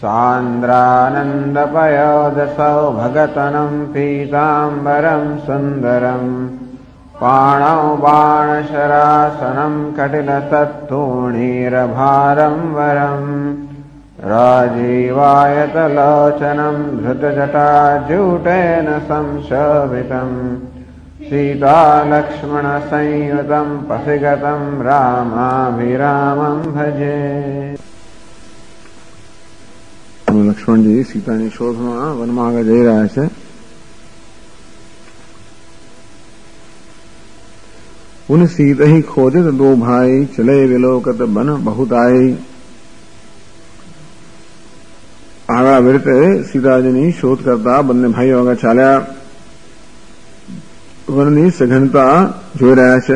सान्द्रानन्दपयोदसौ भगतनं पीताम्बरं सुन्दरं पाणौ बाणशरासनं कटिलतत्तूणीरभारं वरं राजीवायतलोचनं धृतजटाजूटेन संशोभितं सीतालक्ष्मणसंयुतं पथिगतं रामाभिरामं भजे। લક્ષ્મણજી સીતાની શોધમાં વનમાં આગળ જઈ રહ્યા છે. उन सीत ही खोजत दो भाई चले विलोकत बन बहुत आई. આગળ આવી રીતે સીતાજીની શોધ કરતા બંને ભાઈઓ આગળ ચાલ્યા. વનની સઘનતા જોઈ રહ્યા છે.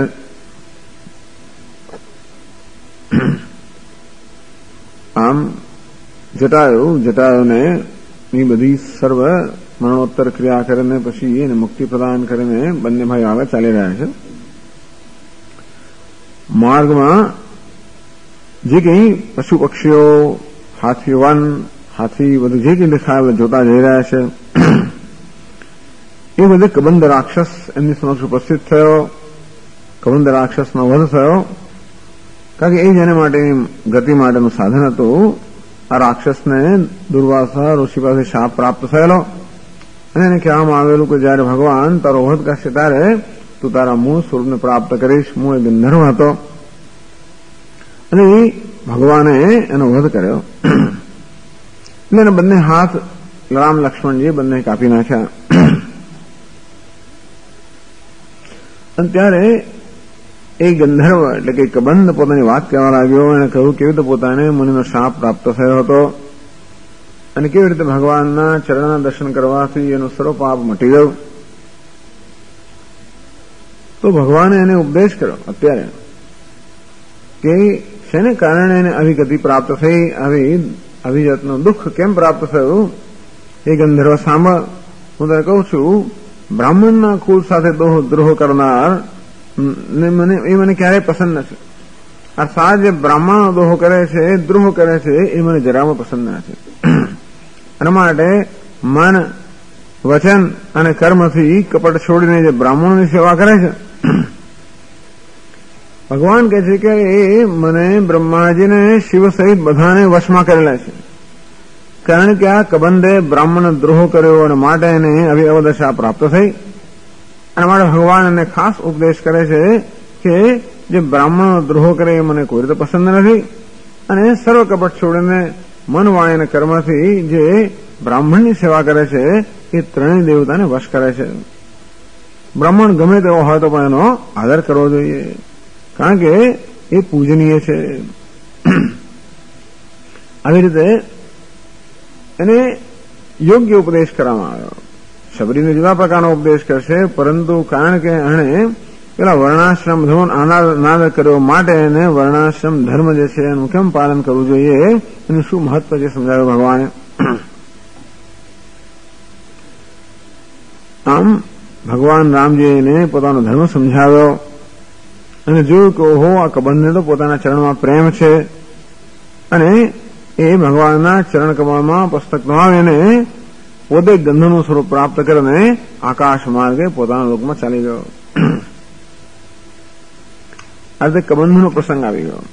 આમ જટાયુને ની બધી સર્વ મરણોત્તર ક્રિયા કરીને પછી એને મુક્તિ પ્રદાન કરીને બંને ભાઈઓ આગળ ચાલી રહ્યા છે. માર્ગમાં જે કંઈ પશુ પક્ષીઓ, હાથી વન, હાથી બધું જે કંઈ દેખાય જોતા જઈ રહ્યા છે એ બધે કબંધ રાક્ષસ એમની સમક્ષ ઉપસ્થિત થયો. કબંધ રાક્ષસનો વધ થયો, કારણ કે એ જેને માટે ગતિ માટેનું સાધન હતું. આ રાક્ષસને દુર્વાસા ઋષિ પાસે શાપ પ્રાપ્ત થયેલો અને એને કહેવામાં આવેલું કે જયારે ભગવાન તારો વધ કરશે ત્યારે તું તારા મૂળ સ્વરૂપને પ્રાપ્ત કરીશ. મૂળ ગંધર્વ હતો અને એ ભગવાને એનો વધ કર્યો. એટલે એને બંને હાથ રામ લક્ષ્મણજી બંને કાપી નાખ્યા. અને ત્યારે એ ગંધર્વ એટલે કે કબંધ પોતાની વાત કહેવા લાગ્યો. એને કહ્યું કેવી રીતે પોતાને મુનિનો શાપ પ્રાપ્ત થયો હતો અને કેવી રીતે ભગવાનના ચરણના દર્શન કરવાથી એનું સર્વ પાપ મટી ગયું. તો ભગવાને એને ઉપદેશ કર્યો અત્યારે કે શેને કારણે એને આવી ગતિ પ્રાપ્ત થઈ, આવી જાતનું દુઃખ કેમ પ્રાપ્ત થયું. એ ગંધર્વ સાંભળ, હું તને કહું છું, બ્રાહ્મણના કુળ સાથે દ્રોહ કરનાર મને ક્યારેય પસંદ નથી. અર્થાત જે બ્રાહ્મણો દ્રોહ કરે છે, દ્રોહ કરે છે, એ મને જરામાં પસંદ નથી. એના માટે મન, વચન અને કર્મથી કપટ છોડીને જે બ્રાહ્મણોની સેવા કરે છે, ભગવાન કહે છે કે એ મને બ્રહ્માજીને શિવ સહિત બધાને વશમાં કરેલા છે. કારણ કે આ કબંધે બ્રાહ્મણ દ્રોહ કર્યો અને માટે એને આવી અવદશા પ્રાપ્ત થઈ. અને માટે ભગવાન એને ખાસ ઉપદેશ કરે છે કે જે બ્રાહ્મણો દ્રોહ કરે એ મને કોઈ રીતે પસંદ નથી. અને સર્વ કપટ છોડીને મન, વાણી અને કર્મથી જે બ્રાહ્મણની સેવા કરે છે એ ત્રણેય દેવતાને વશ કરે છે. બ્રાહ્મણ ગમે તેવો હોય તો પણ એનો આદર કરવો જોઈએ, કારણ કે એ પૂજનીય છે. આવી રીતે એને યોગ્ય ઉપદેશ કરવામાં આવ્યો. શબરીને જુદા પ્રકારનો ઉપદેશ કરશે, પરંતુ કારણ કે એણે પેલા વર્ણાશ્રમ ધર્મ નાદ કર્યો માટે એને વર્ણાશ્રમ ધર્મ જે છે એનું કેમ પાલન કરવું જોઈએ, એનું શું મહત્વ છે સમજાવ્યું ભગવાને. આમ ભગવાન રામજીને પોતાનો ધર્મ સમજાવ્યો અને જોયું કે ઓહો, આ કબંધને તો પોતાના ચરણમાં પ્રેમ છે અને એ ભગવાનના ચરણ કમળમાં પુસ્તક નવાવીને પોતે ગંધનું સ્વરૂપ પ્રાપ્ત કરીને આકાશ માર્ગે પોતાના લોકમાં ચાલી ગયો. આ રીતે કબંધનો પ્રસંગ આવી ગયો.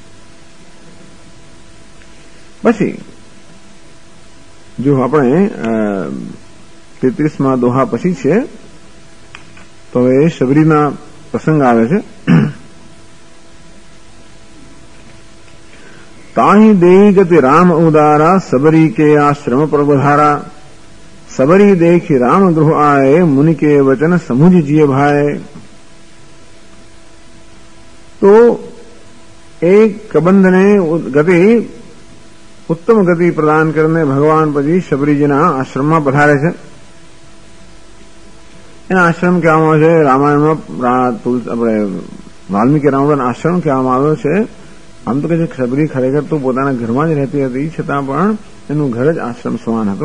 પછી જો આપણે 33મા દોહા પછી છે તો હવે શબરીના પ્રસંગ આવે છે. તાહી દેહી ગતિ રામ ઉદારા सबरी के आश्रम प्रबधारा सबरी देखी राम गृह आए मुनि के वचन समुझ जिये भाई. तो एक कबंधने गति उत्तम गति प्रदान करने भगवान પછી શબરીજીના આશ્રમમાં પધારે છે. એના આશ્રમ કહેવામાં આવે છે, રામાયણમાં આપણે વાલ્મીકી રામાયણ આશ્રમ કહેવામાં આવ્યો છે. આમ તો કે શબરી ખરેખર તો પોતાના ઘરમાં જ રહેતી હતી, છતાં પણ એનું ઘર જ આશ્રમ સમાન હતું.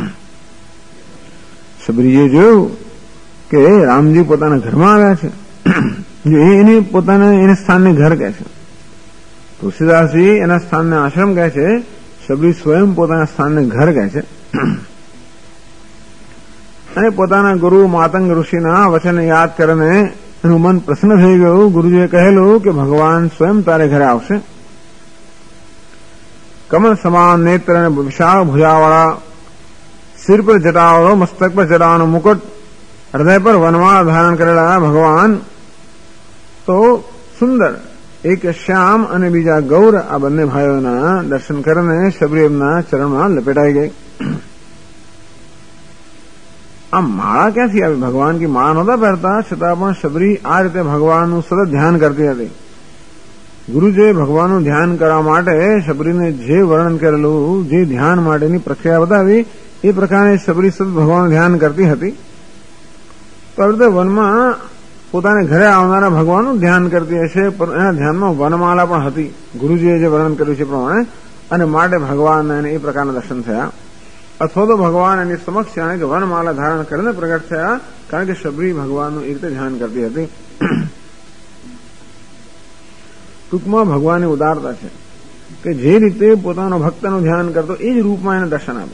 શબરીએ જોયું કે રામજી પોતાના ઘરમાં આવ્યા છે, એને પોતાના એને સ્થાનને ઘર કહે છે. તુલસીદાસજી એના સ્થાનને આશ્રમ કહે છે, શબરી સ્વયં પોતાના સ્થાનને ઘર કહે છે અને પોતાના ગુરુ માતંગ ઋષિના વચન યાદ કરીને એનું મન પ્રસન્ન થઈ ગયું. ગુરુજીએ કહેલું કે ભગવાન સ્વયં તારે ઘરે આવશે. કમલ સમાન નેત્ર અને વિશાળ ભુજાવાળા, સિર પર જટાવાળો, મસ્તક પર જટાવાનો મુકુટ, હૃદય પર વનમાળા ધારણ કરેલા ભગવાન તો સુંદર, એક શ્યામ અને બીજા ગૌર, આ બંને ભાઈઓના દર્શન કરીને શબરી એમના ચરણમાં લપેટાઈ ગઈ. આ માળા ક્યાંથી આવી? ભગવાન કી માળા નહોતા પહેરતા, છતાં પણ શબરી આ રીતે ભગવાનનું સતત ધ્યાન કરતી હતી. ગુરુજીએ ભગવાનનું ધ્યાન કરવા માટે શબરીને જે વર્ણન કરેલું, જે ધ્યાન માટેની પ્રક્રિયા બતાવી, એ પ્રકારે શબરી સતત ભગવાનનું ધ્યાન કરતી હતી. તો આવી રીતે વનમાં પોતાને ઘરે આવનારા ભગવાનનું ધ્યાન કરતી હશે, પણ એના ધ્યાનમાં વનમાલા પણ હતી, ગુરુજીએ જે વર્ણન કર્યું છે પ્રમાણે, અને માટે ભગવાનને એ પ્રકારના દર્શન થયા. અથવા તો ભગવાન એની સમક્ષ જાણે કે વનમાલા ધારણ કરીને પ્રગટ થયા, કારણ કે શબરી ભગવાનનું એ રીતે ધ્યાન કરતી હતી. ટૂંકમાં ભગવાનની ઉદારતા છે કે જે રીતે પોતાનો ભક્તનું ધ્યાન કરતો એ જ રૂપમાં એને દર્શન આપે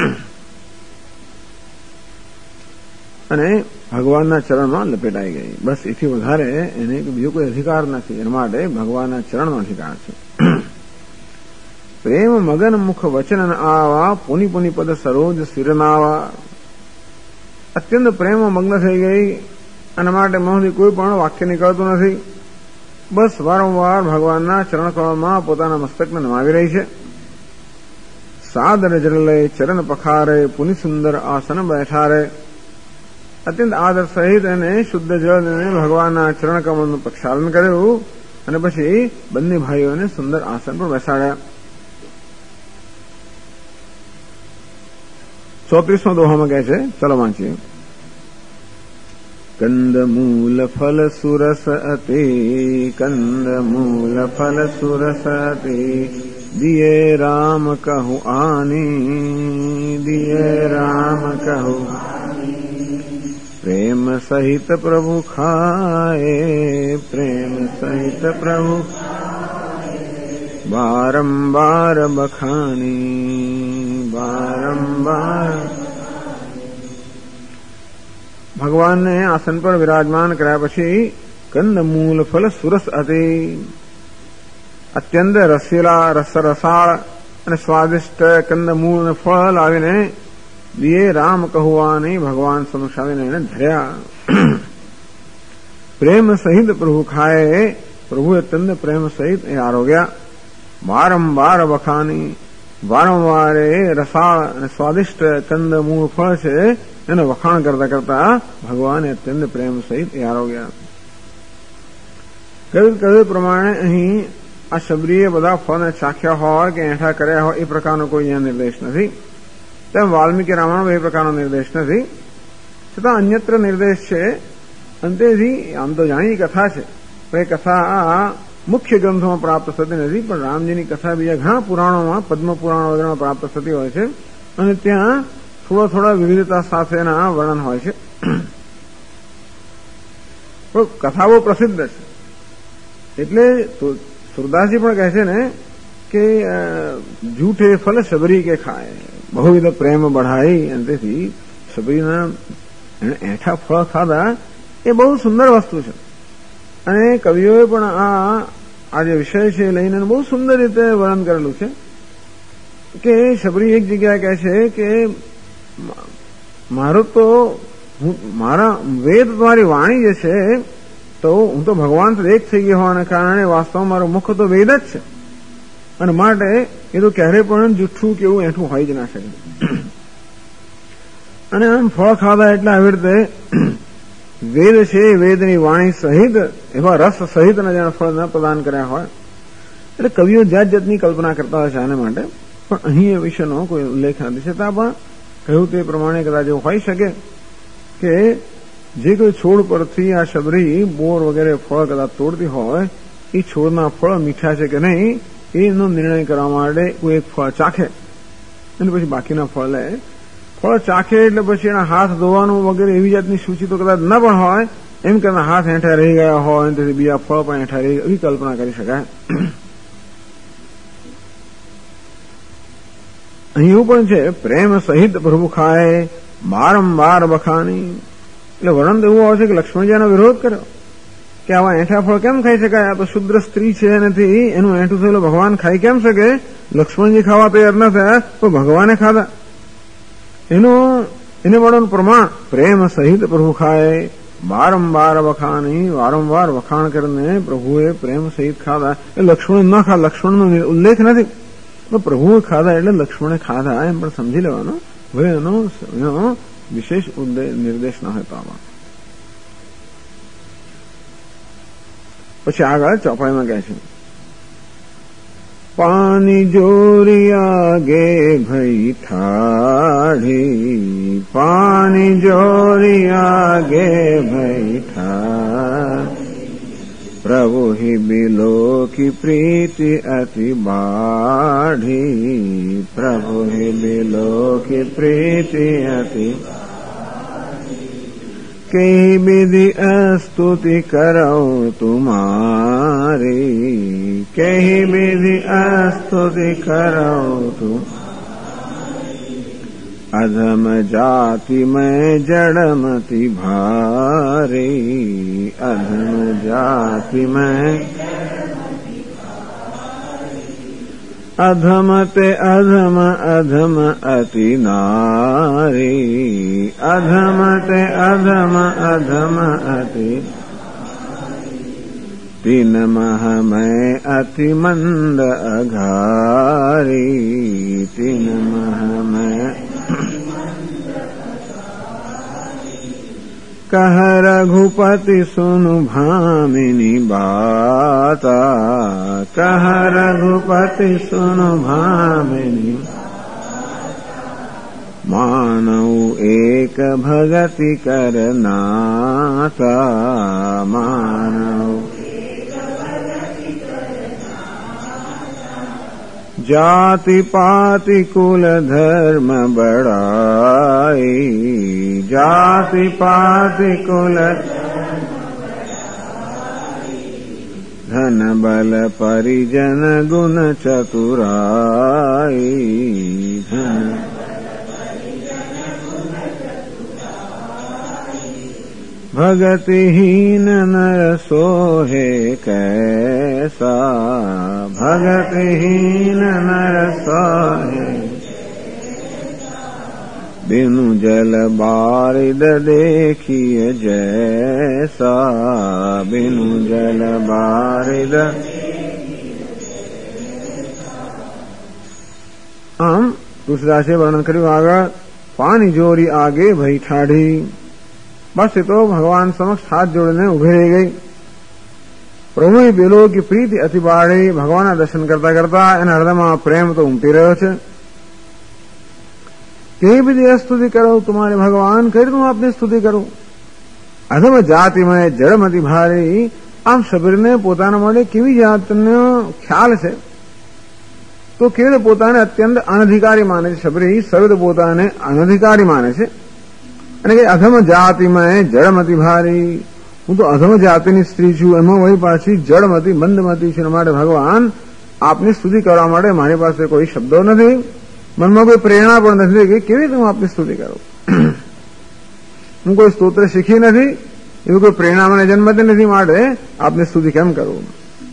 અને ભગવાનના ચરણમાં લપેટાઈ ગઈ. બસ એથી વધારે એને બીજો કોઈ અધિકાર નથી, એના માટે ભગવાનના ચરણનો અધિકાર છે. પ્રેમ મગન મુખ વચન આવા, પુનિ પુનિ પદ સરોજ શિરનાવા. અત્યંત પ્રેમમાં મગ્ન થઈ ગઈ, અને માટે મોહથી કોઈ પણ વાક્ય નીકળતું નથી. બસ વારંવાર ભગવાનના ચરણકળમાં પોતાના મસ્તકને નમાવી રહી છે. સાદર જળલે ચરણ પખારે, પુનિ સુંદર આસન બેઠારે. અત્યંત આદર સહિત એને શુદ્ધ જળને ભગવાનના ચરણકમળનું પ્રક્ષાલન કર્યું અને પછી બંને ભાઈઓને સુંદર આસન પર બેસાડ્યા. 34મો દોહામાં કહે છે, ચલો વાંચીએ. કંદમૂલ ફલ સુરસ અતિ, કંદમૂલ ફલ સુરસ અતિ, દિયે રામ કહું આની, દિયે રામ કહું. પ્રેમ સહિત પ્રભુ ખાએ, પ્રેમ સહિત પ્રભુ બારંબાર બખાની, બારંબાર. ભગવાનને આસન પર વિરાજમાન કર્યા પછી કંદમૂલ ફલ સુરસ હતી, અત્યંત રસીલા, રસાળ અને સ્વાદિષ્ટ કંદમૂળ અને ફળ આવીને દિયે રામ કहुવાની ભગવાન સમક્ષ આવીને એને ધર્યા. પ્રેમ સહિત પ્રભુ ખાય, પ્રભુ અત્યંત પ્રેમ સહિત એ આરોગ્યા. વારંવાર વખાની, વારંવાર એ રસાળ અને સ્વાદિષ્ટ કંદમૂળ ફળ છે એનો વખાણ કરતા કરતા ભગવાને અત્યંત પ્રેમ સહિત એ આરોગ્યા. કહ્યું પ્રમાણે અહીં આ શબરીએ બધા ફળને ચાખ્યા હોય કે એઠા કર્યા હોય એ પ્રકારનો કોઈ અહીંયા નિર્દેશ નથી. તેમ વાલ્મીકી રામાયણમાં એ પ્રકારનો નિર્દેશ નથી, છતાં અન્યત્ર નિર્દેશ છે. અંતેથી આમ તો જાણી કથા છે, પણ એ કથા મુખ્ય ગ્રંથોમાં પ્રાપ્ત થતી નથી, પણ રામજીની કથા બીજા ઘણા પુરાણોમાં, પદ્મ પુરાણો વગેરેમાં પ્રાપ્ત થતી હોય છે, અને ત્યાં થોડા વિવિધતા સાથેના વર્ણન હોય છે. પણ કથા બહુ પ્રસિદ્ધ છે, એટલે સુરદાસજી પણ કહે છે ને કે જૂઠે ફલ શબરી કે ખાય, બહુવિધ પ્રેમ બઢાઈ. અને તેથી શબરીના એઠા ફળ ખાધા એ બહુ સુંદર વસ્તુ છે. અને કવિઓએ પણ આ જે વિષય છે લઈને બહુ સુંદર રીતે વર્ણન કરેલું છે કે શબરી એક જગ્યાએ કહે છે કે મારું તો મારા વેદ તમારી વાણી જે છે, તો હું તો ભગવાન તો એક થઈ ગયો હોવાને કારણે વાસ્તવમાં મારું મુખ તો વેદ જ છે, અને માટે એ તો ક્યારેય પણ જુઠ્ઠું કે એવું એઠું હોય જ ના શકે. અને આમ ફળ ખાધા એટલે આવી રીતે વેદ છે, વેદની વાણી સહિત એવા રસ સહિત જેના ફળ ન પ્રદાન કર્યા હોય. એટલે કવિઓ જાત જાતની કલ્પના કરતા હોય છે આને માટે, પણ અહીં એ વિષયનો કોઈ ઉલ્લેખ નથી. છતાં પણ કહ્યું તે પ્રમાણે કદાચ એવું હોઈ શકે કે જે કોઈ છોડ પરથી આ શબરી બોર વગેરે ફળ કદાચ તોડતી હોય, એ છોડના ફળ મીઠા છે કે નહીં એનો નિર્ણય કરવા માટે કોઈ એક ફળ ચાખે અને પછી બાકીના ફળ લે. ફળ ચાખે એટલે પછી એના હાથ ધોવાનું વગેરે એવી જાતની સૂચિ તો કદાચ ન પણ હોય, એમ કરતા હાથ હેઠા રહી ગયા હોય અને તેથી બીજા ફળ પણ હેઠા રહી, એવી કલ્પના કરી શકાય. અહીં એવું પણ છે, પ્રેમ સહિત પ્રભુ ખાય વારંવાર વખાણી. એટલે વર્ણન એવું આવે છે કે લક્ષ્મણજીનો વિરોધ કર્યો કે આવા એઠા ફળ કેમ ખાઈ શકાય, આ તો શુદ્ર સ્ત્રી છે નથી, એનું એઠું થયેલું ભગવાન ખાઈ કેમ શકે. લક્ષ્મણજી ખાવા તૈયાર ન થયા તો ભગવાને ખાધા. એને વડોનું પ્રમાણ પ્રેમ સહિત પ્રભુ ખાય વારંવાર વખાણી, વારંવાર વખાણ કરીને પ્રભુએ પ્રેમ સહિત ખાધા. એ લક્ષ્મણ ન ખાધા, લક્ષ્મણનો ઉલ્લેખ નથી, તો પ્રભુએ ખાધા એટલે લક્ષ્મણે ખાધા એમ પણ સમજી લેવાનું. હવે એનો વિશેષ નિર્દેશ ન હતો આમાં. પછી આગળ ચોપાઈમાં કહે છે, પાની જોરી આગે ભઈ ઠાઢી, પાની જોરી આગે ભઈ ઠાઢી, પ્રભુ હિ બિલો કી પ્રીતિ અતિ બાઢી, પ્રભુ હિ બિલો કી પ્રીતિ અતિ, કઈ વિધિ સ્તુતિ કરો તુમારી, કઈ વિધિ સ્તુતિ કરો તું, અધમ જાતિ મેં જડમતી ભારી, અધમ જાતિ મેં અધમ તે અધમ અધમ અતિ નારી, અધમ તે અધમ અધમ અતિ, તીન મહ મેં અતિ મંદ અઘારી, તીન મહ મેં कह रघुपति सुनु भामिनी बाता, कह रघुपति सुनु भामिनी, मानव एक भगति करनाता, मानव जाति पाति कुल धर्म बढ़ाई, जाति पाति कुल धन बल परिजन गुण चतुराई, धन भगतिहीन नर सोहे कैसा, भगतिहीन नर सोहे, बिनु जल बारिद देखिए जैसा, बिनु जल बारिद. આમ તુલસીદાસે વર્ણન કર્યું આગળ, પાની જોરી આગે ભઈ ઠાઢી. બસ એ તો ભગવાન સમક્ષ હાથ જોડીને ઉભી રહી ગઈ. પ્રભુ બેલો की પ્રીતિ અતિ બાળી. ભગવાનના દર્શન કરતા કરતા એના હૃદયમાં પ્રેમ તો ઉમટી રહ્યો છે. કેવી બધી સ્તુતિ કરો તમારે ભગવાન, કઈ રીતનું આપને સ્તુતિ કરું. અધમ જાતિમાં જળમતી ભારી. આમ શબરીને પોતાના માટે કેવી જાતનો ખ્યાલ છે, તો કેવી રીતે પોતાને અત્યંત અનધિકારી માને છે. શબરી સર્વ પોતાને અનધિકારી માને છે અને કે અધમ જાતિમાં જળમતી ભારી. હું તો અધમ જાતિની સ્ત્રી છું, એમાં વળી પાછી જળમતી મંદમતી છું. માટે ભગવાન આપની સ્તુતિ કરવા માટે મારી પાસે કોઈ શબ્દો નથી, મનમાં કોઈ પ્રેરણા પણ નથી કે કેવી રીતે હું આપની સ્તુતિ કરું. હું કોઈ સ્તોત્ર શીખી નથી, એવી કોઈ પ્રેરણા મને જન્મતી નથી, માટે આપની સ્તુતિ કેમ કરું.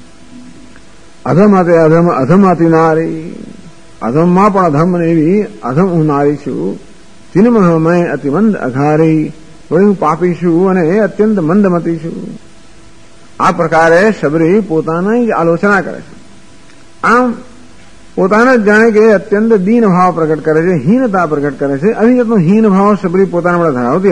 અધમ હતી અધમ અધમાતી નારી. અધમમાં પણ અધમ એવી અધમ હું નારી છું. તિનમહ મેં અતિ મંદ અઘારી. વળી હું પાપી છું અને એ અત્યંત મંદમતી છું. આ પ્રકારે શબરી પોતાની જ આલોચના કરે છે. આમ પોતાને જ જાણે કે અત્યંત દીન ભાવ પ્રગટ કરે છે, હીનતા પ્રગટ કરે છે. આવી જાતનો હીન ભાવ શબરી પોતાના માટે ધરાવતી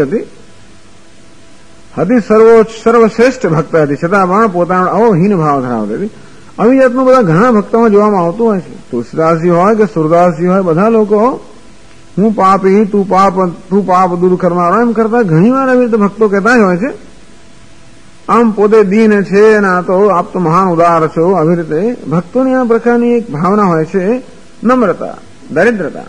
હતી સર્વશ્રેષ્ઠ ભક્ત હતી, છતાં પણ પોતાનો આવો હીન ભાવ ધરાવતી હતી. આવી જાતનું બધા ઘણા ભક્તોમાં જોવામાં આવતું હોય છે. તુલસીદાસજી હોય કે સુરદાસજી હોય, બધા લોકો હું પાપી, તું પાપ દૂર કરનારો એમ કરતા ઘણી વાર આવી રીતે ભક્તો કહેતા જ હોય છે. આમ પોતે દીન છે અને આ તો આપ તો મહાન ઉદાર છો. આવી રીતે ભક્તોની આ પ્રકારની એક ભાવના હોય છે, નમ્રતા, દરિદ્રતા.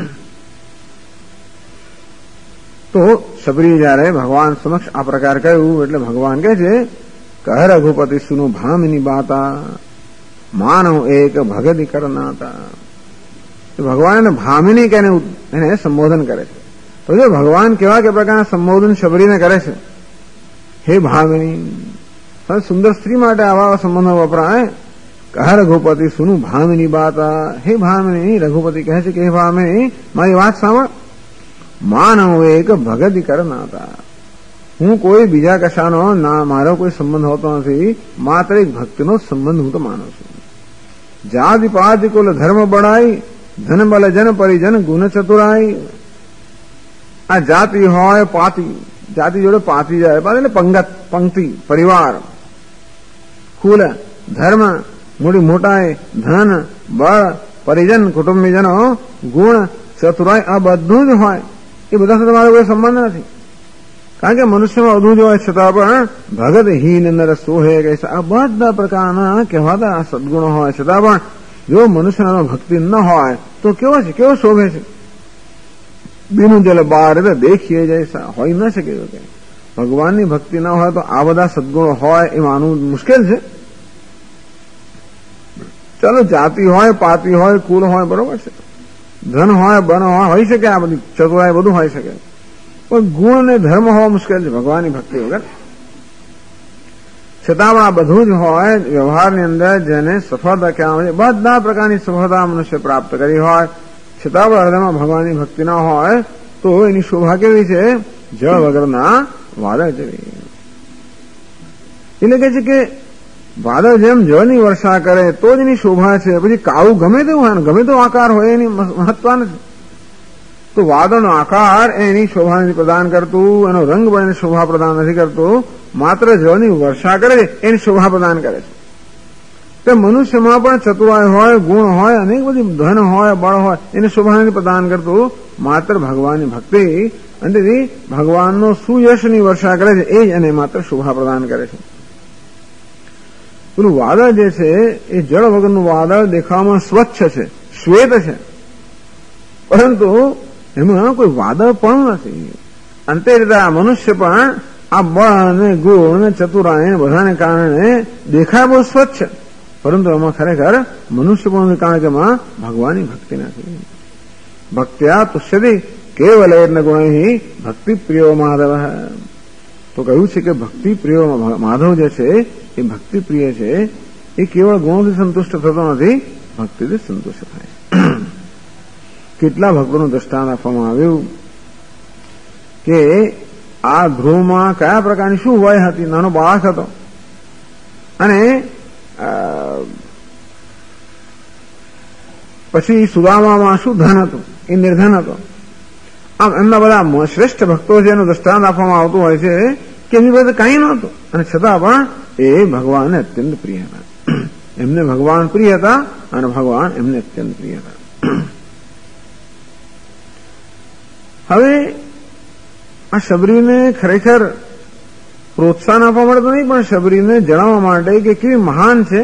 તો શબરી જયારે ભગવાન સમક્ષ આ પ્રકાર કહ્યું એટલે ભગવાન કહે છે, કહ રઘુપતિ સુનો ભામિની બાતા, માનવ એક ભગતિ કરનાતા. ભગવાન ભામિની કહીને એને સંબોધન કરે છે. તો જો ભગવાન કેવા કે પ્રકારના સંબોધન શબરીને કરે છે, હે ભામિની. સુંદર સ્ત્રી માટે આવા સંબંધો વપરાય. કહે રઘુપતિ સુનું ભામિની બાત. હે ભામિની, રઘુપતિ કહે છે કે હે ભામિની, મારી વાત સાંભળ. માનવ એક ભગતિ કરનાતા. હું કોઈ બીજા કશાનો ના, મારો કોઈ સંબંધ હોતો નથી, માત્ર એક ભક્તિનો સંબંધ હું તો માનું છું. જાતિ પાતિ કુલ ધર્મ બળાઈ, ધન બલ જન પરિજન ગુણ ચતુરાઈ. આ જાતિ હોય પાતિ, જાતિ જોડે પાતી જાય, એટલે પંગત, પંક્તિ, પરિવાર, કુલ, ધર્મ, મોટી મોટાઈ, ધન, બળ, પરિજન, કુટુંબીજનો, ગુણ, ચતુરાઈ, આ બધું જ હોય. એ બધા સાથે મારો કોઈ સંબંધ નથી. કારણ કે મનુષ્યમાં બધું જ હોય છતાં પણ ભગત હીન નર સોહે કે આ બધા પ્રકારના કહેવાતા સદગુણો હોય છતાં પણ જો મનુષ્યનો ભક્તિ ન હોય તો કેવો છે, કેવો શોભે છે. બીનું જલ બાર એટલે દેખીએ જૈસા હોય ન શકે. ભગવાનની ભક્તિ ન હોય તો આ બધા સદગુણો હોય એ માનવું મુશ્કેલ છે. ચાલો જાતિ હોય, પાતિ હોય, કુલ હોય, બરોબર છે, ધન હોય, બન હોય, હોઈ શકે, આ બધી ચતુરાઈ બધું હોઈ શકે, પણ ગુણ અને ધર્મ હોવા મુશ્કેલ છે ભગવાનની ભક્તિ વગર. છતાં આ બધું જ હોય વ્યવહારની અંદર જેને સફળતા કહેવામાં આવે છે. બધા પ્રકારની સફળતા મનુષ્ય પ્રાપ્ત કરી હોય છતાં પણ હૃદયમાં ભગવાનની ભક્તિ ના હોય તો એની શોભા કેવી છે? જળ વગરના વાદળ જેવી. એટલે કે છે કે વાદળ જેમ જળની વર્ષા કરે તો જ એની શોભા છે. પછી કાળું ગમે તેવું હોય, ગમે તેવો આકાર હોય, એની મહત્વ નથી. તો વાદળનો આકાર એની શોભા પ્રદાન કરતું, એનો રંગ પણ એની શોભા પ્રદાન નથી કરતું, માત્ર જળની વર્ષા કરે એની શોભા પ્રદાન કરે છે. તે મનુષ્યમાં પણ ચતુરાઈ હોય, ગુણ હોય, અનેક બધી ધન હોય, બળ હોય, એને શોભા નથી પ્રદાન કરતું, માત્ર ભગવાનની ભક્તિ અને ભગવાનનો સુયશની વર્ષા કરે છે એ જ એને માત્ર શોભા પ્રદાન કરે છે. પેલું વાદળ જે છે એ જળ વગરનું વાદળ દેખાવામાં સ્વચ્છ છે, શ્વેત છે, પરંતુ એમાં કોઈ વાદળ પણ નથી. અંતે રીતે આ મનુષ્ય પણ આ બળ અને ગુણ અને ચતુરાઈ બધાને કારણે દેખાય બહુ સ્વચ્છ, પરંતુ એમાં ખરેખર મનુષ્ય પણ કારણ કે એમાં ભગવાનની ભક્તિ નથી. ભક્ત્યા તુષ્યતિ કેવલ ગુણ ભક્તિ પ્રિયો માધવ. તો કહ્યું છે કે ભક્તિ પ્રિયો માધવ જે છે એ ભક્તિ પ્રિય છે, એ કેવળ ગુણોથી સંતુષ્ટ થતો નથી, ભક્તિથી સંતુષ્ટ થાય. કેટલા ભક્તોનું દ્રષ્ટાંત આપવામાં આવ્યું કે આ ધ્રુવમાં કયા પ્રકારની શું વય હતી, નાનો બાળક હતો અને પછી સુદામામાં શું ધન હતું, એ નિર્ધન હતો. આમ એમના બધા શ્રેષ્ઠ ભક્તો છે એનું દ્રષ્ટાંત આપવામાં આવતું હોય છે કે એમની પાસે કંઈ નહોતું અને છતાં પણ એ ભગવાનને અત્યંત પ્રિય હતા. એમને ભગવાન પ્રિય હતા અને ભગવાન એમને અત્યંત પ્રિય હતા. હવે આ શબરીને ખરેખર પ્રોત્સાહન આપવા માટે તો નહીં, પણ શબરીને જણાવવા માટે કે કેવી મહાન છે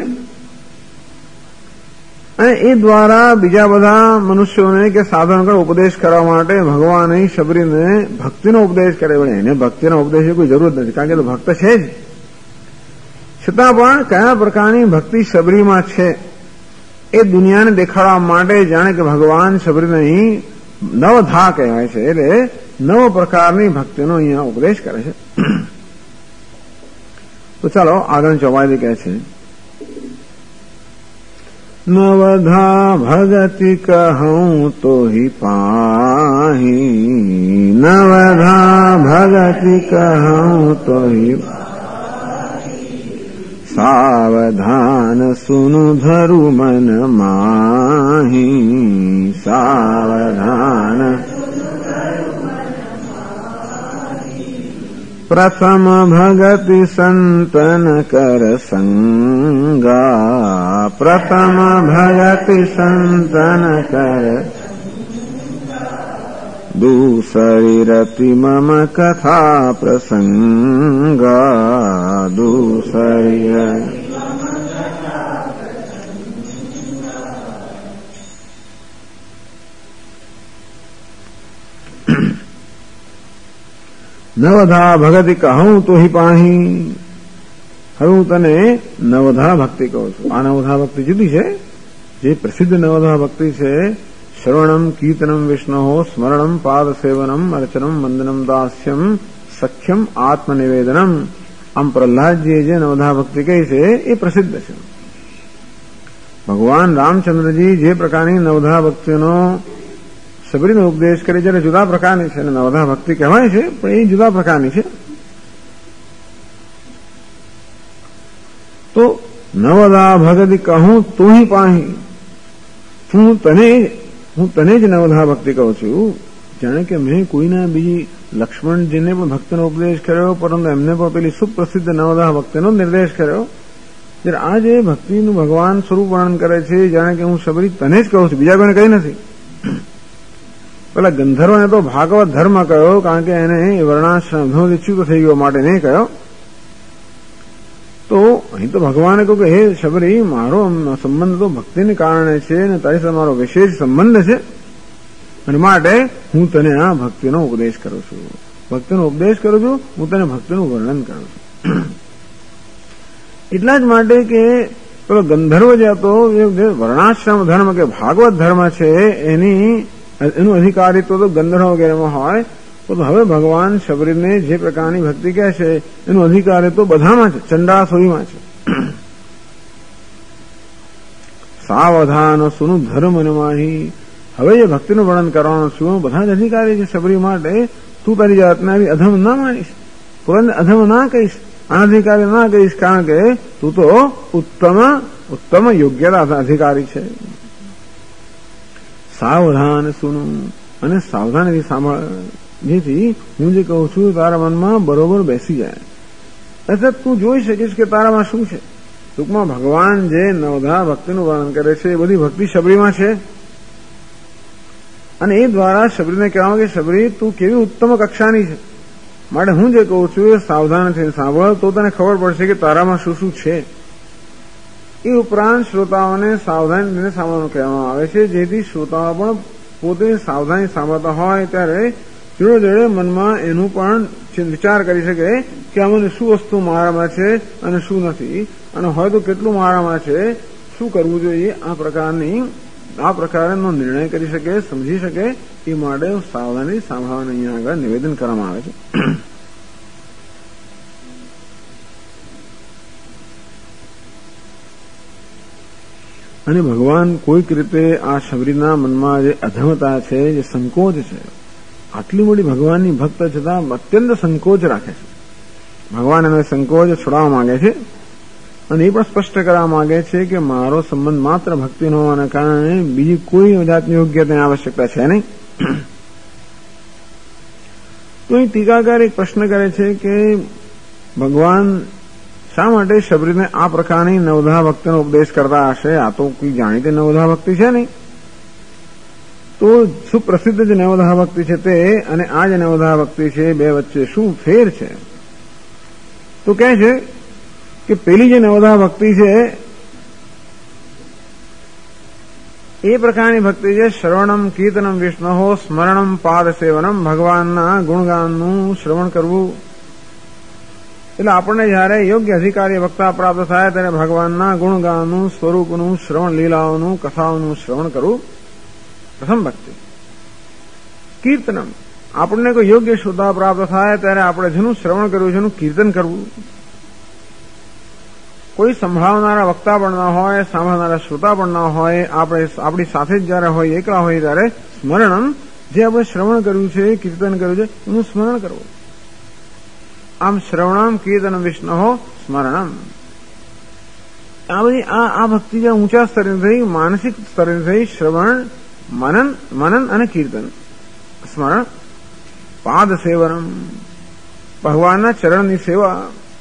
અને એ દ્વારા બીજા બધા મનુષ્યોને કે સાધનોને ઉપદેશ કરવા માટે ભગવાને શબરીને ભક્તિનો ઉપદેશ કર્યો. એને ભક્તિનો ઉપદેશની કોઈ જરૂર નથી, કારણ કે તો ભક્ત છે જ. છતાં પણ કયા પ્રકારની ભક્તિ શબરીમાં છે એ દુનિયાને દેખાડવા માટે જાણે કે ભગવાન શબરીને અહીં નવધા કહેવાય છે, એટલે નવ પ્રકારની ભક્તિનો અહીંયા ઉપદેશ કરે છે. તો ચાલો આગળ ચોપાઈ કહે છે, નવધા ભગતિ કહું તો હિ પાહી, નવધા ભગતિ કહું તો હિ સાવધાન સુनु ધરુ મન માહી, સાવધાન. પ્રથમ ભગતિ સંતન કર સંગા, પ્રથમ ભગતિ સંતન કર, દૂસરી રતિ મમ કથા પ્રસંગા, દૂસરી નવધા ભગતિ કહું તો હિ પાહી. હવે હું તને નવધા ભક્તિ કહું છું. આ નવધા ભક્તિ જુદી છે. જે પ્રસિદ્ધ નવધા ભક્તિ છે શ્રવણમ કીર્તનમ વિષ્ણો સ્મરણમ પાદ સેવનમ અર્ચનમ વંદનમ દાસ્યમ સખ્યમ આત્મનિવેદનમ. આમ પ્રહલાદજીએ જે નવધા ભક્તિ કહી છે એ પ્રસિદ્ધ છે. ભગવાન રામચંદ્રજી જે પ્રકારની નવધા ભક્તિનો સબરીનો ઉપદેશ કરે જ્યારે જુદા પ્રકારની છે, અને નવધા ભક્તિ કહેવાય છે પણ એ જુદા પ્રકારની છે. તો નવધા ભગતિ કહું તું હિ પાહી, હું તને જ નવધા ભક્તિ કહું છું. જાણે કે મેં કોઈના બીજી લક્ષ્મણજીને પણ ભક્તિનો ઉપદેશ કર્યો, પરંતુ એમને પણ પેલી સુપ્રસિદ્ધ નવધા ભક્તિનો નિર્દેશ કર્યો. જ્યારે આ જે ભક્તિનું ભગવાન સ્વરૂપ વર્ણન કરે છે, જાણે કે હું સબરી તને જ કહું છું, બીજા કોઈને કઈ નથી. પેલા ગંધર્વને તો ભાગવત ધર્મ કહ્યો, કારણ કે એને વર્ણાશ્રમ ચ્યુત થઈ ગયો માટે નહીં કહ્યો. તો અહીં તો ભગવાને કહ્યું કે હે શબરી, મારો સંબંધ તો ભક્તિને કારણે છે અને તારી સાથે મારો વિશેષ સંબંધ છે, અને માટે હું તને આ ભક્તિનો ઉપદેશ કરું છું. ભક્તિનો ઉપદેશ કરું છું, હું તને ભક્તિનું વર્ણન કરું છું. એટલા જ માટે કે પેલો ગંધર્વ જે હતો એ વર્ણાશ્રમ ધર્મ કે ભાગવત ધર્મ છે એનું અધિકારીત્વ તો ગંધર્વ વગેરેમાં હોય, તો હવે ભગવાન શબરીને જે પ્રકારની ભક્તિ કહે છે એનું અધિકારીત્વ બધામાં છે, ચંડાસુરીમાં છે. સાવધાન સુનુ ધર્મ નમાહી. હવે જે ભક્તિનું વર્ણન કરવાનું છું બધા જ અધિકારી છે શબરી માટે. તું તારી જાતને આવી અધમ ના માનીશ, પોતાને અધમ ના કહીશ, અનધિકારી ના કહીશ, કારણ કે તું તો ઉત્તમ યોગ્યતા અધિકારી છે. સાવધાન સુનું, અને સાવધાનથી સાંભળ, જેથી હું જે કહું છું તારા મનમાં બરોબર બેસી જાય. એટલે તું જોઈ શકીશ કે તારામાં શું છે. ટૂંકમાં ભગવાન જે નવધા ભક્તિનું વર્ણન કરે છે એ બધી ભક્તિ શબરીમાં છે, અને એ દ્વારા શબરીને કહેવામાં કે શબરી તું કેવી ઉત્તમ કક્ષાની છે, માટે હું જે કહું છું એ સાવધાનથી સાંભળ, તો તને ખબર પડશે કે તારામાં શું શું છે. એ ઉપરાંત શ્રોતાઓને સાવધાનીને સાંભળવાનું કહેવામાં આવે છે, જેથી શ્રોતાઓ પણ પોતે સાવધાની સાંભળતા હોય ત્યારે જોડે જોડે મનમાં એનું પણ વિચાર કરી શકે કે આમાં શું વસ્તુ મારામાં છે અને શું નથી, અને હોય તો કેટલું મારામાં છે, શું કરવું જોઈએ, આ પ્રકારનો નિર્ણય કરી શકે, સમજી શકે. એ માટે સાવધાની સાંભળવાનું અહીંયા આગળ નિવેદન કરવામાં આવે છે. અને ભગવાન કોઈક રીતે આ શબરીના મનમાં જે અધમતા છે, જે સંકોચ છે, આટલી મોટી ભગવાનની ભક્ત છતાં અત્યંત સંકોચ રાખે છે. ભગવાન એનો સંકોચ છોડાવવા માંગે છે, અને એ પણ સ્પષ્ટ કરવા માંગે છે કે મારો સંબંધ માત્ર ભક્તિનો હોવાના કારણે બીજી કોઈ જાતની યોગ્યતાની આવશ્યકતા છે નહીં. તો અહીં ટીકાકાર એક પ્રશ્ન કરે છે કે ભગવાન શા માટે શબરીને આ પ્રકારની નવધા ભક્તિનો ઉપદેશ કરતા હશે? આ તો કોઈ જાણીતી નવધા ભક્તિ છે નહીં. તો સુપ્રસિદ્ધ જે નવધા ભક્તિ છે તે અને આ જે નવધા ભક્તિ છે બે વચ્ચે શું ફેર છે? તો કહે છે કે પેલી જે નવધા ભક્તિ છે એ પ્રકારની ભક્તિ છે શ્રવણમ કીર્તનમ વિષ્ણો સ્મરણમ પાદ સેવનમ, ભગવાનના ગુણગાનનું શ્રવણ કરવું. એટલે આપણને જયારે યોગ્ય અધિકારી વક્તા પ્રાપ્ત થાય ત્યારે ભગવાનના ગુણગાનનું, સ્વરૂપનું શ્રવણ, લીલાઓનું, કથાઓનું શ્રવણ કરવું પ્રથમ ભક્તિ. કીર્તનમ, આપણને કોઈ યોગ્ય શ્રોતા પ્રાપ્ત થાય ત્યારે આપણે જેનું શ્રવણ કર્યું છે એનું કીર્તન કરવું. કોઈ સંભળાવનારા વક્તા પણ ના હોય, સાંભળનારા શ્રોતા પણ ના હોય, આપણે આપણી સાથે જ જયારે હોય, એકલા હોય ત્યારે સ્મરણમ, જે આપણે શ્રવણ કર્યું છે, કીર્તન કર્યું છે એનું સ્મરણ કરવું. આમ શ્રવણમ કીર્તનમ વિષ્ણો સ્મરણમ, આ બધી આ ભક્તિ જે ઊંચા સ્તરે થઈ, માનસિક સ્તરે થઈ, શ્રવણ, મનન અને કીર્તન, સ્મરણ, પાદ સેવનમ, ભગવાનના ચરણની સેવા.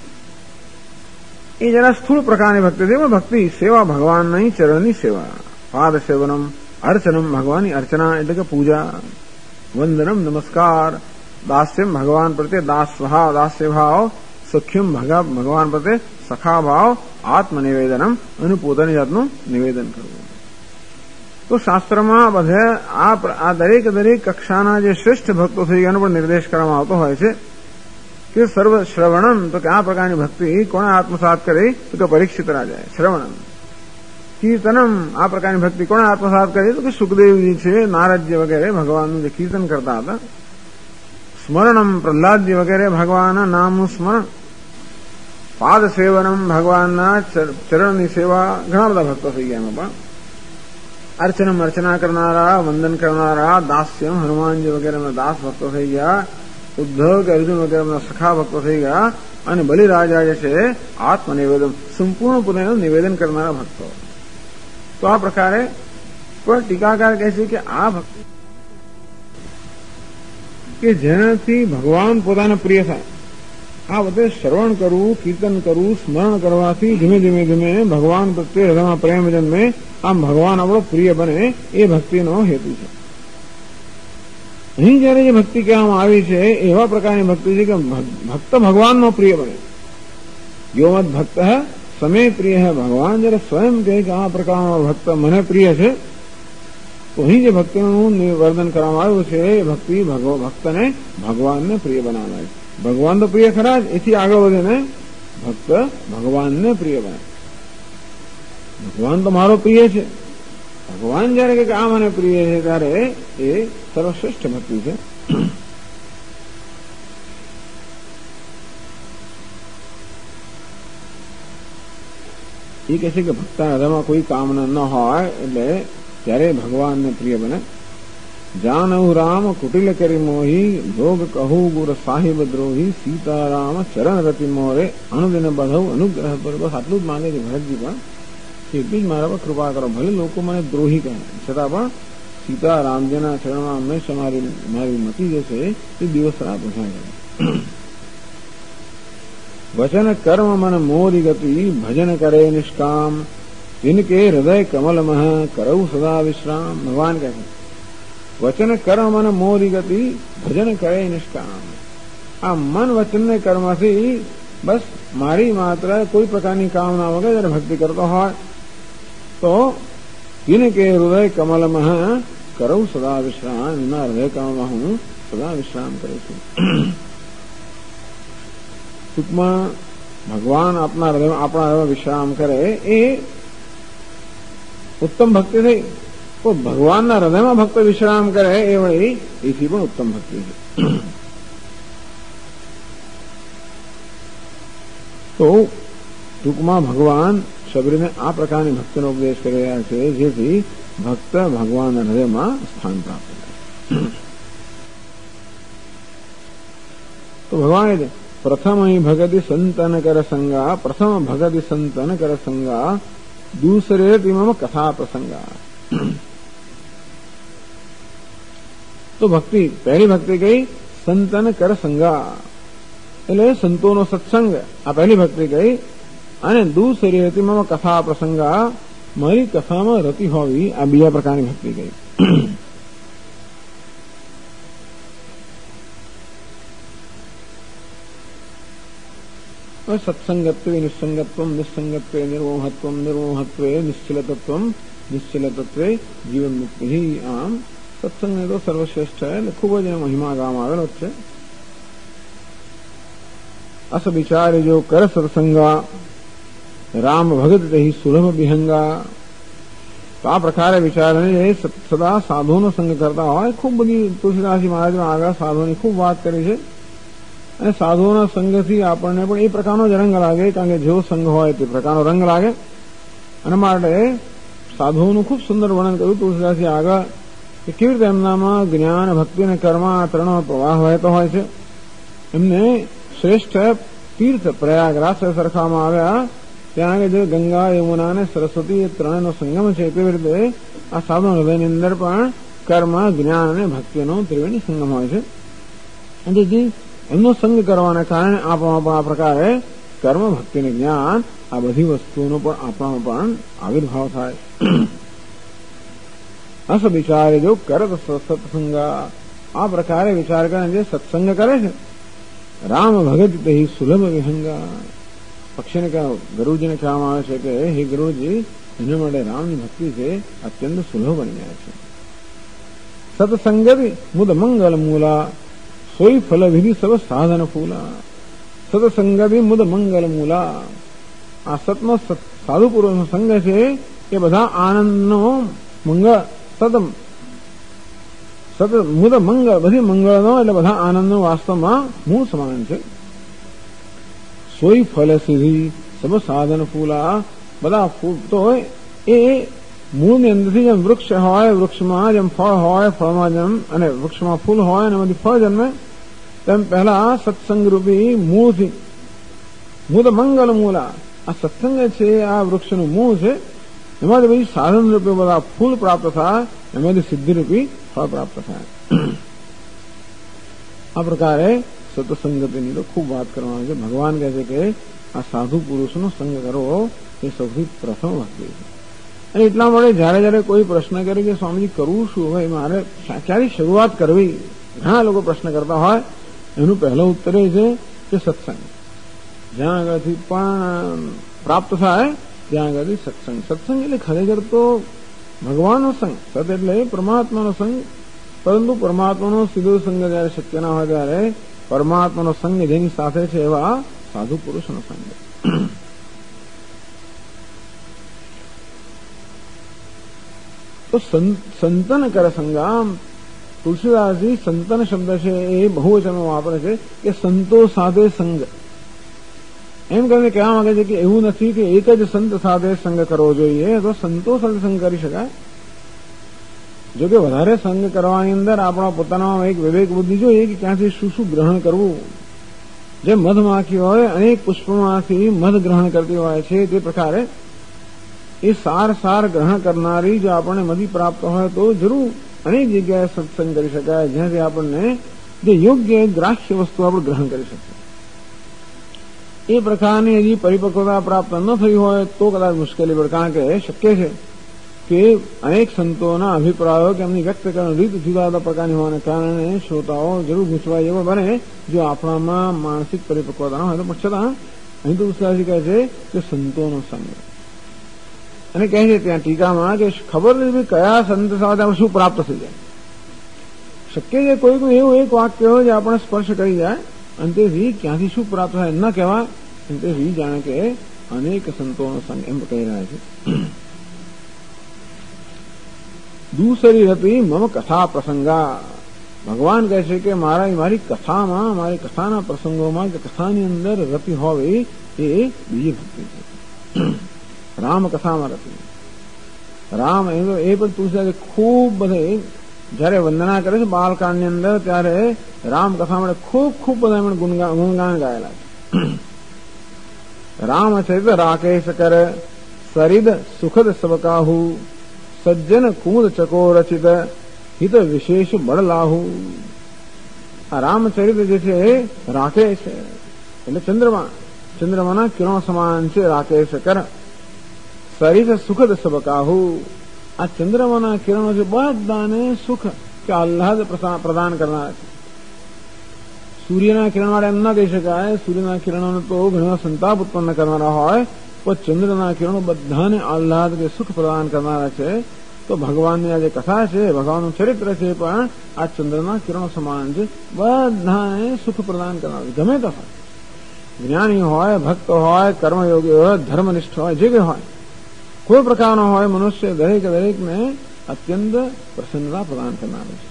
એ જરા સ્થૂળ પ્રકારની ભક્તિ છે, પણ ભક્તિ સેવા ભગવાનની ચરણની સેવા. પાદ સેવનમ, અર્ચનમ, ભગવાનની અર્ચના એટલે કે પૂજા. વંદનમ, નમસ્કાર. દાસ્યમ, ભગવાન પ્રત્યે દાસ્ય ભાવ. સખ્યમ, ભગવાન પ્રત્યે સખા ભાવ. આત્મનિવેદનમ, અને પોતાની જાતનું નિવેદન કરવું. તો શાસ્ત્રમાં બધે આ દરેક કક્ષાના જે શ્રેષ્ઠ ભક્તો થઈ એનો પણ નિર્દેશ કરવામાં આવતો હોય છે કે સર્વ શ્રવણમ, તો કે આ પ્રકારની ભક્તિ કોણે આત્મસાત કરી? તો કે પરીક્ષિત રાજાએ શ્રવણમ. કીર્તનમ, આ પ્રકારની ભક્તિ કોણે આત્મસાત કરી? તો કે સુખદેવજી છે, નારદજી વગેરે ભગવાનનું જે કીર્તન કરતા હતા. સ્મરણમ, પ્રહલાદજી વગેરે ભગવાનના નામનું સ્મરણ. પાદ સેવનમ, ભગવાનના ચરણની સેવા. ઘણા બધા ભક્તો થઈ ગયા એમાં. પણ અર્ચનમ, અર્ચના કરનારા, વંદન કરનારા. દાસ્યમ, હનુમાનજી વગેરેના દાસ ભક્તો થઈ ગયા. ઉદ્ધવ કે અર્જુન વગેરેના સખા ભક્તો થઈ ગયા. અને બલિરાજા જે છે આત્મનિવેદન, સંપૂર્ણપણે નિવેદન કરનારા ભક્તો. તો આ પ્રકારે કોઈ ટીકાકાર કહે છે કે આ ભક્તિ કે જેનાથી ભગવાન પોતાને પ્રિય થાય. આ બધે શ્રવણ કરવું, કીર્તન કરવું, સ્મરણ કરવાથી ધીમે ધીમે ધીમે ભગવાન પ્રત્યે હૃદયમાં પ્રેમ જન્મે. આમ ભગવાન આપણો પ્રિય બને, એ ભક્તિનો હેતુ છે. અહીં જયારે જે ભક્તિ કહેવામાં આવી છે એવા પ્રકારની ભક્તિ છે કે ભક્ત ભગવાનનો પ્રિય બને. યોમદ ભક્ત સમે પ્રિય હે, ભગવાન જયારે સ્વયં કહે કે આ પ્રકારનો ભક્ત મને પ્રિય છે, તો અહીં જે ભક્તિનું વર્ણન કરવામાં આવ્યું છે એ ભક્તિ ભક્તને ભગવાનને પ્રિય બનાવે છે. ભગવાન તો પ્રિય ખરા જ, એથી આગળ વધીને ભક્ત ભગવાનને પ્રિય બને. ભગવાન તો મારો પ્રિય છે. ભગવાન જયારે કે આ મને પ્રિય છે ત્યારે એ સર્વશ્રેષ્ઠ ભક્તિ છે. એ કહે છે કે ભક્તના હૃદયમાં કોઈ કામના ન હોય એટલે ત્યારે ભગવાનને પ્રિય બને. જાનહુ રામ કુટિલ કરી મોહી, ભોગ કહુ ગુર સાહિબ દ્રોહી, સીતારામ ચરણ રતિ મોરે, અણુદિન બધવ અનુગ્રહ પર. બસ આટલું જ માંગે છે ભરતજી પણ, એટલી જ મારા પર કૃપા કરો. ભલે લોકો મને દ્રોહી કહે, છતાં પણ સીતારામજીના ચરણમાં હંમેશા મારી મતી જશે એ દિવસ રાત ઉઠાય. વચન કર્મ મન મોરી ગતિ, ભજન કરે નિષ્કામ, तिनके हृदय कमल मह करऊ सदा विश्राम. भगवान कहते हैं वचन कर्म मन मोरी गति, भजन करे निष्काम. આ મન વચન ને કર્મથી બસ મારી માત્ર કોઈ પ્રકારની કામના વગર જયારે ભક્તિ કરતો હોય તો तिनके हृदय कमलमः करऊ सदा विश्राम. એના હૃદય કમલમાં હું સદા વિશ્રામ કરું છું. ટૂંકમાં ભગવાન આપણા હૃદયમાં વિશ્રામ કરે એ ઉત્તમ ભક્તિ થઈ. તો ભગવાનના હૃદયમાં ભક્ત વિશ્રામ કરે એ વળી એથી પણ ઉત્તમ ભક્તિ છે. તો ટૂંકમાં ભગવાન શબરીને આ પ્રકારની ભક્તિનો ઉપદેશ કરી રહ્યા છે જેથી ભક્ત ભગવાનના હૃદયમાં સ્થાન પ્રાપ્ત કરે. તો ભગવાન પ્રથમ ભગતિ સંતન કર સંગા, પ્રથમ ભગતિ સંતન કર સંગા, दूसरे तिमम कथा प्रसंगा. તો ભક્તિ પહેલી ભક્તિ કઈ સંતન કર સંગા એટલે સંતોનો સત્સંગ, આ પહેલી ભક્તિ કઈ. અને દૂસરી હતી મમ કથા પ્રસંગા, મારી કથામાં રતિ હોવી, આ બીજા પ્રકારની ભક્તિ કઈ. સત્સંગત્વે નિસંગત્વ, નિસંગત્વે નિર્મોહત્વ, નિર્મોહત્વે નિશ્ચલતત્વ, નિશ્ચલતત્વે જીવન મુક્તિ. આમ સત્સંગ તો સર્વશ્રેષ્ઠ છે એટલે ખૂબ જ મહિમા ગામ આવેલો છે. અસ વિચારે જો કર સત્સંગા, રામ ભગત રહી સુલભ વિહંગા. તો આ પ્રકારે વિચારને સદા સાધુનો સંગ કરતા હોય. ખૂબ બધી તુલસીદાસજી મહારાજ આગળ સાધુની ખૂબ વાત કરી છે. અને સાધુઓના સંગથી આપણને પણ એ પ્રકારનો જ રંગ લાગે, કારણ કે જેવો સંગ હોય તે પ્રકારનો રંગ લાગે. અને માટે સાધુઓનું ખૂબ સુંદર વર્ણન કર્યું તુલસીદાસજી આગળ કે કેવી રીતે એમનામાં જ્ઞાન, ભક્તિ અને કર્મ આ ત્રણનો પ્રવાહ વહેતો હોય છે. એમને શ્રેષ્ઠ તીર્થ પ્રયાગરાજ સરખામાં આવ્યા. ત્યાં આગળ જે ગંગા, યમુના અને સરસ્વતી એ ત્રણેયનો સંગમ છે તેવી રીતે આ સાધુ હૃદયની અંદર પણ કર્મ, જ્ઞાન અને ભક્તિનો ત્રિવેણી સંગમ હોય છે. જેથી એમનો સંગ કરવાના કારણે આપણામાં પણ આ પ્રકારે કર્મ, ભક્તિ અને જ્ઞાન આ બધી વસ્તુઓનો પણ આપણામાં પણ આવિર્ભાવ થાય. અસ વિચારે જો કરત સત્સંગા, આ પ્રકારે વિચાર કરે જે સત્સંગ કરે છે. રામ ભગત તે સુલભ વિહંગા. પક્ષીને ગરુજીને કહેવામાં આવે છે કે હે ગરુજી, એના માટે રામની ભક્તિ છે અત્યંત સુલભ બની જાય છે. સત્સંગતિ મુદ મંગલ મૂલા, સોઈ ફલ વિધિ સબ સાધન ફૂલા. સત્સંગતિ મુદ મંગલ મૂલા. આ સતનો સાધુ પુરુષનો સંગ છે એ બધા આનંદનો મંગળ સતત મૂળ મંગળ, બધી મંગળનો એટલે બધા આનંદનો વાસ્તવમાં મૂળ સમાન છે. સોઈ ફલ સિદ્ધિ સબ સાધન ફૂલા, બધા ફૂલ તો હોય એ મૂળની અંદરથી જેમ વૃક્ષ હોય, વૃક્ષમાં જેમ ફળ હોય, ફળમાં જેમ અને વૃક્ષમાં ફૂલ હોય અને એમાંથી ફળ જન્મે, તેમ પહેલા સત્સંગ રૂપી મૂળથી મૂળ મંગલ મૂલા, આ સત્સંગ છે આ વૃક્ષનું મૂળ છે. એમાંથી પછી સાધન રૂપે બધા ફૂલ પ્રાપ્ત થાય, એમાંથી સિદ્ધિરૂપી ફળ પ્રાપ્ત થાય. આ પ્રકારે સત્સંગતિની તો ખૂબ વાત કરવાની છે. ભગવાન કહે છે કે આ સાધુ પુરુષનો સંગ કરવો એ સૌથી પ્રથમ વસ્તુ છે. અને એટલા માટે જયારે કોઈ પ્રશ્ન કરે કે સ્વામીજી કરવું શું હોય, મારે ક્યાંથી શરૂઆત કરવી, ઘણા લોકો પ્રશ્ન કરતા હોય, એનું પહેલો ઉત્તર એ છે કે સત્સંગ. જ્યાં આગળથી પણ પ્રાપ્ત થાય ત્યાં આગળથી સત્સંગ. સત્સંગ એટલે ખરેખર તો ભગવાનનો સંગ, સત એટલે પરમાત્માનો સંગ. પરંતુ પરમાત્માનો સીધો સંગ જયારે શક્ય ના હોય ત્યારે પરમાત્માનો સંગ જેની સાથે છે એવા સાધુ પુરુષનો સંગ. તો સંતન કર સંગામ, તુલસીદાસજી સંતન શબ્દ છે એ બહુવચનમાં વાપરે છે કે સંતો સાથે સંગ. એમ કરીને કહેવા માંગે છે કે એવું નથી કે એક જ સંત સાથે સંગ કરવો જોઈએ, તો સંતો સાથે સંગ કરી શકાય. જો કે વધારે સંગ કરવાની અંદર આપણા પોતાનામાં એક વિવેક બુદ્ધિ જોઈએ કે ક્યાંથી શું શું ગ્રહણ કરવું. જેમ મધમાખી હોય અનેક પુષ્પમાંથી મધ ગ્રહણ કરતી હોય છે, તે પ્રકારે એ સાર ગ્રહણ કરનારી જો આપણને મધી પ્રાપ્ત હોય તો જરૂર અનેક જગ્યાએ સત્સંગ કરી શકાય, જ્યાંથી આપણને જે યોગ્ય ગ્રાહ્ય વસ્તુ આપણે ગ્રહણ કરી શકીએ. એ પ્રકારની હજી પરિપક્વતા પ્રાપ્ત ન થઈ હોય તો કદાચ મુશ્કેલી પડે. કારણ કે શક્ય છે કે અનેક સંતોના અભિપ્રાયો કે એમની વ્યક્ત કરવાની રીત જુદા જુદા પ્રકારની હોવાને કારણે શ્રોતાઓ જરૂર ગૂંચવાય એવો બને જો આપણામાં માનસિક પરિપક્વતા ન હોય. તો પણ છતાં અહીં તો ઉત્સાહજી કહે છે કે સંતોનો સંગ. અને કહે છે ત્યાં ટીકામાં કે ખબર નથી કયા સંત સાથે શું પ્રાપ્ત થઈ જાય. શક્ય છે કોઈ એવું એક વાક્ય હોય જે આપણે સ્પર્શ કરી જાય અને તેથી ક્યાંથી શું પ્રાપ્ત થાય ન કહેવાય. તેથી જાણે કે અનેક સંતોનો સંગ એમ કહી રહ્યા છે. દૂસરી હતી મમ કથા પ્રસંગા. ભગવાન કહે છે કે મારી કથામાં, મારી કથાના પ્રસંગોમાં કે કથાની અંદર રતિ હોવી એ બીજી ભક્તિ છે. રામ કથામાં રતિ. રામ એ પણ તુલસી ખૂબ બધે જયારે વંદના કરે છે બાલકાંડની અંદર ત્યારે રામ કથા માટે ખૂબ બધા એમણે ગુણગાન ગાયેલા છે. રામચરિત રાકેશ કર સરિદ સુખદ સબકાહુ સજ્જન કુમુદ ચકો રચિત હિત વિશેષ બળલાહુ. આ રામચરિત જે છે રાકેશ એટલે ચંદ્રમાના કિરણો સમાન છે. રાકેશ કર સરિદ સુખદ સબકાહુ. આ ચંદ્રમાના કિરણો છે બધાને સુખ કે આહ્લાદ પ્રદાન કરનાર છે. સૂર્યના કિરણ વાળા એમ ના કહી શકાય, સૂર્યના કિરણોને તો ઘણા સંતાપ ઉત્પન્ન કરનારા હોય, પણ ચંદ્રના કિરણો બધાને આહ્લાદ કે સુખ પ્રદાન કરનારા છે. તો ભગવાનની આ જે કથા છે, ભગવાનનું ચરિત્ર છે, પણ આ ચંદ્રના કિરણો સમાન છે. બધાને સુખ પ્રદાન કરનાર ગમે તો હોય, જ્ઞાની હોય, ભક્ત હોય, કર્મયોગી હોય, ધર્મનિષ્ઠ હોય, જે કંઈ હોય, કોઈ પ્રકારનો હોય મનુષ્ય, દરેકને અત્યંત પ્રસન્નતા પ્રદાન કરનાર છે.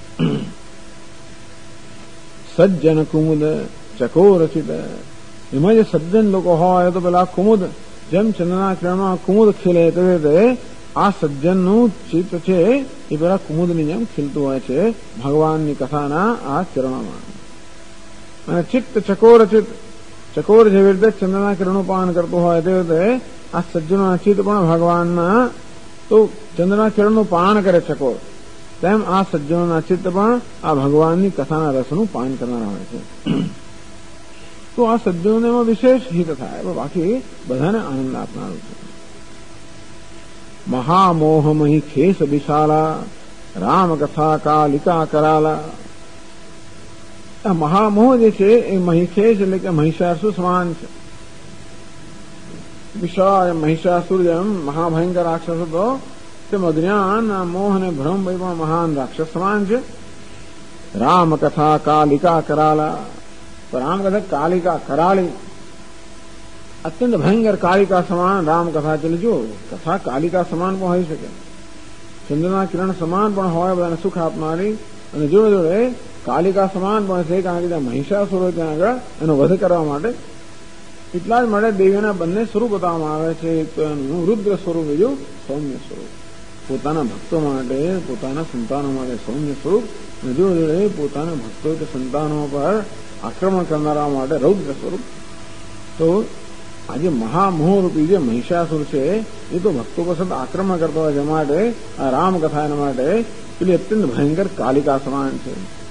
સજ્જન કુમુદ ચકોરચિત. એમાં જે સજ્જન લોકો હોય તો પેલા કુમુદ જેમ ચંદ્રના કિરણમાં કુમુદ ખીલે તે રીતે આ સજ્જનનું ચિત્ત છે એ પેલા કુમુદની જેમ ખીલતું હોય છે ભગવાનની કથાના આ કિરણોમાં. અને ચિત્ત ચકોરચિત, ચકોર જેવી રીતે ચંદ્રના કિરણો પાન કરતું હોય તે રીતે આ સજ્જનોના ચિત્ત પણ ભગવાનના તો ચંદ્રના કિરણનું પાન કરે ચકોર, તેમ આ સજ્જનોના ચિત્ત પણ આ ભગવાનની કથાના રસનું પાન કરનારા હોય છે. તો આ સજ્જનોને એમાં વિશેષ હિત થાય, બાકી બધાને આનંદ આપનારું છે. મહામોહ મહી ખેસ વિશાલા રામ કથા કાલિકા કરાલા. આ મહામોહ જે છે એ મહીખેશ એટલે કે મહિષાસુર સમાન છે. વિશાળ મહિષાસુર જેમ મહાભયંકર રાક્ષસ હતો તેમ અજ્ઞાન, મોહ અને ભ્રમ પણ મહાન રાક્ષસ સમાન છે. રામ કથા કાલિકા કરાલા. તો રામ કથા કાલિકા કરાળી. અત્યંત ભયંકર કાલિકા સમાન રામ કથા ચાલી. જો કથા કાલિકા સમાન પણ હોઈ શકે, ચંદ્રના કિરણ સમાન પણ હોય, બધાને સુખ આપનારી, અને જોડે જોડે કાલિકા સમાન પણ છે, કારણ કે ત્યાં મહિષાસુરો ત્યાં આગળ એનો વધ કરવા માટે. એટલા જ માટે દેવીના બંને સ્વરૂપ બતાવવામાં આવે છે. એક તો એનું રુદ્ર સ્વરૂપ, બીજું સૌમ્ય સ્વરૂપ. પોતાના ભક્તો માટે, પોતાના સંતાનો માટે સૌમ્ય સ્વરૂપ, અને જોડે જોડે પોતાના ભક્તો કે સંતાનો પર આક્રમણ કરનારા માટે રૌદ્ર સ્વરૂપ. તો આજે મહામોહરૂપી જે મહિષાસુર છે એ તો ભક્તો પર સતત આક્રમણ કરતો હોય છે. માટે આ રામકથા એના માટે પેલી અત્યંત ભયંકર કાલિકા સમાન છે.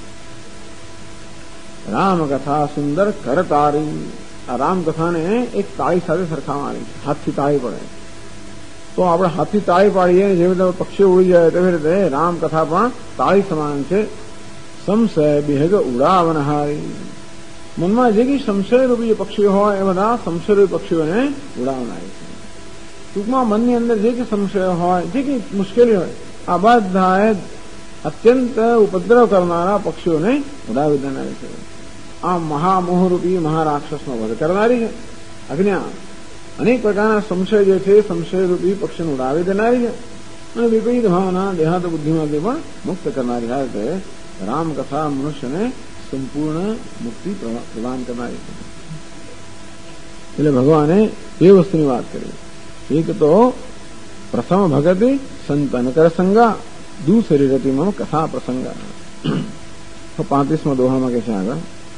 રામકથા સુંદર કરતારી. આ રામકથાને એક તાળી સાથે સરખાવવામાં આવી છે. હાથથી તાળી પડે તો આપણે હાથથી તાળી પાડીએ, જેવી રીતે પક્ષીઓ ઉડી જાય તેવી રીતે રામકથા પણ તાળી સમાન છે. સંશય બિહગ ઉડાવનહારી. મનમાં જે કઈ સંશયરૂપી જે પક્ષીઓ હોય એ બધા સંશયરૂપી પક્ષીઓને ઉડાવનારી છે. ટૂંકમાં મનની અંદર જે કઈ સંશય હોય, જે કઈ મુશ્કેલી હોય, આ બધા અત્યંત ઉપદ્રવ કરનારા પક્ષીઓને ઉડાવી દેનારી છે. આ મહામોહરૂપી મહારાક્ષસનો વધ કરનારી છે. અજ્ઞાન અનેક પ્રકારના સંશય જે છે સંશયરૂપી પક્ષીને ઉડાવી દેનારી છે, અને વિપરીત ભાવના દેહાત બુદ્ધિમાંથી પણ મુક્ત કરનારી છે. તે રામકથા મનુષ્યને સંપૂર્ણ મુક્તિ પ્રદાન કરનારી છે. એટલે ભગવાને બે વસ્તુની વાત કરી. એક તો પ્રથમ ભગતિ સંતન કર સંગા, દૂસરી રતિ મમ કથા પ્રસંગા. 35મા દોહામાં કે છે આગળ,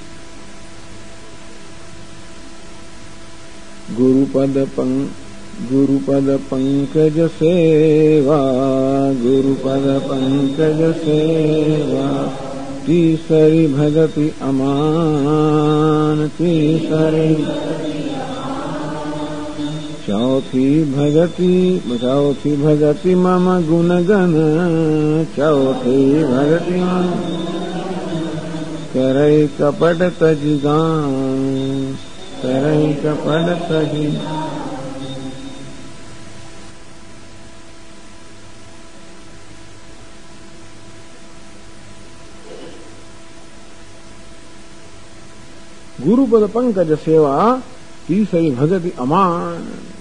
ગુરુપદ પંકજ સેવા, ગુરુપદ પંકજ સેવા, તીસરી ભગતિ અમાન, તીસરી ચોથી ભગતિ મમ ગુણગન, ચોથી ભગતિ કરૈ કપટ તજગાન, કરૈ કપટ તજી. ગુરુપદ પંકજ સેવા, તીસરી ભગતિ અમાન.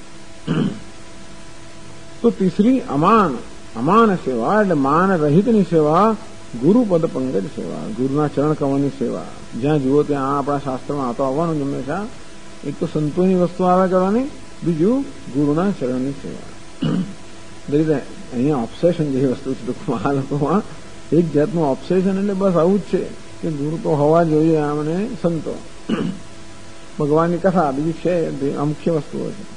તો તીસરી અમાન સેવા એટલે માન રહિતની સેવા, ગુરુપદ પંકજ સેવા, ગુરુના ચરણ કમળની સેવા. જ્યાં જુઓ ત્યાં આપણા શાસ્ત્રમાં આતો આવવાનું હંમેશા. એક તો સંતોની વસ્તુ આવે કરવાની, બીજું ગુરુના ચરણની સેવા. દરેક અહીંયા ઓબ્સેશન જેવી વસ્તુ છે. આ લોકોમાં એક જાતનું ઓબ્સેશન એટલે બસ આવું જ છે કે ગુરુ તો હોવા જોઈએ. આમને સંતો, ભગવાનની કથા બીજી છે, મુખ્ય વસ્તુઓ છે.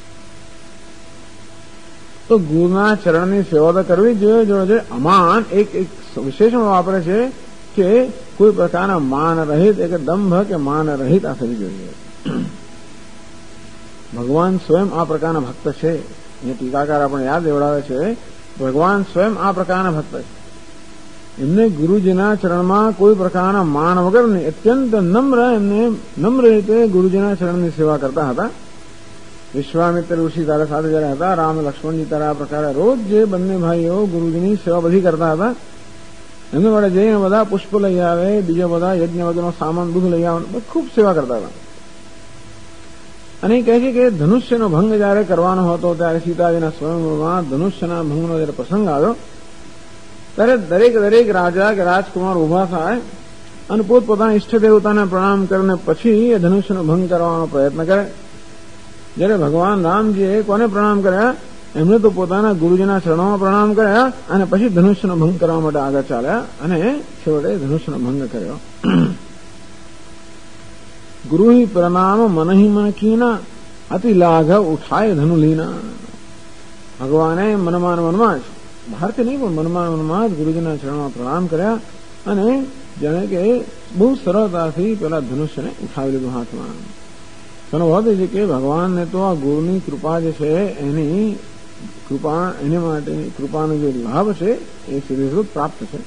તો ગુરુના ચરણની સેવા તો કરવી જ જોઈએ. જોડે અમાન એક વિશેષણ વાપરે છે કે કોઈ પ્રકારના માન રહિત, એક દંભ કે માન રહિત આ થવી જોઈએ. ભગવાન સ્વયં આ પ્રકારના ભક્ત છે. એ ટીકાકાર આપણે યાદ દેવડાવે છે, ભગવાન સ્વયં આ પ્રકારના ભક્ત છે. એમને ગુરુજીના ચરણમાં કોઈ પ્રકારના માન વગરની અત્યંત નમ્ર રીતે ગુરુજીના ચરણની સેવા કરતા હતા. વિશ્વામિત્ર ઋષિ તારા સાથે જયારે હતા, રામ લક્ષ્મણજી તારા આ પ્રકારે રોજ જે બંને ભાઈઓ ગુરુજીની સેવા બધી કરતા હતા. એમને માટે જઈને બધા પુષ્પ લઈ આવે, બીજા બધા યજ્ઞ વગરનો સામાન દૂધ લઈ આવે, ખૂબ સેવા કરતા હતા. અને એ કહે છે કે ધનુષ્યનો ભંગ જયારે કરવાનો હતો ત્યારે સીતાજીના સ્વયંવરમાં ધનુષ્યના ભંગનો જયારે પ્રસંગ આવ્યો ત્યારે દરેક રાજા કે રાજકુમાર ઉભા થાય અને પોતપોતાના ઈષ્ટ દેવતાને પ્રણામ કરીને પછી એ ધનુષ્યનો ભંગ કરવાનો પ્રયત્ન કરે. જયારે ભગવાન રામજીએ કોને પ્રણામ કર્યા? એમણે તો પોતાના ગુરુજીના ચરણોમાં પ્રણામ કર્યા અને પછી ધનુષ્યનો ભંગ કરવા માટે આગળ ચાલ્યા અને છેવટે ધનુષ્યનો ભંગ કર્યો. ગુરુહિ પ્રણામ મનહિ મન કીના, અતિ લાઘવ ઉઠાય ધનુલીના. ભગવાને મનમાં જ, બહારથી નહીં પણ મનમાં જ ગુરુજીના ચરણોમાં પ્રણામ કર્યા અને જાણે કે બહુ સરળતાથી પેલા ધનુષ્યને ઉઠાવી લીધું હાથમાં. તેનો અર્થ છે કે ભગવાનને તો આ ગુરુની કૃપા જે છે એની કૃપા, એને માટેની કૃપાનો જે લાભ છે એ સીધે પ્રાપ્ત છે.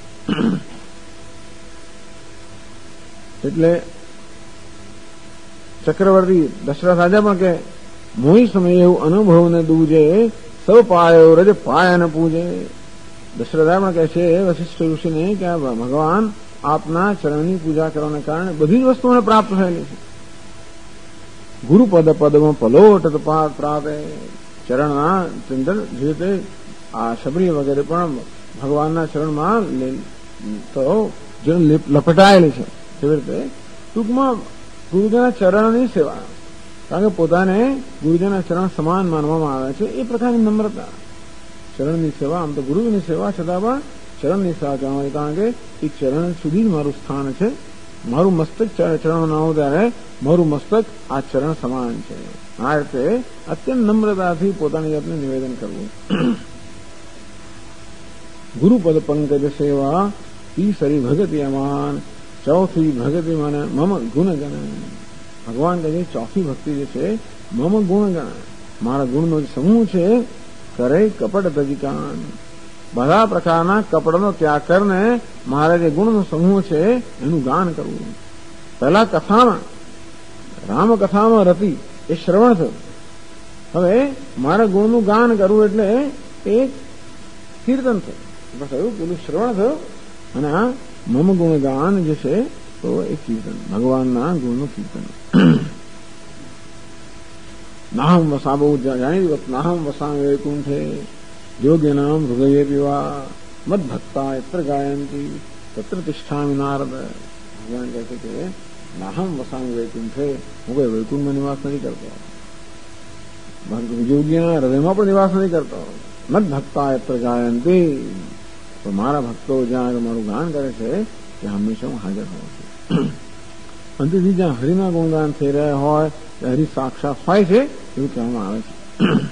એટલે ચક્રવર્તી દશરથ રાજા પણ કે મોહી સમય એવું અનુભવને દૂજે, સૌ પાયો રજ પાયન પૂજે. દશરથ રાજા પણ કહે છે વશિષ્ઠ ઋષિને કે ભગવાન આપના ચરણની પૂજા કરવાને કારણે બધી જ વસ્તુઓને પ્રાપ્ત થયેલી છે. ગુરુપદ પદમાં પલોટ પ્રાપે. ચરણના ચંદ્ર જે રીતે આ શબરી વગેરે પણ ભગવાનના ચરણમાં તો લપટાયેલી છે. કેવી રીતે? ટૂંકમાં ગુરુજીના ચરણની સેવા, કારણ કે પોતાને ગુરુજીના ચરણ સમાન માનવામાં આવે છે. એ પ્રકારની નમ્રતા, ચરણની સેવા. આમ તો ગુરુની સેવા છતાં પણ ચરણની સેવા કહેવાય, કારણ કે એ ચરણ સુધી જ મારું સ્થાન છે. મારું મસ્તક ચરણ ના હોય ત્યારે મારું મસ્તક આ ચરણ સમાન છે. આ રીતે અત્યંત નમ્રતાથી પોતાની જાતને નિવેદન કરવું. ગુરુપદ પંકજ સેવા તીસરી ભગતિ અમાન, ચોથી ભગતિ મને મમ ગુણગણ. ભગવાન કહે છે ચોથી ભક્તિ જે છે મમ ગુણગણ, મારા ગુણનો જે સમૂહ છે. કરે કપટ તજિકાન, બધા પ્રકારના કપડનો ત્યાગ કરીને મારા જે ગુણનો સમૂહ છે એનું ગાન કરવું. પહેલા કથામાં, રામકથામાં રતિ એ શ્રવણ થયું. હવે મારા ગુણનું ગાન કરવું એટલે એક કીર્તન થયું. થયું પેલું શ્રવણ થયું અને આ મમ ગુણ ગાન જે છે તો એ કીર્તન, ભગવાનના ગુણનું કીર્તન. નાહમ વસા, બહુ જાણી વખત નાહમ વસા વૈકુંઠે યોગ્ય નામ હૃદય પીવા મદ ભક્તા એત્ર ગાયંતી તત્ર તિષ્ઠામિ નારદ. ભગવાન કહે છે કે નાહમ વસામી વૈકુંઠે, હું કોઈ વૈકુંઠમાં નિવાસ નથી કરતો, યોગીના હૃદયમાં પણ નિવાસ નથી કરતો. મદ ભક્તા એત્ર ગાયંતી, તો મારા ભક્તો જ્યાં મારું ગાન કરે છે ત્યાં હંમેશા હું હાજર હોઉં છું. અંતથી જ્યાં હરિના ગુણગાન થઈ રહ્યા હોય ત્યાં હરિ સાક્ષાત હોય છે એવું કહેવામાં આવે છે.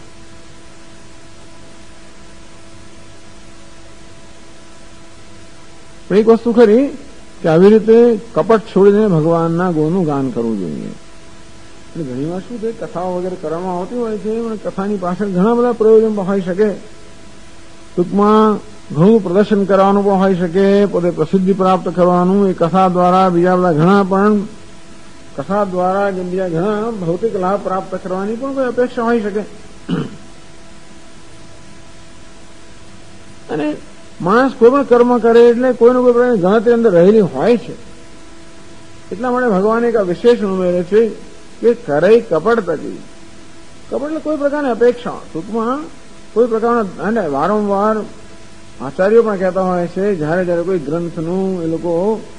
એક વસ્તુ ખરી કે આવી રીતે કપટ છોડીને ભગવાનના ગુણનું ગાન કરવું જોઈએ. એટલે ઘણી વાર શું છે, કથાઓ વગેરે કરવામાં આવતી હોય છે, પણ કથાની પાછળ ઘણા બધા પ્રયોજન પણ હોઈ શકે. ટૂંકમાં ઘણું પ્રદર્શન કરવાનું પણ હોઈ શકે, પોતે પ્રસિદ્ધિ પ્રાપ્ત કરવાનું, એ કથા દ્વારા બીજા બધા ઘણા પણ કથા દ્વારા બીજા ઘણા ભૌતિક લાભ પ્રાપ્ત કરવાની પણ કોઈ અપેક્ષા હોઈ શકે. અને માણસ કોઈ પણ કર્મ કરે એટલે કોઈને કોઈ પ્રકારની ગણતરી અંદર રહેલી હોય છે. એટલા માટે ભગવાને એક વિશેષ ઉમેરે છે કે કરે કપટ તજી. કપટ એટલે કોઈ પ્રકારની અપેક્ષા, ટૂંકમાં કોઈ પ્રકારના વારંવાર આચાર્યો પણ કહેતા હોય છે, જયારે જયારે કોઈ ગ્રંથનું એ લોકો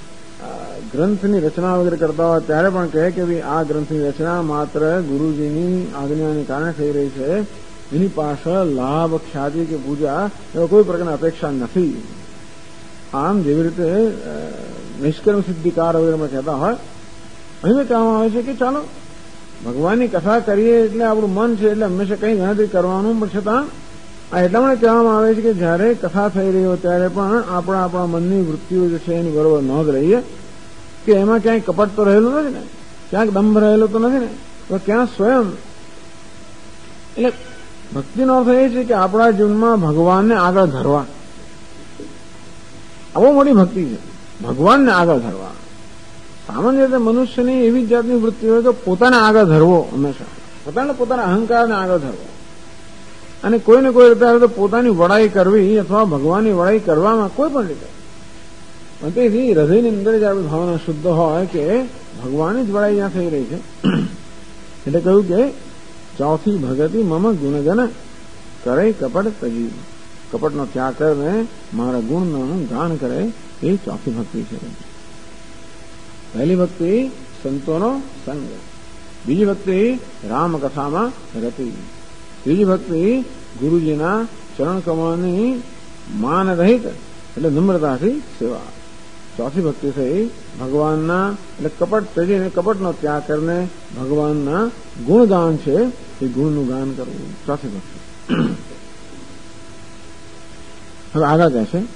ગ્રંથની રચના વગેરે કરતા હોય ત્યારે પણ કહે કે ભાઈ આ ગ્રંથની રચના માત્ર ગુરુજીની આજ્ઞાને કારણે થઈ રહી છે, એની પાછળ લાભ, ખ્યાતિ કે પૂજા એવા કોઈ પ્રકારની અપેક્ષા નથી. આમ જેવી રીતે નિષ્કર્મ સિદ્ધિકાર વગેરેમાં કહેતા હોય, અહીં કહેવામાં આવે છે કે ચાલો ભગવાનની કથા કરીએ એટલે આપણું મન છે એટલે હંમેશા કંઈ ગણતરી કરવાનું, પણ છતાં આ એટલા માટે કહેવામાં આવે છે કે જયારે કથા થઈ રહી હોય ત્યારે પણ આપણા મનની વૃત્તિઓ જે છે એની બરોબર નોંધ લઈએ કે એમાં ક્યાંય કપટ તો રહેલું નથી ને, ક્યાંક દંભ રહેલો તો નથી ને, તો ક્યાં સ્વયં. એટલે ભક્તિનો અર્થ એ છે કે આપણા જીવનમાં ભગવાનને આગળ ધરવા. આ બહુ મોટી ભક્તિ છે, ભગવાનને આગળ ધરવા. સામાન્ય રીતે મનુષ્યની એવી જાતની વૃત્તિ હોય કે પોતાને આગળ ધરવો, હંમેશા પોતાના અહંકારને આગળ ધરવો, અને કોઈને કોઈ રીતે તો પોતાની વડાઈ કરવી અથવા ભગવાનની વડાઈ કરવામાં કોઈ પણ રીતે. તેથી હૃદયની અંદર જ આપણી ભાવના શુદ્ધ હોય કે ભગવાનની જ વડાઈ જ્યાં થઈ રહી છે. એટલે કહ્યું કે ચોથી ભગતિ મમ ગુણગન કરે કપટ તજી, કપટનો ત્યાગ કરીને મારા ગુણનું ગાન કરે એ ચોથી ભક્તિ છે. પહેલી ભક્તિ સંતોનો સંગ, બીજી ભક્તિ રામકથામાં રતિ, ત્રીજી ભક્તિ ગુરુજીના ચરણ કમળની માન રહિત એટલે નમ્રતાથી સેવા, ચોથી ભક્તિ થઈ ભગવાનના એટલે કપટ ત્યજીને કપટનો ત્યાગ કરીને ભગવાનના ગુણગાન છે એ ગુણનું ગાન કરવું, ચોથી ભક્તિ. હવે આગળ કહે છે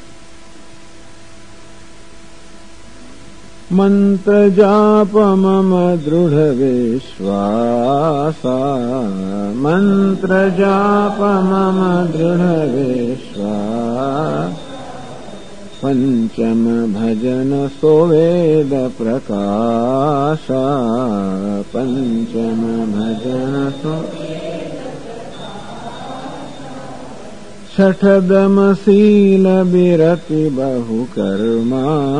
મંત્ર જાપ મમ દૃઢ વિશ્વાસા, મંત્ર જાપ મમ દૃઢ વિશ્વાસ, પંચમ ભજન સોવેદ પ્રકાશા, પંચમ ભજન છઠદમ શીલ બિરતિ બહુ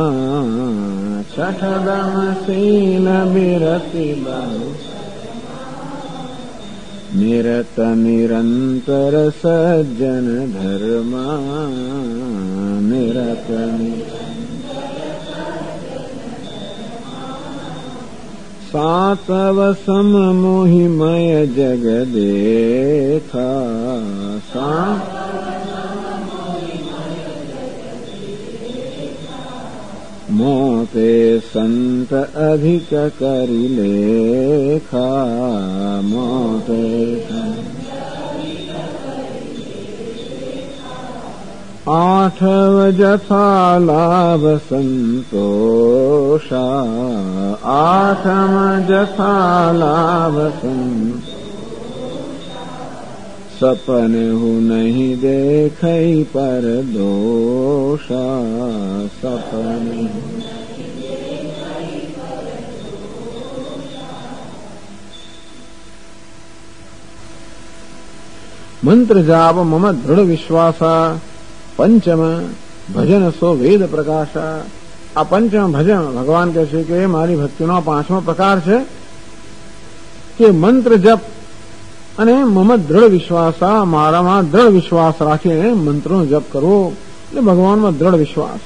કર્મા, છઠદમ શીલ બિરતિ બહુ નિરત નિરંતર સજ્જન ધર્મા નિરત સાતવ સમ મોહિમય જગ દેખા મોતે સંત અધિક કરી લેખા મોતે આઠવ જથા લાભ સંતોષા આઠમ જથા લાભ સપન હું નહીં દેખઈ પર દોષા સપન મંત્ર જાપ મમ દૃઢ વિશ્વાસા પંચમ ભજન સો વેદ પ્રકાશા. આ પંચમ ભજન ભગવાન કહે છે કે મારી ભક્તિનો પાંચમો પ્રકાર છે કે મંત્ર જપ અને મમ દ્રઢ વિશ્વાસા મારામાં દ્રઢ વિશ્વાસ રાખીને મંત્રનો જપ કરવો એટલે ભગવાનમાં દ્રઢ વિશ્વાસ.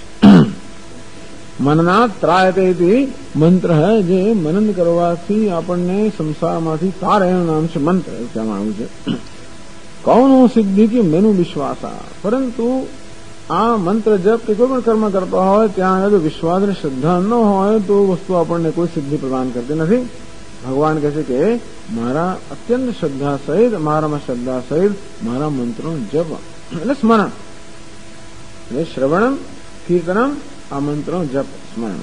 મનના ત્રાયતે મંત્ર જે મનન કરવાથી આપણને સંસારમાંથી તારે એનું નામ છે મંત્ર કહેવામાં આવ્યું છે. કૌનો સિદ્ધિ કે મેનું વિશ્વાસા. પરંતુ આ મંત્ર જપ કે કોઈ પણ કર્મ કરતા હોય ત્યાં આગળ વિશ્વાસ અને શ્રદ્ધા ન હોય તો વસ્તુ આપણને કોઈ સિદ્ધિ પ્રદાન કરતી નથી. ભગવાન કહે છે કે મારા અત્યંત શ્રદ્ધા સહિત મારામાં શ્રદ્ધા સહિત મારા મંત્રનો જપ એટલે સ્મરણ એટલે શ્રવણમ કીર્તનમ આ મંત્રનો જપ સ્મરણ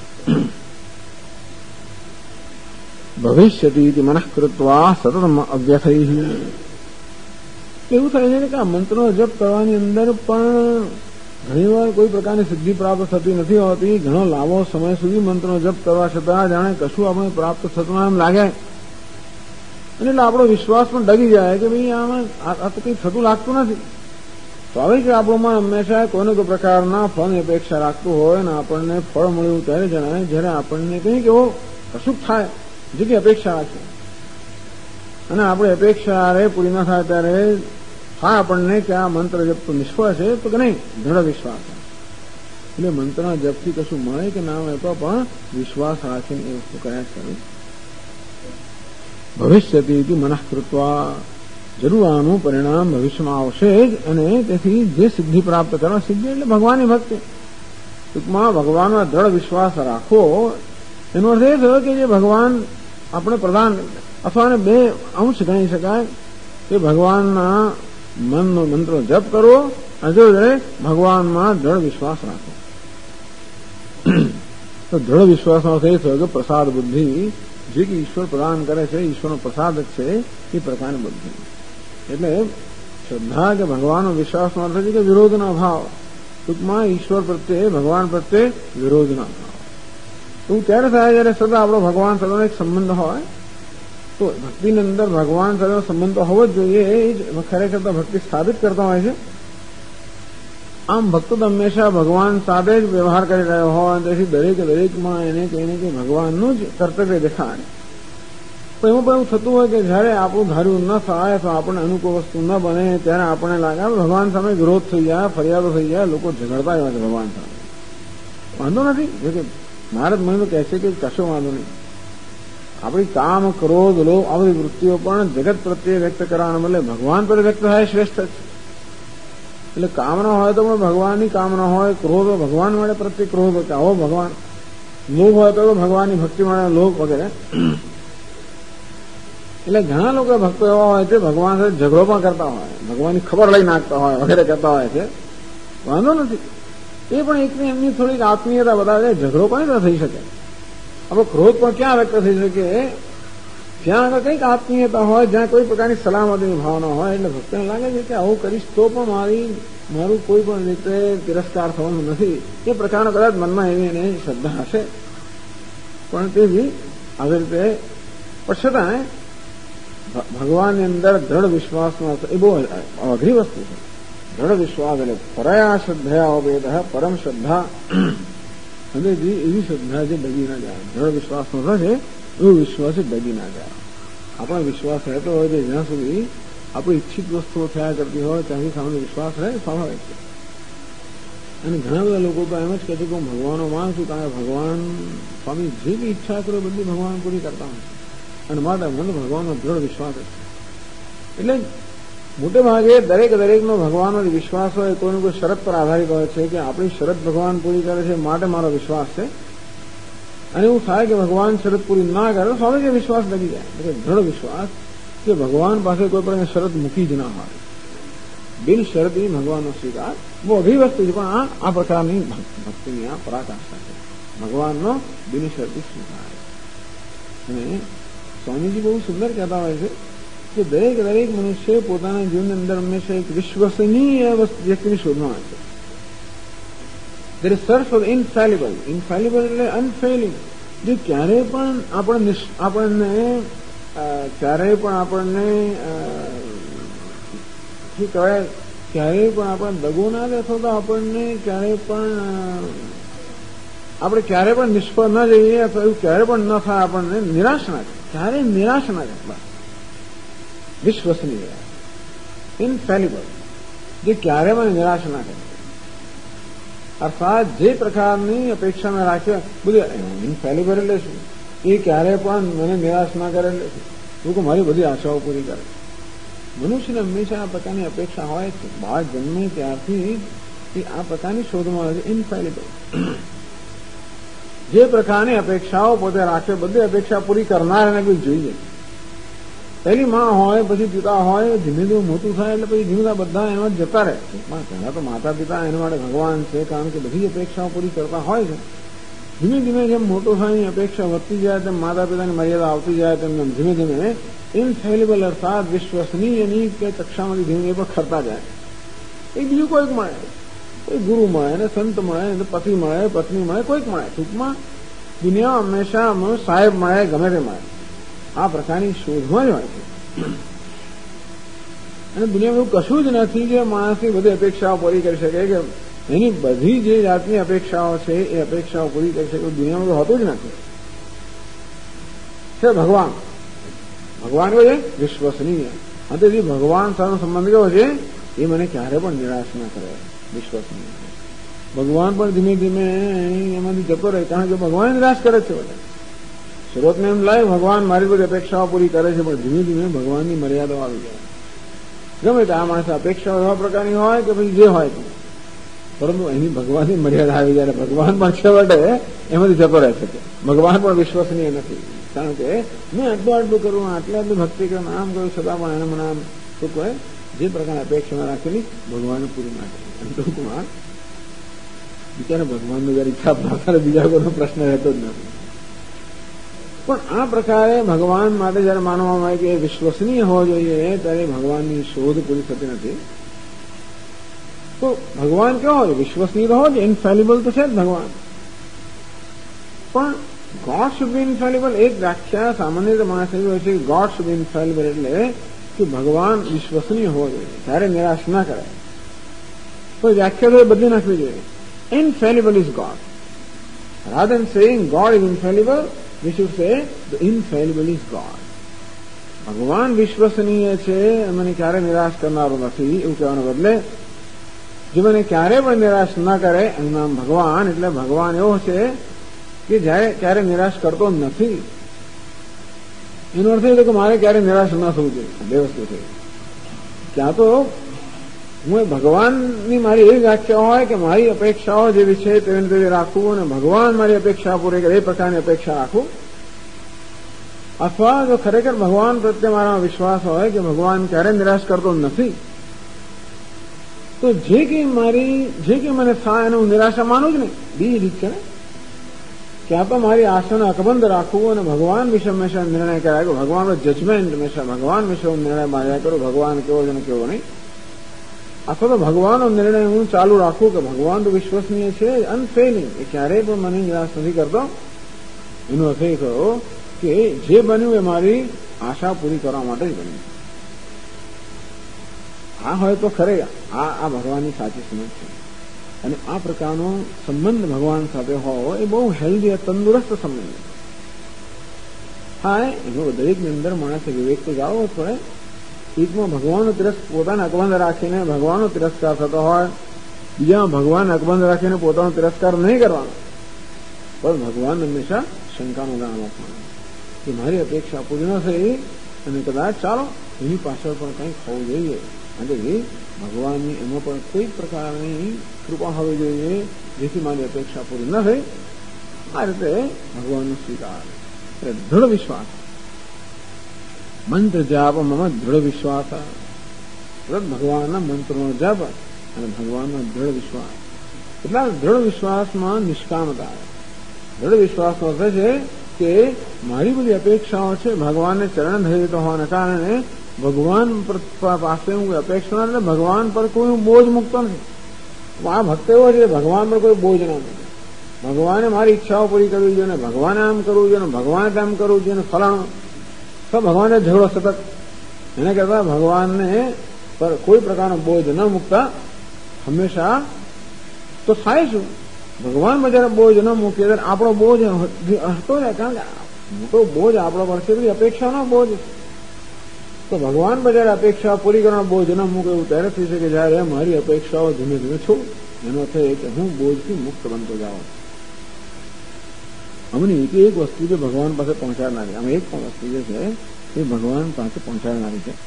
ભવિષ્યતિ મનઃ કૃત્વા સતતમ અવ્યથૈ. એવું થાય છે કે આ મંત્રનો જપ કરવાની અંદર પણ ઘણીવાર કોઈ પ્રકારની સિદ્ધિ પ્રાપ્ત થતી નથી હોતી. ઘણો લાંબો સમય સુધી મંત્રનો જપ કરવા છતાં જાણે કશું આપણે પ્રાપ્ત થતું એમ લાગે એટલે આપણો વિશ્વાસ પણ ડગી જાય કે ભાઈ આમાં આ તો કંઈ થતું લાગતું નથી. સ્વાભાવિક આપણું મન હંમેશા કોઈને કોઈ પ્રકારના ફળની અપેક્ષા રાખતું હોય ને આપણને ફળ મળ્યું ત્યારે જણાય જ્યારે આપણને કંઈક એવો કશું થાય જેની અપેક્ષા રાખે અને આપણે અપેક્ષા પૂરી ન થાય ત્યારે હા આપણને કે આ મંત્ર જપ તો નિષ્ફળ છે તો કે નહીં દ્રઢ વિશ્વાસ. એટલે મંત્રના જપથી કશું મળે કે ના મળે તો પણ વિશ્વાસ રાખીને એ વસ્તુ કર્યા કરે. ભવિષ્યતિ મનઃ કૃત્વા જરૂર આનું પરિણામ ભવિષ્યમાં આવશે જ અને તેથી જે સિદ્ધિ પ્રાપ્ત કરવા સિદ્ધિ એટલે ભગવાનની ભક્તિ. ટૂંકમાં ભગવાનમાં દ્રઢ વિશ્વાસ રાખો એનો અર્થ એ થયો કે જે ભગવાન આપણે પ્રદાન અથવા બે અંશ ગણી શકાય કે ભગવાનના મનનો મંત્રો જપ કરવો અને જો ભગવાનમાં દ્રઢ વિશ્વાસ રાખો. તો દ્રઢ વિશ્વાસનો અર્થ એ થયો કે પ્રસાદ બુદ્ધિ જે કે ઈશ્વર પ્રદાન કરે છે ઈશ્વરનો પ્રસાદ જ છે એ પ્રકારની બુદ્ધિ. એટલે શ્રદ્ધા કે ભગવાનનો વિશ્વાસનો અર્થ છે કે વિરોધના ભાવ. ટૂંકમાં ઈશ્વર પ્રત્યે ભગવાન પ્રત્યે વિરોધના ભાવ. એવું ત્યારે થાય જયારે સદા આપણો ભગવાન સાથેનો એક સંબંધ હોય તો ભક્તિની અંદર ભગવાન સાથેનો સંબંધ તો હોવો જ જોઈએ. એ જ ખરેખર તો ભક્તિ સ્થાપિત કરતા હોય છે. આમ ભક્તો તો હંમેશા ભગવાન સાથે જ વ્યવહાર કરી રહ્યો હોય તેથી દરેકમાં એને કહીને કે ભગવાનનું જ કર્તવ્ય દેખાય. પણ એમાં પણ એવું થતું હોય કે જયારે આપણું ધાર્યું ન થાય તો આપણને અનુકૂળ વસ્તુ ન બને ત્યારે આપણને લાગે ભગવાન સામે વિરોધ થઈ જાય ફરિયાદો થઈ જાય લોકો ઝઘડતા હોય છે ભગવાન સામે. વાંધો નથી જો કે મહારાજ મને તો કહે છે કે કશો વાંધો નહીં. આપણી કામ ક્રોધ લોભ આ બધી વૃત્તિઓ પણ જગત પ્રત્યે વ્યક્ત કરવાના બદલે ભગવાન પર વ્યક્ત થાય શ્રેષ્ઠ છે. એટલે કામના હોય તો પણ ભગવાનની કામના હોય ક્રોધ ભગવાન મળે પ્રત્યે ક્રોધ કે આવો ભગવાન લોભ હોય તો ભગવાનની ભક્તિ મળે લોભ વગેરે. એટલે ઘણા લોકો ભક્તો એવા હોય છે ભગવાન સાથે ઝઘડો પણ કરતા હોય ભગવાનની ખબર લઈ નાખતા હોય વગેરે કરતા હોય છે. વાંધો નથી એ પણ એકની એમની થોડીક આત્મીયતા બતાવે ઝઘડો પણ થઈ શકે. આપણો ક્રોધ પણ ક્યાં વ્યક્ત થઈ શકે જ્યાં આગળ કંઈક આત્મીયતા હોય જ્યાં કોઈ પ્રકારની સલામતીની ભાવના હોય. એટલે ભક્તને લાગે છે કે આવું કરીશ તો પણ મારું કોઈ પણ રીતે તિરસ્કાર થવાનું નથી. એ પ્રકારનો કદાચ મનમાં એવી એને શ્રદ્ધા હશે પણ તે બી આવી રીતે પણ છતાં ભગવાનની અંદર દ્રઢ વિશ્વાસનો એ બહુ અઘરી વસ્તુ છે. દ્રઢ વિશ્વાસ એટલે પરયા શ્રદ્ધયા અભેદ પરમ શ્રદ્ધા અને એવી શ્રદ્ધા જે ડગી ના જાય. દ્રઢ વિશ્વાસનો છે એવો વિશ્વાસ ડગી ના જાય. આપણો વિશ્વાસ રહેતો હોય છે જ્યાં સુધી આપણી ઈચ્છિત વસ્તુઓ થયા કરતી હોય ત્યાંથી સામે વિશ્વાસ રહે, સ્વાભાવિક છે. અને ઘણા બધા લોકો તો એમ જ કહે છે કે હું ભગવાનનો માનું છું, કારણ કે ભગવાન સ્વામી જે બી ઈચ્છા કરો બધી ભગવાન પૂરી કરતા હોય અને માટે મને ભગવાનનો દ્રઢ વિશ્વાસ છે. એટલે મોટે ભાગે દરેકનો ભગવાનનો વિશ્વાસ હોય કોઈને કોઈ શરત પર આધારિત હોય છે કે આપણી શરત ભગવાન પૂરી કરે છે માટે મારો વિશ્વાસ છે. અને એવું થાય કે ભગવાન શરત પૂરી ના કરે તો સ્વાભાવિક વિશ્વાસ લગી જાય. એટલે દ્રઢ વિશ્વાસ કે ભગવાન પાસે કોઈ પણ શરત મૂકી જ ના હોય, બિન શરતી ભગવાનનો સ્વીકાર બહુ અઘરી વસ્તુ છે. પણ આ પ્રકારની ભક્તિની આ પરાકાષ્ઠા છે, ભગવાનનો બિન શરતી સ્વીકાર. અને સ્વામીજી બહુ સુંદર કહેતા હોય છે કે દરેક મનુષ્ય પોતાના જીવનની અંદર હંમેશા એક વિશ્વસનીય વ્યક્તિની શોધમાં હોય છે. there is search for infallible એટલે અનફેલિંગ, જે ક્યારેય પણ આપણને શું કહેવાય, ક્યારેય પણ આપણને દગો ના દે અથવા તો આપણે ક્યારેય પણ નિષ્ફળ ના જઈએ અથવા એવું ક્યારે પણ ન થાય, આપણને નિરાશ ના થાય, ક્યારેય નિરાશ ના થાય. વિશ્વસનીય, ઇનફેલિબલ, જે ક્યારે મને નિરાશ ના કરે. અર્થાત જે પ્રકારની અપેક્ષા મેં રાખી બધી ઇનફેલિબલ એટલે શું, એ ક્યારે પણ મને નિરાશ ના કરે એટલે શું કે મારી બધી આશાઓ પૂરી કરે. મનુષ્યને હંમેશા આ પ્રકારની અપેક્ષા હોય છે, બહાર જન્મે ત્યારથી એ આ પ્રકારની શોધમાં હોય છે. ઇનફેલિબલ, જે પ્રકારની અપેક્ષાઓ પોતે રાખે બધી અપેક્ષા પૂરી કરનાર એને કોઈ જોઈએ. પહેલી માં હોય, પછી પિતા હોય, ધીમે ધીમે મોટું થાય એટલે પછી ધીમે બધા એમાં જતા રહે. પહેલા તો માતા પિતા એના માટે ભગવાન છે, કારણ કે બધી અપેક્ષાઓ પૂરી કરતા હોય છે. ધીમે ધીમે જેમ મોટો થાય એની અપેક્ષા વધતી જાય તેમ માતા પિતાની મર્યાદા આવતી જાય તેમ ધીમે ધીમે ઇનફેલિબલ અર્થાત વિશ્વસનીયની કે કક્ષામાંથી ધીમે ધીમે ખરતા જાય. એ બીજું કોઈક મળે, કોઈ ગુરુ મળે ને સંત મળે, પતિ મળે, પત્ની મળે, કોઈક મળે. ટૂંકમાં દુનિયા હંમેશા સાહેબ મળે, ગમે તે મળે, આ પ્રકારની શોધમાં જ હોય છે. અને દુનિયામાં એવું કશું જ નથી જે માણસની બધી અપેક્ષાઓ પૂરી કરી શકે, કે એની બધી જે જાતની અપેક્ષાઓ છે એ અપેક્ષાઓ પૂરી કરી શકે દુનિયામાં તો હોતું જ નથી. છે ભગવાન કયો છે? વિશ્વસનીય. અને તેથી ભગવાન સાથેનો સંબંધ કેવો છે? એ મને ક્યારે પણ નિરાશ ના કરે, વિશ્વસનીય. ભગવાન પણ ધીમે ધીમે એમાંથી જતો રહે, કારણ કે ભગવાન નિરાશ કરે છે. શરૂઆતમાં એમ લાગે ભગવાન મારી બધી અપેક્ષાઓ પૂરી કરે છે, પણ ધીમે ધીમે ભગવાનની મર્યાદાઓ આવી જાય. ગમે તે આ માણસ અપેક્ષાઓ એવા પ્રકારની હોય કે પછી જે હોય, પરંતુ એની ભગવાનની મર્યાદા આવી જાય. ભગવાન પણ છેવટે એમાંથી જતો રહે છે. ભગવાન પણ વિશ્વસનીય નથી, કારણ કે મેં આટલું કરું, આટલી ભક્તિ કરું, આમ કરું, છતાં પણ એને મને આમ શું કહે, જે પ્રકારની અપેક્ષા રાખેલી ભગવાને પૂરી ના કરી. ટૂંકમાં બિચારા ભગવાનની જયારે ઈચ્છા પ્રાર્થના બીજા કોઈનો પ્રશ્ન રહેતો જ નથી. પણ આ પ્રકારે ભગવાન માટે જયારે માનવામાં આવે કે વિશ્વસનીય હોવો જોઈએ, ત્યારે ભગવાનની શોધ પૂરી થતી નથી. તો ભગવાન કેવો હોય? વિશ્વસનીય હોય છે, ઇનફેલિબલ તો છે જ ભગવાન. પણ ગોડ શુડ બી ઇનફેલિબલ. એક વ્યાખ્યા સામાન્ય રીતે માણસ એવી હોય છે કે ગોડ શુડ બી ઇનફેલિબલ એટલે કે ભગવાન વિશ્વસનીય હોવો જોઈએ, ત્યારે નિરાશ ના કરે. તો વ્યાખ્યા તો બદલી નાખવી જોઈએ. Infallible is God. Rather than saying God is infallible, we should say the infallible is God. ભગવાન વિશ્વસનીય છે, મને ક્યારે નિરાશ કરનારો નથી, એવું કહેવાને બદલે જે મને ક્યારે પણ નિરાશ ના કરે એનું નામ ભગવાન. એટલે ભગવાન એવો છે કે જયારે ક્યારે નિરાશ કરતો નથી. એનો અર્થ એ કે મારે ક્યારે નિરાશ ન થવું જોઈએ. બે વસ્તુ છે. ક્યાં તો હું ભગવાનની મારી એવી વ્યાખ્યા હોય કે મારી અપેક્ષાઓ જેવી છે તેવી રીતે રાખવું, અને ભગવાન મારી અપેક્ષા પૂરી કરે એ પ્રકારની અપેક્ષા રાખવું. અથવા જો ખરેખર ભગવાન પ્રત્યે મારા વિશ્વાસ હોય કે ભગવાન ક્યારેય નિરાશ કરતો નથી, તો જે કે મને થાય એને હું નિરાશા માનું જ નહીં. બીજી રીત છે ને, ક્યાં તો મારી આશાને અકબંધ રાખવું અને ભગવાન વિશે હંમેશા નિર્ણય કરાય કે ભગવાનનો જજમેન્ટ હંમેશા ભગવાન વિશે હું નિર્ણય બાંધ્યા કરું, ભગવાન કેવો છે અને કેવો નહીં. અથવા તો ભગવાનનો નિર્ણય હું ચાલુ રાખું કે ભગવાન તો વિશ્વસનીય છે, અનફેલિંગ, એ ક્યારેય પણ મને નિરાશ નથી કરતો. એનો અર્થ એ કહ્યો કે જે બન્યું એ મારી આશા પૂરી કરવા માટે જ બન્યું. આ હોય તો ખરે આ ભગવાનની સાચી સમજ છે. અને આ પ્રકારનો સંબંધ ભગવાન સાથે હોવો એ બહુ હેલ્ધી, તંદુરસ્ત સંબંધ. થાય એમાં દરેકની અંદર માણસે વિવેક તો જાળવવો જ પડે. એકમાં ભગવાનનો પોતાને અકબંધ રાખીને ભગવાનનો તિરસ્કાર થતો હોય, બીજામાં ભગવાન અકબંધ રાખીને પોતાનો તિરસ્કાર નહીં કરવાનો, પણ ભગવાન હંમેશા શંકાનું નામ આપવાનું કે મારી અપેક્ષા પૂરી ન થઈ અને કદાચ ચાલો એની પાછળ પણ કંઈક હોવું જોઈએ. અને ભગવાનની એમાં પણ કોઈ પ્રકારની કૃપા હોવી જોઈએ જેથી મારી અપેક્ષા પૂરી ન થઈ. આ રીતે ભગવાનનો સ્વીકાર, દૃઢ વિશ્વાસ. મંત્ર જાપ મમ દૃઢ વિશ્વાસ. ભગવાનના મંત્રનો જપ અને ભગવાનનો દૃઢ વિશ્વાસ. એટલા દૃઢ વિશ્વાસમાં નિષ્કામતા. દૃઢ વિશ્વાસનો અર્થ છે કે મારી બધી અપેક્ષાઓ છે ભગવાનને ચરણ ધરી હોવાના કારણે ભગવાન પાસે હું અપેક્ષા નથી, ભગવાન પર કોઈ હું બોજ મૂકતો નથી. આ ભક્ત એવો છે ભગવાન પર કોઈ બોજ ના મૂકે. ભગવાને મારી ઈચ્છાઓ પૂરી કરવી જોઈએ ને ભગવાને આમ કરવું જોઈએ ને ભગવાને તેમ કરવું જોઈએ ને ફલાણું. તો ભગવાને ઝઘડો સતત. એને કરતા ભગવાનને પર કોઈ પ્રકારનો બોજ ન મૂકતા હંમેશા તો થાય શું? ભગવાન જયારે બોજ ન મૂકીએ ત્યારે આપણો બોજ હટતો રહે. કારણ કે મોટો બોજ આપણો પર છે, બધી અપેક્ષાનો બોજ. તો ભગવાન જયારે અપેક્ષા પૂરી કરવાનો બોજ ન મૂકે એવું ત્યારે થઈ શકે જયારે મારી અપેક્ષાઓ ધીમે ધીમે છું. એનો અર્થ એ કે હું બોજથી મુક્ત બનતો જાઉં. અમને એક વસ્તુ જે ભગવાન પાસે પહોંચાડનારી, આમ એક પણ વસ્તુ જે છે એ ભગવાન પાસે પહોંચાડનારી છે.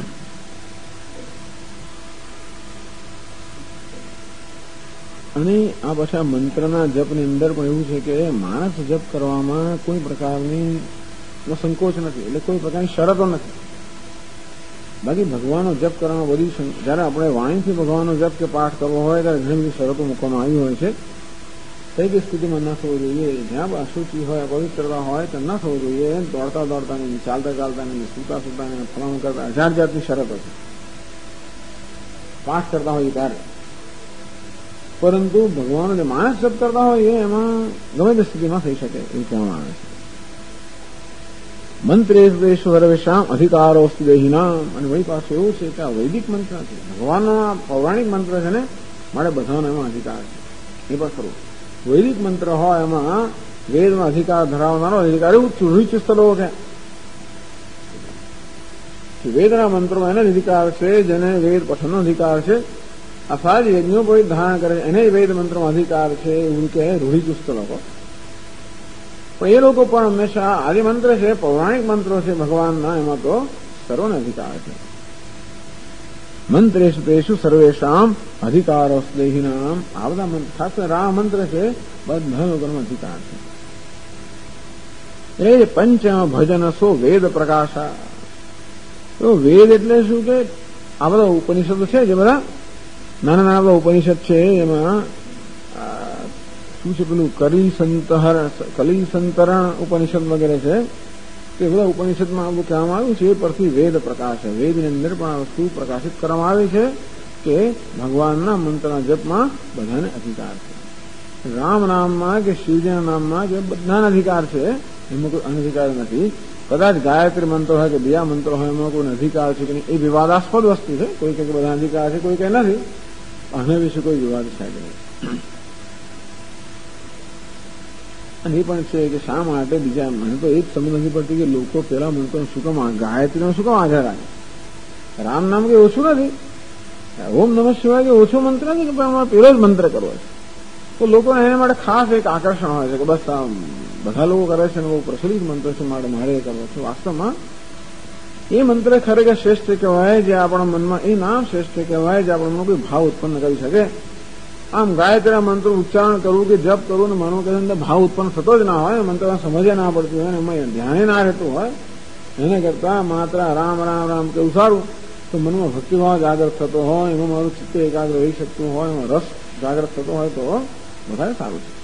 અને આ પાછા મંત્રના જપની અંદર પણ એવું છે કે માણસ જપ કરવામાં કોઈ પ્રકારની સંકોચ નથી, એટલે કોઈ પ્રકારની શરતો નથી. બાકી ભગવાનનો જપ કરવામાં બધી જયારે આપણે વાણીથી ભગવાનનો જપ કે પાઠ કરવો હોય ત્યારે ઘણી બધી શરતો મૂકવામાં આવી હોય છે. કઈ કઈ સ્થિતિમાં ન થવું જોઈએ, જ્યાં અશુચિ હોય અપવિત્રતા હોય તો ન થવું જોઈએ. દોડતા દોડતા નહીં, ચાલતા ચાલતા નહીં, સૂતા સૂતા નહીં, ફલાણું કરતા હજાર જાતની શરતો છે પાઠ કરતા હોય ત્યારે. પરંતુ ભગવાનનો જે માણસ જપ કરતા હોય એમાં ગમે તે સ્થિતિમાં થઈ શકે એવું કહેવામાં આવે છે. મંત્રેશુ સર્વેષામ અધિકારોસ્તુ દેહિનામ. અને વળી પાછું એવું છે કે આ વૈદિક મંત્ર છે, ભગવાનનો આ પૌરાણિક મંત્ર છે ને, મારે બધાનો એમાં અધિકાર છે. એ પણ ખરું. વૈદિક મંત્ર હોય એમાં વેદમાં અધિકાર ધરાવનારો અધિકાર એવું રૂચિસ્ત લોકો કે વેદના મંત્રોમાં એને અધિકાર છે જેને વેદ પઠનનો અધિકાર છે. આ સારી યજ્ઞો કોઈ ધારણ કરે એને વેદ મંત્રોમાં અધિકાર છે એવું કે રૂઢિચુસ્ત લોકો. પણ એ લોકો પણ હંમેશા આદિ મંત્ર છે, પૌરાણિક મંત્રો છે ભગવાનના, એમાં તો સર્વને અધિકાર છે. મંત્રેશુ તેષુ સર્વેષામ અધિકારોસ્તુ દેહિનામ. આ બધા મંત્ર, ખાસ રામ મંત્ર છે, બધા લોકોનો અધિકાર છે. એ પંચ ભજન સો વેદ પ્રકાશા. તો વેદ એટલે શું કે આ બધા ઉપનિષદો છે જે બધા નાના નાના બધા ઉપનિષદ છે એમાં શું છે પેલું કલિસંતરણ ઉપનિષદ વગેરે છે તે બધા ઉપનિષદમાં આવું કહેવામાં આવ્યું છે. એ પરથી વેદ પ્રકાશ છે. વેદની અંદર પણ આ વસ્તુ પ્રકાશિત કરવામાં આવી છે કે ભગવાનના મંત્રના જપમાં બધાને અધિકાર છે. રામ નામમાં કે શિવજીના નામમાં કે બધાને અધિકાર છે, એમાં કોઈ અનધિકાર નથી. કદાચ ગાયત્રી મંત્ર હોય કે બીજા મંત્રો હોય એમાં કોઈ અધિકાર છે કે નહીં એ વિવાદાસ્પદ વસ્તુ છે. કોઈ કહે કે બધા અધિકાર છે, કોઈ કહે નથી. આના વિશે કોઈ વિવાદ છે નહીં. અને એ પણ છે કે શા માટે બીજા, મને તો એ જ સમજ નથી પડતી કે લોકો પેલા મંત્રો શું કામ ગાયત્રીનો શું કામ આધાર રાખે. રામ નામ કે ઓછું નથી, ઓમ નમઃ શિવાય કે ઓછો મંત્ર નથી કે પણ પેલો જ મંત્ર કરવો છે. તો લોકોને એના માટે ખાસ એક આકર્ષણ હોય છે કે બસ બધા લોકો કરે છે ને બહુ પ્રચલિત મંત્ર છે મારે કરવો છે. વાસ્તવમાં એ મંત્ર ખરેખર શ્રેષ્ઠ કહેવાય જે આપણા મનમાં, એ નામ શ્રેષ્ઠ કહેવાય જે આપણા મનમાં કોઈ ભાવ ઉત્પન્ન કરી શકે. આમ ગાયત્રી મંત્ર ઉચ્ચારણ કરવું કે જપ કરવું ને માનવું કે અંદર ભાવ ઉત્પન્ન થતો જ ના હોય, મંત્રમાં સમજે ના પડતી હોય, એમાં ધ્યાને ના રહેતું હોય, એને કરતા માત્ર રામ રામ રામ કેવું સારું. તો મનમાં ભક્તિભાવ જાગૃત થતો હોય, એમાં મારું ચિત્ત એકાગ્ર રહી શકતું હોય, એમાં રસ જાગૃત થતો હોય તો વધારે સારું છે.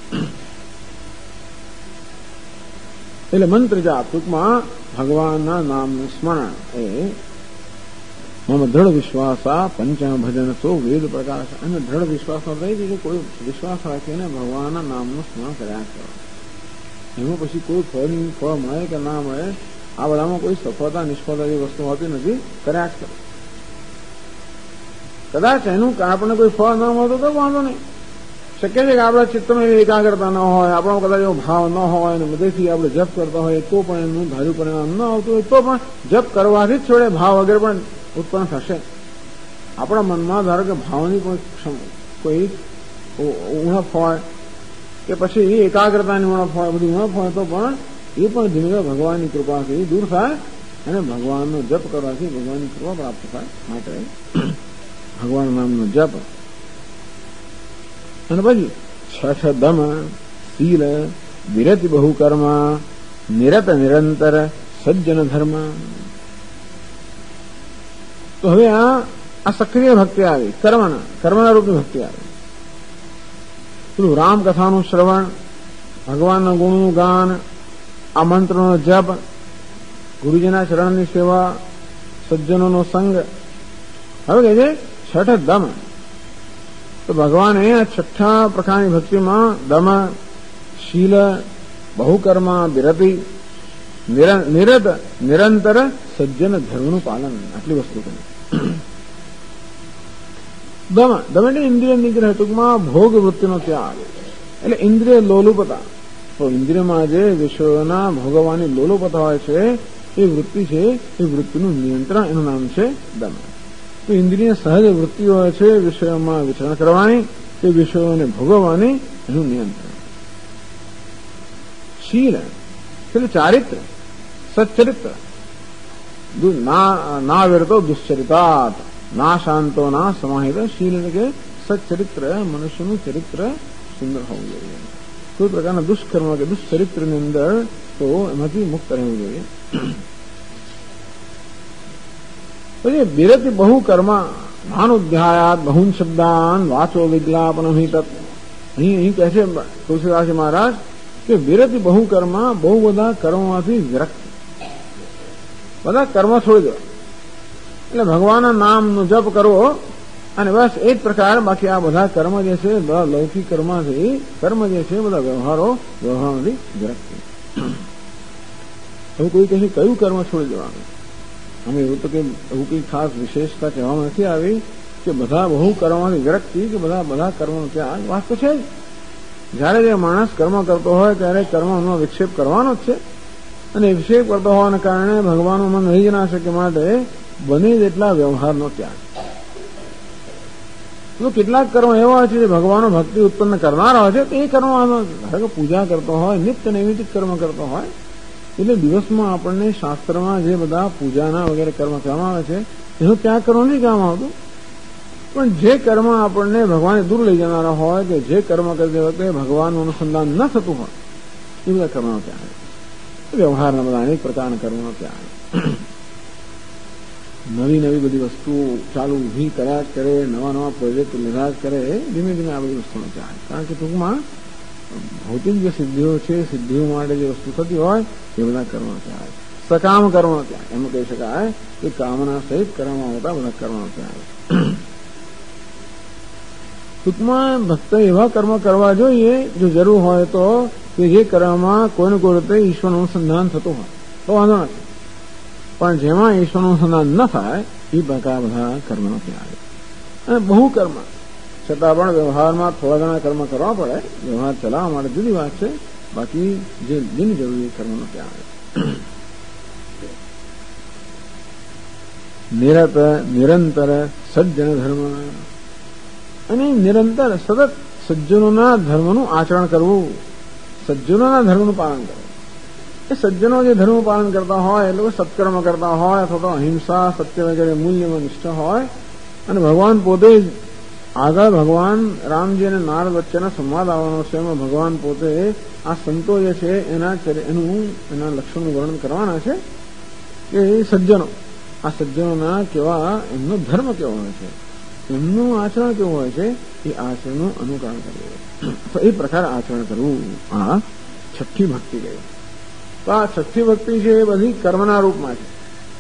એટલે મંત્ર જાપ ટૂંકમાં ભગવાનના નામનું સ્મરણ એ મમ દ્રઢ વિશ્વાસ પંચમ ભજન સો વેદ પ્રકાશ. અને દ્રઢ વિશ્વાસનો રહી છે કે કોઈ વિશ્વાસ રાખીને ભગવાનના નામનું સ્મરણ કર્યા કરો. એમાં પછી કોઈ ફળ મળે કે ના મળે આ બધામાં કોઈ સફળતા નિષ્ફળતા એવી વસ્તુ હોતી નથી. કર્યા જ કરો. કદાચ એનું આપણને કોઈ ફળ ન મળતું તો વાંધો નહીં, શક્ય છે કે આપણા ચિત્તમાં એવી એકાગ્રતા ન હોય, આપણો કદાચ એવો ભાવ ન હોય અને બધેથી આપણે જપ કરતા હોય તો પણ એનું ધાર્યું પરિણામ ન આવતું હોય તો પણ જપ કરવાથી જ છોડે ભાવ વગેરે પણ ઉત્પન્ન થશે. આપણા મનમાં ધારો કે ભાવની કોઈ ઉણપ હોય કે પછી એકાગ્રતાની ઉણપ હોય, બધી ઉણપ હોય તો પણ એ પણ ધીમે ધીમે ભગવાનની કૃપાથી દૂર થાય અને ભગવાનનો જપ કરવાથી ભગવાનની કૃપા પ્રાપ્ત થાય. માટે ભગવાન નામનો જપ અને પછી છઠ દમ શીલ વિરતિ બહુ કર્મ નિરત નિરંતર સજ્જન ધર્મ. તો હવે આ સક્રિય ભક્તિ આવી, કર્મના રૂપની ભક્તિ આવી. પેલું રામકથાનું શ્રવણ, ભગવાનના ગુણનું ગાન, આ મંત્રનો જપ, ગુરુજીના ચરણની સેવા, સજ્જનોનો સંગ. હવે કહે છે છઠ દમ. તો ભગવાને આ છઠ્ઠા પ્રકારની ભક્તિમાં દમ, શીલ, બહુકર્મ, વિરતિ, નિરત નિરંતર સજ્જન ધર્મનું પાલન, આટલી વસ્તુ કરી. દમ એટલે ઇન્દ્રિય નિગ્રહ, ટૂંકમાં ભોગ વૃત્તિનો ત્યાગ, એટલે ઇન્દ્રિય લોલુપતા. તો ઇન્દ્રિયમાં જે વિષયોના ભોગવવાની લોલુપતા હોય છે એ વૃત્તિ છે, એ વૃત્તિનું નિયંત્રણ એનું નામ છે દમ. તો ઇન્દ્રિય સહજ વૃત્તિ હોય છે વિષયોમાં વિચરણ કરવાની, તે વિષયોને ભોગવવાની, એનું નિયંત્રણ. શીલ એટલે ચારિત્ર, સચ્ચરિત્ર. ના વિરતો દુશ્ચરિતાત, ના શાંતો ના સમાહિત. શીલ એટલે કે સચ્ચરિત્ર, મનુષ્યનું ચરિત્ર સુંદર હોવું જોઈએ. કોઈ પ્રકારના દુષ્કર્મ કે દુશ્ચરિત્રની અંદર તો એમાંથી મુક્ત રહેવું જોઈએ. પછી વિરતિ બહુ કર્મ ભાનુધ્યાયાત બહુન શબ્દાન વાચો વિજ્ઞાપન તત્. અહીં કહે છે તુલસીદાસજી મહારાજ કે વિરતિ બહુ કર્મ, બહુ બધા કર્મોમાંથી વિરક્ત, બધા કર્મ છોડી દેવા. એટલે ભગવાનના નામનો જપ કરવો અને બસ એ જ પ્રકાર. બાકી આ બધા કર્મ જે છે, બધા લૌકિક કર્મથી કર્મ જે છે, બધા વ્યવહારોથી વિરક્ત. એવું કોઈ કહે કયું કર્મ છોડી દેવાનું? અમે એવું તો કે એવું કઈ ખાસ વિશેષતા કહેવામાં નથી આવી કે બધા બહુ કર્મમાંથી વિરક્તિ કે બધા કર્મનો ત્યાગ. વાત તો છે જ. જયારે જે માણસ કર્મ કરતો હોય ત્યારે કર્મનો વિક્ષેપ કરવાનો જ છે, અને વિક્ષેપ કરતો હોવાના કારણે ભગવાનનું મન રહી જ ના શકે. માટે બને જેટલા વ્યવહારનો ત્યાગ. તો કેટલાક કર્મ એવા હોય છે જે ભગવાનનો ભક્તિ ઉત્પન્ન કરનારા હોય છે, તો એ કર્મ ધારો કે પૂજા કરતો હોય, નિત્ય નૈમિતિક કર્મ કરતો હોય, એટલે દિવસમાં આપણને શાસ્ત્રમાં જે બધા પૂજાના વગેરે કર્મ કરવામાં આવે છે એનો ત્યાગ કરવો નહીં કહેવામાં આવતું. પણ જે કર્મ આપણને ભગવાનને દૂર લઈ જનારા હોય કે જે કર્મ કરતી વખતે ભગવાનનું અનુસંધાન ન થતું હોય એ બધા કર્મનો ત્યાગ. વ્યવહારના બધા અનેક પ્રકારના કર્મનો ત્યાગ. નવી નવી બધી વસ્તુઓ ચાલુ ઊભી કર્યા જ કરે, નવા પ્રોજેક્ટ લીધા જ કરે, ધીમે ધીમે આ બધી વસ્તુનો ત્યાગ. કારણ કે ટૂંકમાં ભૌતિક જે સિદ્ધિઓ છે, સિદ્ધિઓ માટે જે વસ્તુ થતી હોય એ બધા કર્મનો ત્યાગ. સકામ કર્મનો ત્યાગ એમ કહી શકાય કે કામના સહિત કરવામાં આવતા બધા કર્મનો ત્યાગ. ટૂંકમાં ભક્ત એવા કર્મ કરવા જોઈએ જો જરૂર હોય તો કે જે કર્મમાં કોઈને કોઈ રીતે ઈશ્વરનું અનુસંધાન થતું હોય તો વાંધો નથી, પણ જેમાં ઈશ્વરનું અનુસંધાન ન થાય એ પ્રકાર બધા કર્મનો ત્યાગ. અને બહુ કર્મ છતાં પણ વ્યવહારમાં થોડા ઘણા કર્મ કરવા પડે, વ્યવહાર ચલાવવા માટે જુદી વાત છે. બાકી જે બિનજરૂરી કર્મનો ત્યાગ. નિરત નિરંતર સજ્જન ધર્મ, અને નિરંતર સતત સજ્જનોના ધર્મનું આચરણ કરવું, સજ્જનોના ધર્મનું પાલન કરવું. એ સજ્જનો જે ધર્મનું પાલન કરતા હોય એટલે સત્કર્મ કરતા હોય અથવા તો અહિંસા સત્ય વગેરે મૂલ્યમાં નિષ્ઠ હોય, અને ભગવાન પોતે જ આગળ ભગવાન રામજી અને નારદ વચ્ચેના સંવાદ આવવાનો છે, એમાં ભગવાન પોતે આ સંતો જે છે એના લક્ષણનું વર્ણન કરવાના છે કે સજ્જનો, આ સજ્જનોના કેવા, એમનો ધર્મ કેવો હોય છે, એમનું આચરણ કેવું હોય છે, એ આચરણનું અનુકરણ કરવું, તો એ પ્રકાર આચરણ કરવું આ છઠ્ઠી ભક્તિ કહે. તો આ છઠ્ઠી ભક્તિ છે એ બધી કર્મના રૂપમાં છે.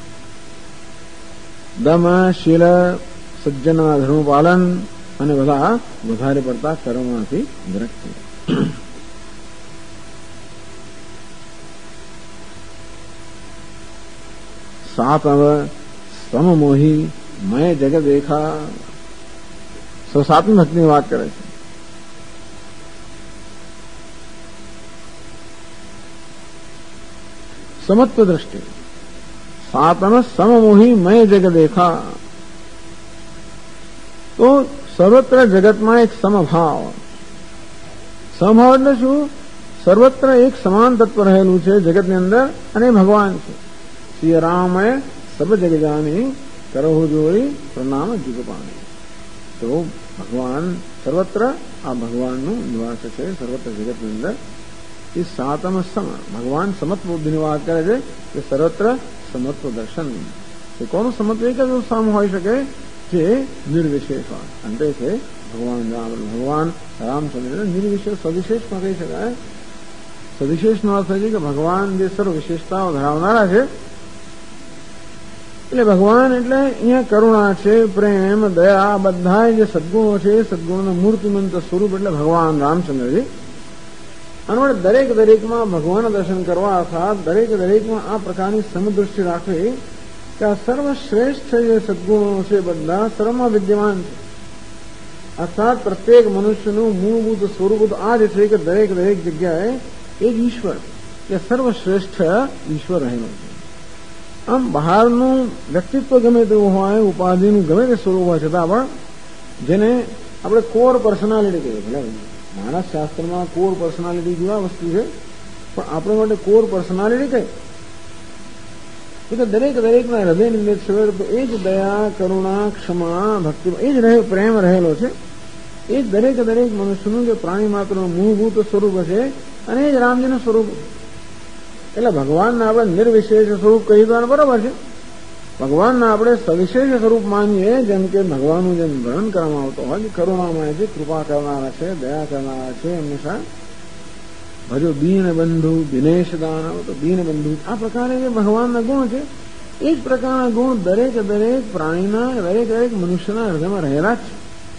દમ, શીલ, સજ્જનના ધર્મ પાલન અને બધા વધારે પડતા કર્મમાંથી વિરક્તિ. સાત સમમોહી મય જગત દેખા. સાતમી ભક્તિની વાત કરે છે. समत्व दृष्टि। सातम सममोही मैं जग देखा, तो સર્વત્ર જગતમાં એક સમભાવ. સમભાવ એટલે શું? સર્વત્ર એક સમાન તત્વ રહેલું છે જગતની અંદર, અને ભગવાન છે. શ્રી રામે સબ જગ જાની કરહો જોઈ પ્રણામ જુગપાણી. તો ભગવાન સર્વત્ર, આ ભગવાનનું નિવાસ છે સર્વત્ર જગતની અંદર. એ સાતમ સમ, ભગવાન સમત્વ બુદ્ધિની વાત કરે છે કે સર્વત્ર સમત્વ દર્શન. એ કોનું સમત્વ? એક જ સમ હોઈ શકે જે નિર્વિશેષ હોય. અંતે છે ભગવાન રામચંદ્ર નિર્વિશેષ સવિશેષમાં કહી શકાય. સવિશેષનો અર્થ છે કે ભગવાન જે સર્વ વિશેષતાઓ ધરાવનારા છે. એટલે ભગવાન એટલે અહીંયા કરુણા છે, પ્રેમ, દયા, બધા જે સદગુણો છે, સદગુણોનું મૂર્તિમંત સ્વરૂપ એટલે ભગવાન રામચંદ્રજી. અને દરેકમાં ભગવાનના દર્શન કરવા, અર્થાત દરેકમાં આ પ્રકારની સમદૃષ્ટિ રાખવી કે આ સર્વશ્રેષ્ઠ જે સદગુણો છે બધા સર્વમાં વિદ્યમાન છે. અર્થાત પ્રત્યેક મનુષ્યનું મૂળભૂત સ્વરૂપ આ જ છે કે દરેક જગ્યાએ એક ઈશ્વર, એ સર્વશ્રેષ્ઠ ઈશ્વર રહેલો છે. આમ બહારનું વ્યક્તિત્વ ગમે તેવું હોય, ઉપાધિનું ગમે તે સ્વરૂપ હોય છતાં પણ જેને આપણે કોર પર્સનાલિટી કહીએ. ભલે માનસ શાસ્ત્રમાં કોર પર્સનાલિટી જેવા વસ્તુ છે, પણ આપણે માટે કોર પર્સનાલિટી કઈ? એટલે દરેકના હૃદયની અંદર છે તો એ જ દયા, કરુણા, ક્ષમા, ભક્તિ, એ જ પ્રેમ રહેલો છે. એ જ દરેક મનુષ્યનું જે પ્રાણી માત્રનું મૂળભૂત સ્વરૂપ છે, અને એ જ રામજીનું સ્વરૂપ. એટલે ભગવાનના આપણે નિર્વિશેષ સ્વરૂપ કહી દો બરોબર છે. ભગવાનના આપણે સવિશેષ સ્વરૂપ માનીએ, જેમ કે ભગવાનનું જેમ વર્ણન કરવામાં આવતો હોય કે કરુણામય છે, કૃપા કરનારા છે, દયા કરનારા છે, હંમેશા ભજો દીન બંધુ દિનેશ દાનવ, તો દીન બંધુ આ પ્રકારે જે ભગવાનના ગુણ છે, એ જ પ્રકારના ગુણ દરેક પ્રાણીના, દરેક મનુષ્યના હૃદયમાં રહેલા જ છે.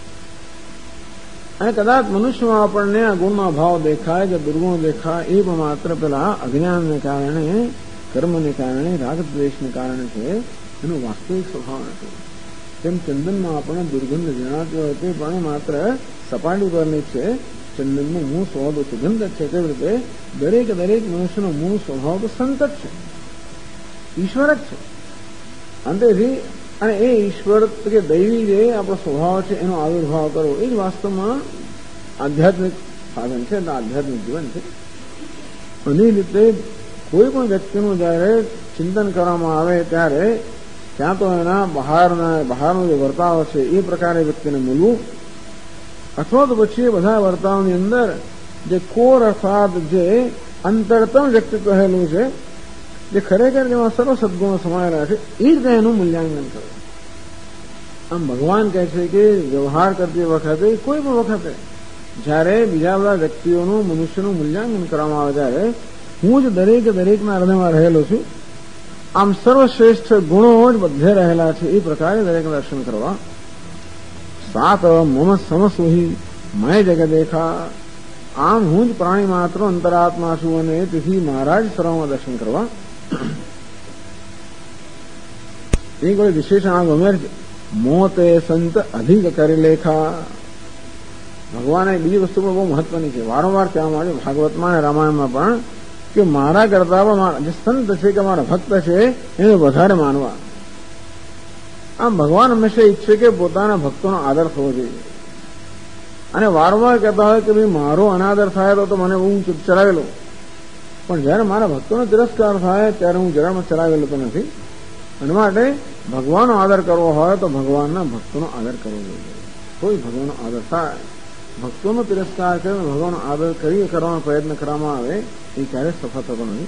અને કદાચ મનુષ્યમાં આપણને આ ગુણનો અભાવ દેખાય કે દુર્ગુણ દેખાય, એ પણ માત્ર પેલા અજ્ઞાનને કારણે, કર્મને કારણે, રાગદ્વેષને કારણે છે. એનો વાસ્તવિક સ્વભાવ નથી. જેમ ચંદનમાં આપણને દુર્ગંધ જણાતી હોય તે પણ માત્ર સપાટી પરની છે. ચંદનનું મૂળ સ્વભાવ તો સુગંધ જ છે. તેવી રીતે દરેક મનુષ્યનો મૂળ સ્વભાવ તો સંત જ છે, ઈશ્વર જ છે. અંતેથી અને એ ઈશ્વર કે દૈવી જે આપણો સ્વભાવ છે એનો આવિર્ભાવ કરવો, એ જ વાસ્તવમાં આધ્યાત્મિક સાધન છે, આધ્યાત્મિક જીવન છે. અને એ રીતે કોઈ પણ વ્યક્તિનું જયારે ચિંતન કરવામાં આવે ત્યારે ત્યાં તો એના બહારનો જે વર્તાવ છે એ પ્રકારે વ્યક્તિને મળવું, અથવા તો પછી એ બધા વર્તાવની અંદર જે કોર અર્થાત જે અંતરતમ વ્યક્તિત્વ રહેલું છે, જે ખરેખર જેમાં સર્વ સદગુણો સમાયેલા છે, એ રીતે એનું મૂલ્યાંકન કરવું. આમ ભગવાન કહે છે કે વ્યવહાર કરતી વખતે, કોઈ પણ વખતે જયારે બીજા બધા વ્યક્તિઓનું, મનુષ્યનું મૂલ્યાંકન કરવામાં આવે ત્યારે હું જ દરેકના હૃદયમાં રહેલો છું. આમ સર્વશ્રેષ્ઠ ગુણો જ બધે રહેલા છે, એ પ્રકારે દરેક દર્શન કરવા. સાત મમ સમસુહી મય જગ દેખા, આમ હું જ પ્રાણી માત્ર અંતરાત્મા છું, અને તેથી મહારાજ સર્વમાં દર્શન કરવા. એક કોઈ વિશેષણ આ ગમે છે, મોતે સંત અધિક કરી લેખા. ભગવાને બીજી વસ્તુ પણ બહુ મહત્વની છે, વારંવાર કહેવા માંડ્યું ભાગવતમાં અને રામાયણમાં પણ, કે મારા કરતા પણ જે સંત છે કે મારા ભક્ત છે એને વધારે માનવા. આમ ભગવાન હંમેશા ઈચ્છે કે પોતાના ભક્તોનો આદર થવો જોઈએ. અને વારંવાર કહેતા હોય કે ભાઈ મારો અનાદર થાય તો મને હું ચલાવેલો, પણ જયારે મારા ભક્તોનો તિરસ્કાર થાય ત્યારે હું જરામાં ચલાવેલો તો નથી. અને માટે ભગવાનનો આદર કરવો હોય તો ભગવાનના ભક્તોનો આદર કરવો જોઈએ. કોઈ ભગવાનનો આદર થાય, ભક્તોનો તિરસ્કાર કરે, ભગવાનનો આદર કરવાનો પ્રયત્ન કરવામાં આવે, એ ક્યારેય સફળ થતો નથી.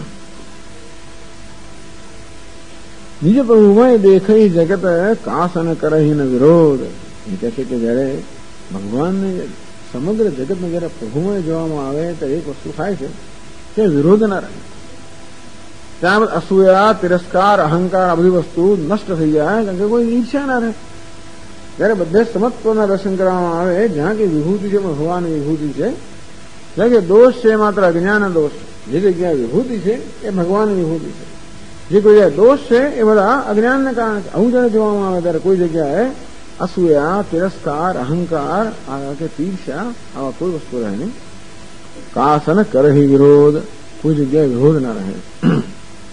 નિજ પ્રભુમય દેખાઈ જગત કાસ અને કરહીન વિરોધ. એ કહે છે કે જયારે ભગવાનને સમગ્ર જગતને જયારે પ્રભુમય જોવામાં આવે તો એક વસ્તુ થાય છે કે વિરોધ ના રહે. ત્યારબાદ અસૂયા, તિરસ્કાર, અહંકાર આ બધી વસ્તુ નષ્ટ થઈ જાય, કારણ કે કોઈ ઈચ્છા ના રહે. જયારે બધે સમત્વના દર્શન કરવામાં આવે, જ્યાં કે વિભૂતિ છે ભગવાનની વિભૂતિ છે, જ્યાં કે દોષ છે માત્ર અજ્ઞાન દોષ, જે જગ્યાએ વિભૂતિ છે એ ભગવાનની વિભૂતિ છે, જે કોઈ જગ્યાએ દોષ છે એ બધા અજ્ઞાનને કારણે છે. આવું જયારે જોવામાં આવે ત્યારે કોઈ જગ્યાએ અસૂયા, તિરસ્કાર, અહંકાર કે ઈર્ષ્યા આવા કોઈ વસ્તુ રહે નહીં. કાસન કરહી વિરોધ, કોઈ જગ્યાએ વિરોધ ના રહે.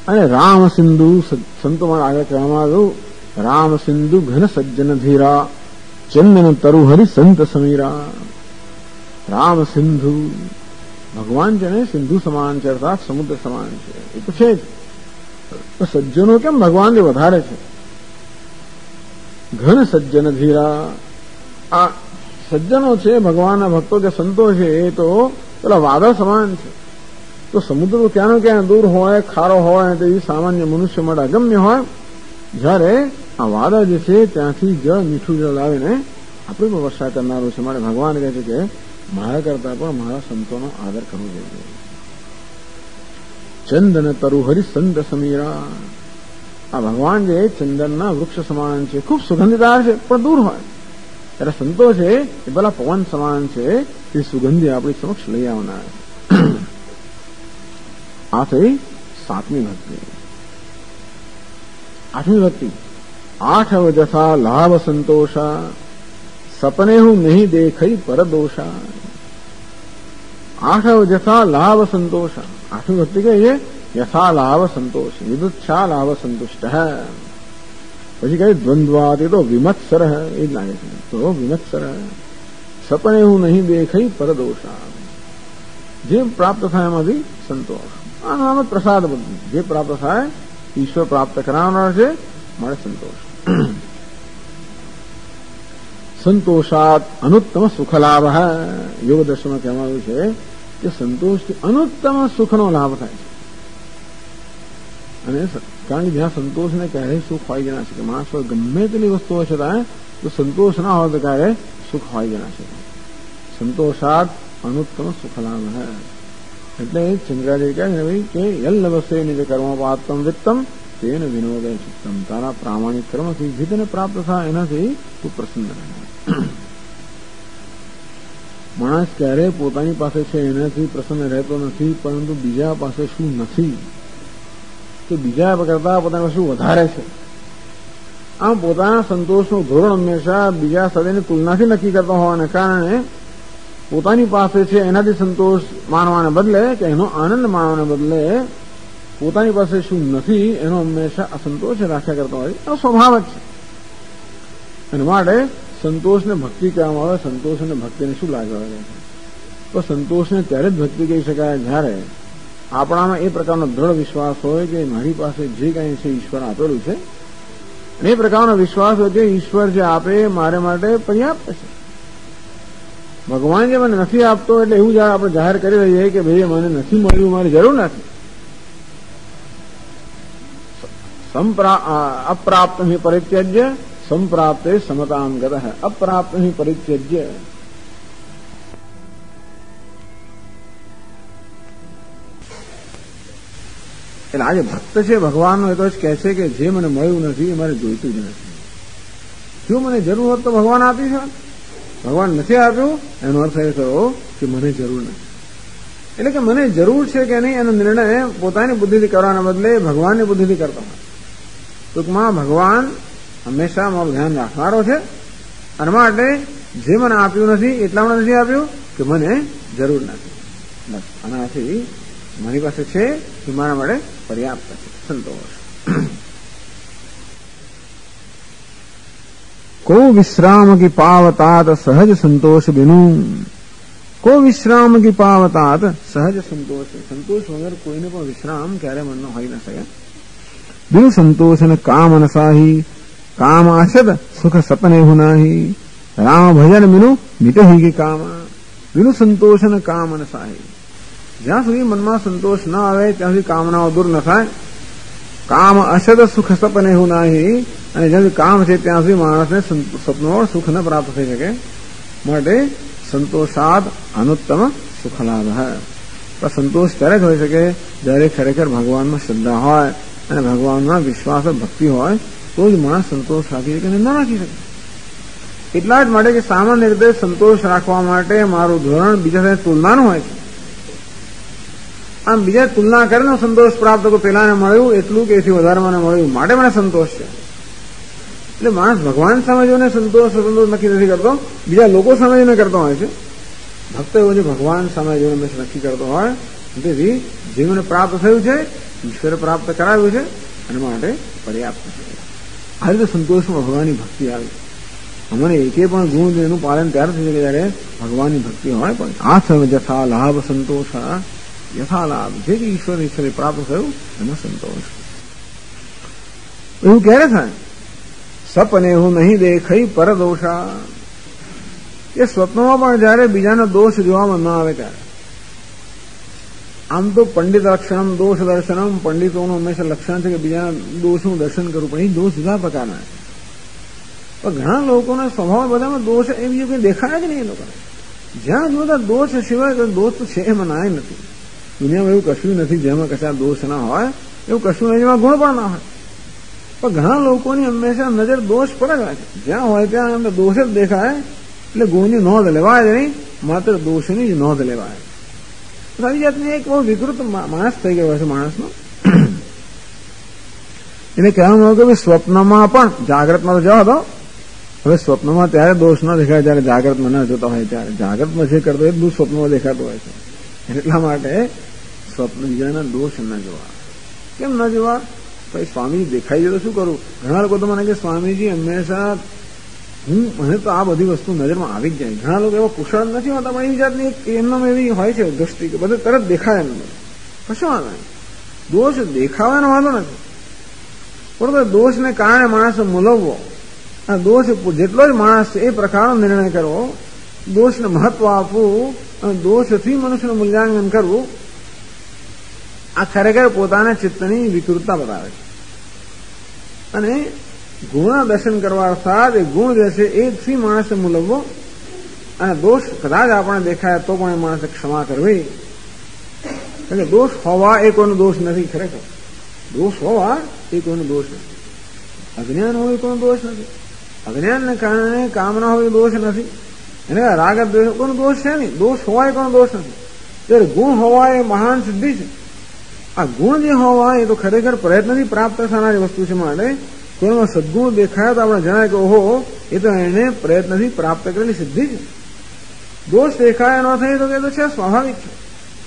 અને રામ સિંધુ સંતોમાં આગળ કહેવામાં આવ્યું, રામ સિંધુ ઘન સજ્જન ધીરા ચંદન તરુહરિ સંત સમીરા. રામ સિંધુ ભગવાન છે ને સિંધુ સમાન છે, અર્થાત સમુદ્ર સમાન છે. એ તો છે જ, તો સજ્જનો કેમ ભગવાનથી વધારે છે? ઘન સજ્જન ધીરા, આ સજ્જનો છે ભગવાનના ભક્તો કે સંતો છે, એ તો પેલા વાદળ સમાન છે. તો સમુદ્ર ક્યાંનો ક્યાં દૂર હોય, ખારો હોય, તે સામાન્ય મનુષ્ય માટે અગમ્ય હોય. જયારે આ વાદળ જે છે ત્યાંથી જળ, મીઠું જળ લાવીને આપણી પર વર્ષા કરનારું છે. માટે ભગવાન કહે છે કે મારા કરતા પણ મારા સંતોનો આદર કરવો જોઈએ. ચંદન તરુહરિ સંત સમીરા, આ ભગવાન જે ચંદનના વૃક્ષ સમાન છે, ખૂબ સુગંધીદાર છે, પણ દૂર હોય. ત્યારે સંતો છે એ પેલા પવન સમાન છે, એ સુગંધી આપણી સમક્ષ લઈ આવનાર. આ થઈ 7મી ભક્તિ. 8મી ભક્તિ, 8 જથા લાભ સંતોષા સપને હું નહીં દેખઈ પરદોષા. 8 જથા લાભ સંતોષા. 8મી ભક્તિ કહે છે યથા લાભ સંતોષ, વિદુચ્છા લાભ સંતુષ્ટ. પછી કહે દ્વંદ્વાતી તો વિમત્સર, એ જ લાગે છે. તો વિમત્સર સપને હું નહીં દેખઈ પરદોષા, જે પ્રાપ્ત થાય એમાંથી સંતોષ. આ નામ જ પ્રસાદ. બધું જે પ્રાપ્ત થાય ઈશ્વર પ્રાપ્ત કરાવનાર છે, મળે સંતોષ. સંતોષાત અનુત્તમ સુખ લાભ. યોગ દર્શનમાં કહેવામાં આવ્યું છે કે સંતોષથી અનુત્તમ સુખનો લાભ થાય છે. અને કારણ કે જ્યાં સંતોષને ક્યારેય સુખ હોય જ ના શકે. માણસ ગમે તેટલી વસ્તુઓ છતાં તો સંતોષ ના હોય તો ક્યારે સુખ હોય જ ના શકે. સંતોષાત અનુત્તમ સુખ લાભ. એટલે ચંદ્રાચાર્ય કહે છે ભાઈ કે યલ્લવસે નિજ કર્મપાત્તમ વિત્તમ તેન વિનોદય ચિત્તમ. તારા પ્રામાણિક કર્મથી જે તેને પ્રાપ્ત થાય એનાથી તું પ્રસન્ન રહે. માણસ ક્યારે પોતાની પાસે છે એનાથી પ્રસન્ન રહેતો નથી, પરંતુ બીજા પાસે શું નથી કે બીજા કરતા પોતાની પાસે શું વધારે છે. આમ પોતાના સંતોષનું ધોરણ હંમેશા બીજા સાથેની તુલનાથી નક્કી કરતો હોવાને કારણે પોતાની પાસે છે એનાથી સંતોષ માનવાને બદલે કે એનો આનંદ માનવાને બદલે પોતાની પાસે શું નથી એનો હંમેશા અસંતોષ રાખ્યા કરતો હોય. આ સ્વભાવ જ છે. અને માટે સંતોષને ભક્તિ કહેવામાં આવે. સંતોષ અને ભક્તિને શું લાગે છે? તો સંતોષને ત્યારે જ ભક્તિ કહી શકાય જ્યારે આપણામાં એ પ્રકારનો દ્રઢ વિશ્વાસ હોય કે મારી પાસે જે કાંઈ છે ઈશ્વર આપેલું છે, અને એ પ્રકારનો વિશ્વાસ હોય કે ઈશ્વર જે આપે મારે માટે પર્યાપ્ત છે. ભગવાન જે મને નથી આપતો એટલે એવું જયારે આપણે જાહેર કરી રહીએ કે ભાઈ મને નથી મળ્યું, મારી જરૂર નથી. અપ્રાપ્ત હિ પરિત્યજ્ય સંપ્રાપ્તે સમતામ ગતઃ. અપ્રાપ્ત હિ પરિત્યજ્ય. એટલે આજે ભક્ત છે ભગવાનનો એ તો જ કહે છે કે જે મને મળ્યું નથી એ મારે જોઈતું જ નથી. જો મને જરૂર હોત તો ભગવાન આપી છે. ભગવાન નથી આપ્યું એનો અર્થ એ થયો કે મને જરૂર નથી. એટલે કે મને જરૂર છે કે નહીં એનો નિર્ણય પોતાની બુદ્ધિથી કરવાના બદલે ભગવાનની બુદ્ધિથી કરતો હોય. ટૂંકમાં ભગવાન હંમેશા મારું ધ્યાન રાખનારો છે. અને માટે જે મને આપ્યું નથી એટલા મને નથી આપ્યું કે મને જરૂર નથી. આનાથી મારી પાસે છે એ મારા માટે પર્યાપ્ત છે. સંતોષ. કો વિશ્રામ કી પાવतात સહજ સંતોષ બિનુ. કો વિશ્રામ કી પાવतात સહજ સંતોષ. સંતોષ વગર કોઈને પણ વિશ્રામ ક્યારે મનનો હોઈ ન શકે. બિનુ સંતોષન કામ નસાહી. કામ આશદ સુખ સપને હુનાહી. રામ ભજન બિનુ મિટહી કે કામ. બિનુ સંતોષન કામ નસાહી. જ્યાં સુધી મનમાં સંતોષ ન આવે ત્યાં સુધી કામનાઓ દૂર ન થાય. કામ અશદ સુખ સપને હુનાહી. અને જ્યાં સુધી કામ છે ત્યાં સુધી માણસને સપનો સુખ ન પ્રાપ્ત થઈ શકે. માટે સંતોષાદ અનુત્તમ સુખ લાભ. સંતોષ ત્યારે જ હોઈ શકે જ્યારે ખરેખર ભગવાનમાં શ્રદ્ધા હોય અને ભગવાનમાં વિશ્વાસ ભક્તિ હોય તો જ માણસ સંતોષ રાખી શકે અને ન રાખી શકે. એટલા જ માટે કે સામાન્ય રીતે સંતોષ રાખવા માટે મારું ધોરણ બીજા સાથે તુલનાનું હોય છે. આમ બીજા તુલના કરીને સંતોષ પ્રાપ્ત તો પેલાને મળ્યું એટલું કે એથી વધારે મને મળ્યું માટે મને સંતોષ છે. એટલે માણસ ભગવાન સામે જોઈને સંતોષ નક્કી નથી કરતો, બીજા લોકો સામે જોઈને કરતો હોય છે. ભક્ત એવો છે ભગવાન સામે જોઈને નક્કી કરતો હોય. તેથી જે મને પ્રાપ્ત થયું છે ઈશ્વરે પ્રાપ્ત કરાવ્યું છે અને માટે પર્યાપ્ત છે. આ રીતે સંતોષમાં ભગવાનની ભક્તિ આવી. અમને એકે પણ ગુણ એનું પાલન ત્યારે થઈ શકે જયારે ભગવાનની ભક્તિ હોય. પણ આ સમય યથા લાભ સંતોષ, યથા લાભ જે ઈશ્વરે પ્રાપ્ત થયું એનો સંતોષ. એવું ક્યારે થાય? સપને હું નહીં દેખાઈ પર દોષા, એ સ્વપ્નમાં પણ જયારે બીજાનો દોષ જોવામાં ન આવે ત્યારે. આમ તો પંડિત લક્ષણમ દોષ દર્શનમ, પંડિતોનું હંમેશા લક્ષણ છે કે બીજાના દોષનું દર્શન કરવું, પણ એ દોષ જુદા પ્રકારના છે. પણ ઘણા લોકોના સ્વભાવ બધામાં દોષ એ બીજું કંઈ દેખાય જ નહીં. એ લોકોને જ્યાં જોતા દોષ સિવાય દોષ તો છે એમાં નાય નથી. દુનિયામાં એવું કશું નથી જેમાં કશા દોષ ના હોય, એવું કશું નહીં જેમાં ગુણ પણ ના હોય. પણ ઘણા લોકોની હંમેશા નજર દોષ પર જ હોય છે. જ્યાં હોય ત્યાં એમને દોષ જ દેખાય, એટલે ગુણની નોંધ લેવાય જ નહીં, માત્ર દોષની જ નોંધ લેવાય. આવી જાતની એક બહુ વિકૃત માણસ થઈ ગયો છે માણસનો. એને કહેવામાં આવ્યું કે સ્વપ્નમાં પણ, જાગ્રતમાં તો જવા દો, હવે સ્વપ્નમાં ત્યારે દોષ ન દેખાય જયારે જાગ્રતમાં ન જોતા હોય ત્યારે. જાગ્રતમાં જે કરતો હોય એ બધું સ્વપ્નમાં દેખાતું હોય છે. એટલા માટે સ્વપ્ન બીજાના દોષ ન જોવા. કેમ ન જોવા? ભાઈ સ્વામીજી દેખાઈ જાય તો શું કરું? ઘણા લોકો તો મને કે સ્વામીજી હંમેશા મને તો આ બધી વસ્તુ નજરમાં આવી જ જાય. ઘણા લોકો એવા કુશળ નથી હોતા, પણ એવી જાતની એમનામાં એવી હોય છે દ્રષ્ટિ કે બધું તરત દેખાય એમને. કશો વાંધો નહીં, દોષ દેખાવાનો વાંધો નથી, બરોબર. દોષને કારણે માણસ મૂલવવો, આ દોષ જેટલો જ માણસ એ પ્રકારનો નિર્ણય કરવો, દોષને મહત્વ આપવું અને દોષથી મનુષ્યનું મૂલ્યાંકન કરવું, આ ખરેખર પોતાના ચિત્તની વિકૃતતા બતાવે છે. અને ગુણના દર્શન કરવા અર્થાત એ ગુણ જે છે એથી માણસને મૂલવવો, અને દોષ કદાચ આપણે દેખાય તો પણ એ માણસે ક્ષમા કરવી. કારણ કે દોષ હોવા એ કોઈનો દોષ નથી. ખરેખર દોષ હોવા એ કોઈનો દોષ નથી. અજ્ઞાન હોય કોઈનો દોષ નથી. અજ્ઞાનને કારણે કામના હોય દોષ નથી. એને રાગ દ્વેષ કોઈનો દોષ છે નહીં. દોષ હોવા એ કોઈનો દોષ નથી. ત્યારે ગુણ હોવા એ મહાન સિદ્ધિ છે. આ ગુણ જે હોવા એ તો ખરેખર પ્રયત્નથી પ્રાપ્ત થનારી વસ્તુ છે. માટે કોઈમાં સદગુણ દેખાય તો આપણે જણાય કે ઓહો, એ તો એને પ્રયત્નથી પ્રાપ્ત કરેલી સિદ્ધિ છે. દોષ દેખાય ન થાય તો એ તો છે, સ્વાભાવિક છે.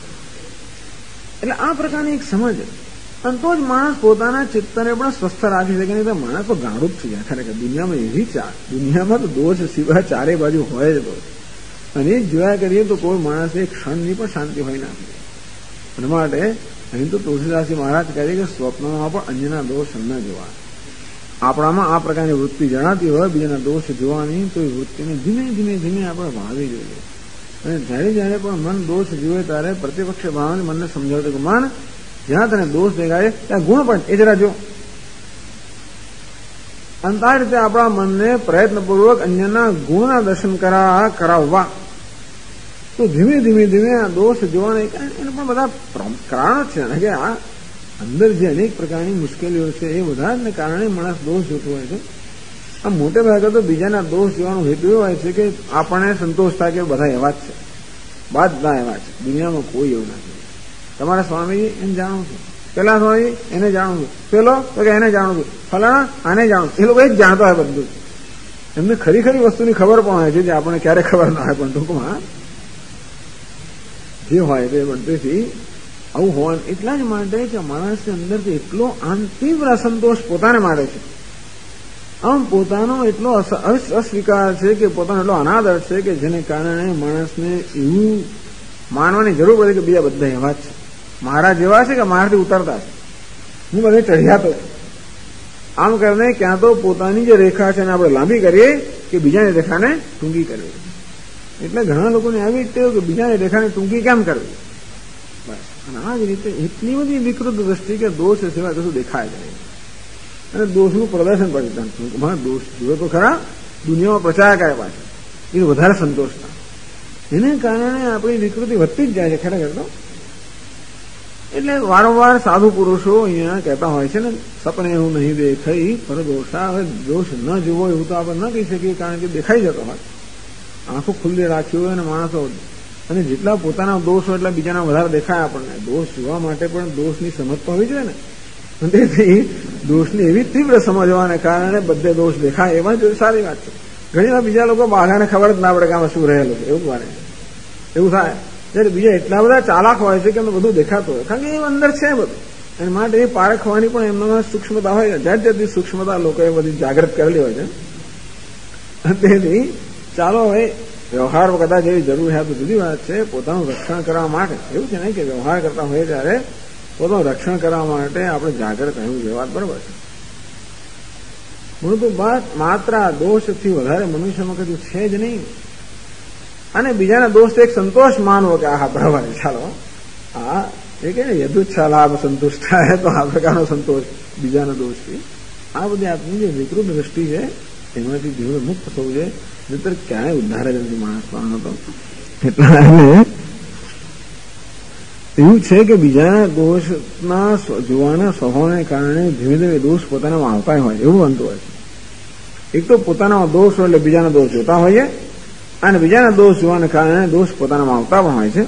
એટલે આ પ્રકારની એક સમજ, અને તો જ માણસ પોતાના ચિત્તને પણ સ્વસ્થ રાખી શકે. નહીં તો માણસ તો ગાંડું જ થઈ જાય. ખરેખર દુનિયામાં એવી દુનિયામાં તો દોષ સિવાય ચારે બાજુ હોય જ દોષ. અને એ જોયા કરીએ તો કોઈ માણસ એક ક્ષણની પણ શાંતિ હોય ના. એના માટે અહીં તો તુલસીદાસજી મહારાજ કહે છે કે સ્વપ્નમાં પણ અન્યના દોષ ન જોવા. આપણામાં આ પ્રકારની વૃત્તિ જણાતી હોય બીજાના દોષ જોવાની, તો એ વૃત્તિને ધીમે ધીમે ધીમે આપણે વાવી જોઈએ. અને જયારે જયારે પણ મન દોષ જુએ ત્યારે પ્રતિપક્ષ ભાવને મનને સમજાવતો કે મન, જ્યાં તને દોષ દેખાય ત્યાં ગુણ પણ એ જરા જો. અને આ રીતે આપણા મનને પ્રયત્નપૂર્વક અન્યના ગુણના દર્શન કરાવવા, તો ધીમે ધીમે ધીમે આ દોષ જોવાના એને પણ બધા કારણો છે. કે આ અંદર જે અનેક પ્રકારની મુશ્કેલીઓ છે એ બધાને કારણે માણસ દોષ જોતો હોય છે. આ મોટે ભાગે તો બીજાના દોષ જોવાનો હેતુ એવો હોય છે કે આપણને સંતોષ થાય કે બધા એવા જ છે, બધા એવા છે, દુનિયામાં કોઈ એવું નથી. તમારા સ્વામીજી એને જાણું છું, પેલા સ્વામી એને જાણું છું, પેલો તો કે એને જાણું છું, ફલાણા આને જાણું છું. એ લોકો એ જ જાણતો હોય બધું. એમને ખરી ખરી વસ્તુની ખબર પણ હોય છે જે આપણને ક્યારે ખબર ના હોય. પણ ટૂંકમાં જે હોય તે બધેથી આવું હોવાનું. એટલા જ માટે કે માણસની અંદરથી એટલો તીવ્ર અસંતોષ પોતાને માટે છે. આમ પોતાનો એટલો અસ્વીકાર છે કે પોતાનો એટલો અનાદર છે કે જેને કારણે માણસને એવું માનવાની જરૂર પડે કે બીજા બધા એવા જ છે, મારા જેવા છે કે મારાથી ઉતરતા છે, હું બધે ચઢિયાતો છું. આમ કરીને ક્યાં તો પોતાની જે રેખા છે એને આપણે લાંબી કરીએ કે બીજાની રેખાને ટૂંકી કરવી. એટલે ઘણા લોકોને આવી ટેવ કે બીજાની રેખાને ટૂંકી કેમ કરવી. બસ. અને આ જ રીતે એટલી બધી વિકૃત દ્રષ્ટિ કે દોષ સિવાય કશું દેખાય જ નહીં. અને દોષનું પ્રદર્શન પણ દોષ જુએ તો ખરા, દુનિયામાં પ્રચાર કરે પાછળ, એ વધારે સંતોષતા. એને કારણે આપણી વિકૃતિ વધતી જ જાય છે ખરેખર તો. એટલે વારંવાર સાધુ પુરુષો અહીંયા કહેતા હોય છે ને, સપને એવું નહીં દેખાઈ પર દોષા. હવે દોષ ન જોવો એવું તો આપણે ન કહી શકીએ, કારણ કે દેખાઈ જતો હોય. આંખો ખુલ્લી રાખી હોય અને માણસો, અને જેટલા પોતાના દોષ હોય એટલા બીજાના વધારે દેખાય આપણને. દોષ જોવા માટે પણ દોષની સમજ તો હોવી જોઈએ ને. તેથી દોષની એવી તીવ્ર સમજવાને કારણે બધે દોષ દેખાય, એમાં જ સારી વાત છે. ઘણી વાર બીજા લોકો બાઘાને ખબર જ ના પડે કે આમાં શું રહેલું છે, એવું બને, એવું થાય. ત્યારે બીજા એટલા બધા ચાલાક હોય છે કે એમને બધું દેખાતું હોય, કારણ કે એ અંદર છે બધું. એના માટે એ પારખવાની પણ એમનામાં સૂક્ષ્મતા હોય છે. જાત જાતની સૂક્ષ્મતા લોકોએ બધી જાગૃત કરેલી હોય છે. તેથી ચાલો હવે વ્યવહાર કદાચ એવી જરૂરિયાત જુદી વાત છે. પોતાનું રક્ષણ કરવા માટે એવું છે ને કે વ્યવહાર કરતા હોય ત્યારે પોતાનું રક્ષણ કરવા માટે આપણે જાગૃત રહેવું જોઈએ. વાત બરોબર છે. પરંતુ માત્ર દોષથી વધારે મનુષ્યમાં કશું છે જ નહીં. અને બીજાના દોષ એક સંતોષ માનવો કે આ બરાબર ચાલો હા એ કે યદુચ્છા લાભ સંતુષ્ટ થાય તો આ પ્રકારનો સંતોષ બીજાના દોષથી. આ બધી આપની જે વિકૃત દ્રષ્ટિ છે એમાંથી જીવન મુક્ત થવું છે. નહીતર ક્યાંય ઉદ્ધાર જ નથી માણસ પાનો તો. એટલા એવું છે કે બીજાના દોષના જોવાના સ્વભાવને કારણે ધીમે ધીમે દોષ પોતાનામાં આવતા હોય એવું બનતું હોય છે. એક તો પોતાનામાં દોષ હોય એટલે બીજાના દોષ જોતા હોઈએ, અને બીજાના દોષ જોવાને કારણે દોષ પોતાનામાં આવતા પણ હોય છે.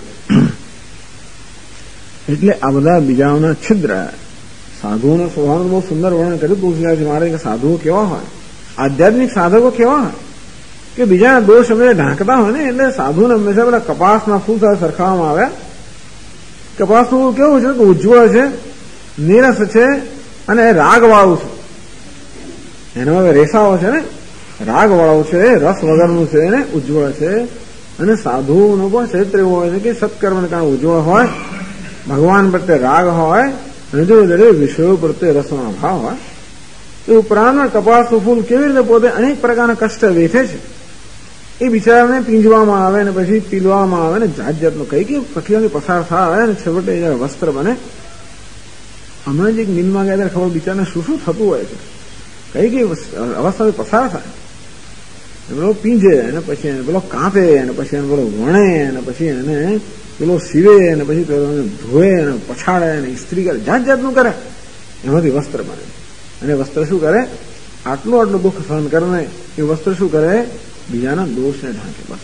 એટલે આ બધા બીજાઓના છિદ્ર. સાધુઓના સ્વભાવનું બહુ સુંદર વર્ણન કર્યું તુલસીદાસજી મહારાજ કે સાધુઓ કેવા હોય, આધ્યાત્મિક સાધકો કેવા હોય કે બીજાના દોષ હંમેશા ઢાંકતા હોય ને. એટલે સાધુને હંમેશા પેલા કપાસના ફૂલ સાથે સરખાવવામાં આવ્યા. કપાસનું ફૂલ કેવું છે કે ઉજ્જવળ છે, નીરસ છે અને રાગવાળું છે. એના હવે રેસાઓ છે ને, રાગવાળું છે, રસ વગરનું છે ને ઉજ્જવળ છે. અને સાધુનું પણ ચરિત્ર એવું હોય છે કે સત્કર્મને કારણે ઉજ્જવળ હોય, ભગવાન પ્રત્યે રાગ હોય અને જો દરેક વિષયો પ્રત્યે રસનો અભાવ હોય. એ ઉપરાંત કપાસનું ફૂલ કેવી રીતે પોતે અનેક પ્રકારના કષ્ટ વેઠે છે. એ બિચારાને પીંજવામાં આવે ને પછી પીલવામાં આવે ને જાત જાતનું કઈ કઈ પ્રક્રિયાથી પસાર થાય ને છેવટે વસ્ત્ર બને. હમણાં જ એક મિલમાં ગયા ત્યારે ખબર બિચારાને શું શું થતું હોય છે, કઈ કઈ અવસ્થાથી પસાર થાય. પેલો પીંજે અને પછી એને પેલો કાપે અને પછી એને પેલો વણે અને પછી એને પેલો સીવે અને પછી પેલો ધોવે અને પછાડે અને ઇસ્ત્રી કરે, જાત જાતનું કરે. એમાંથી વસ્ત્ર બને. અને વસ્ત્ર શું કરે? આટલું દુઃખ સહન કરે એ વસ્ત્ર શું કરે? બીજાના દોષને ઢાંકે. બસ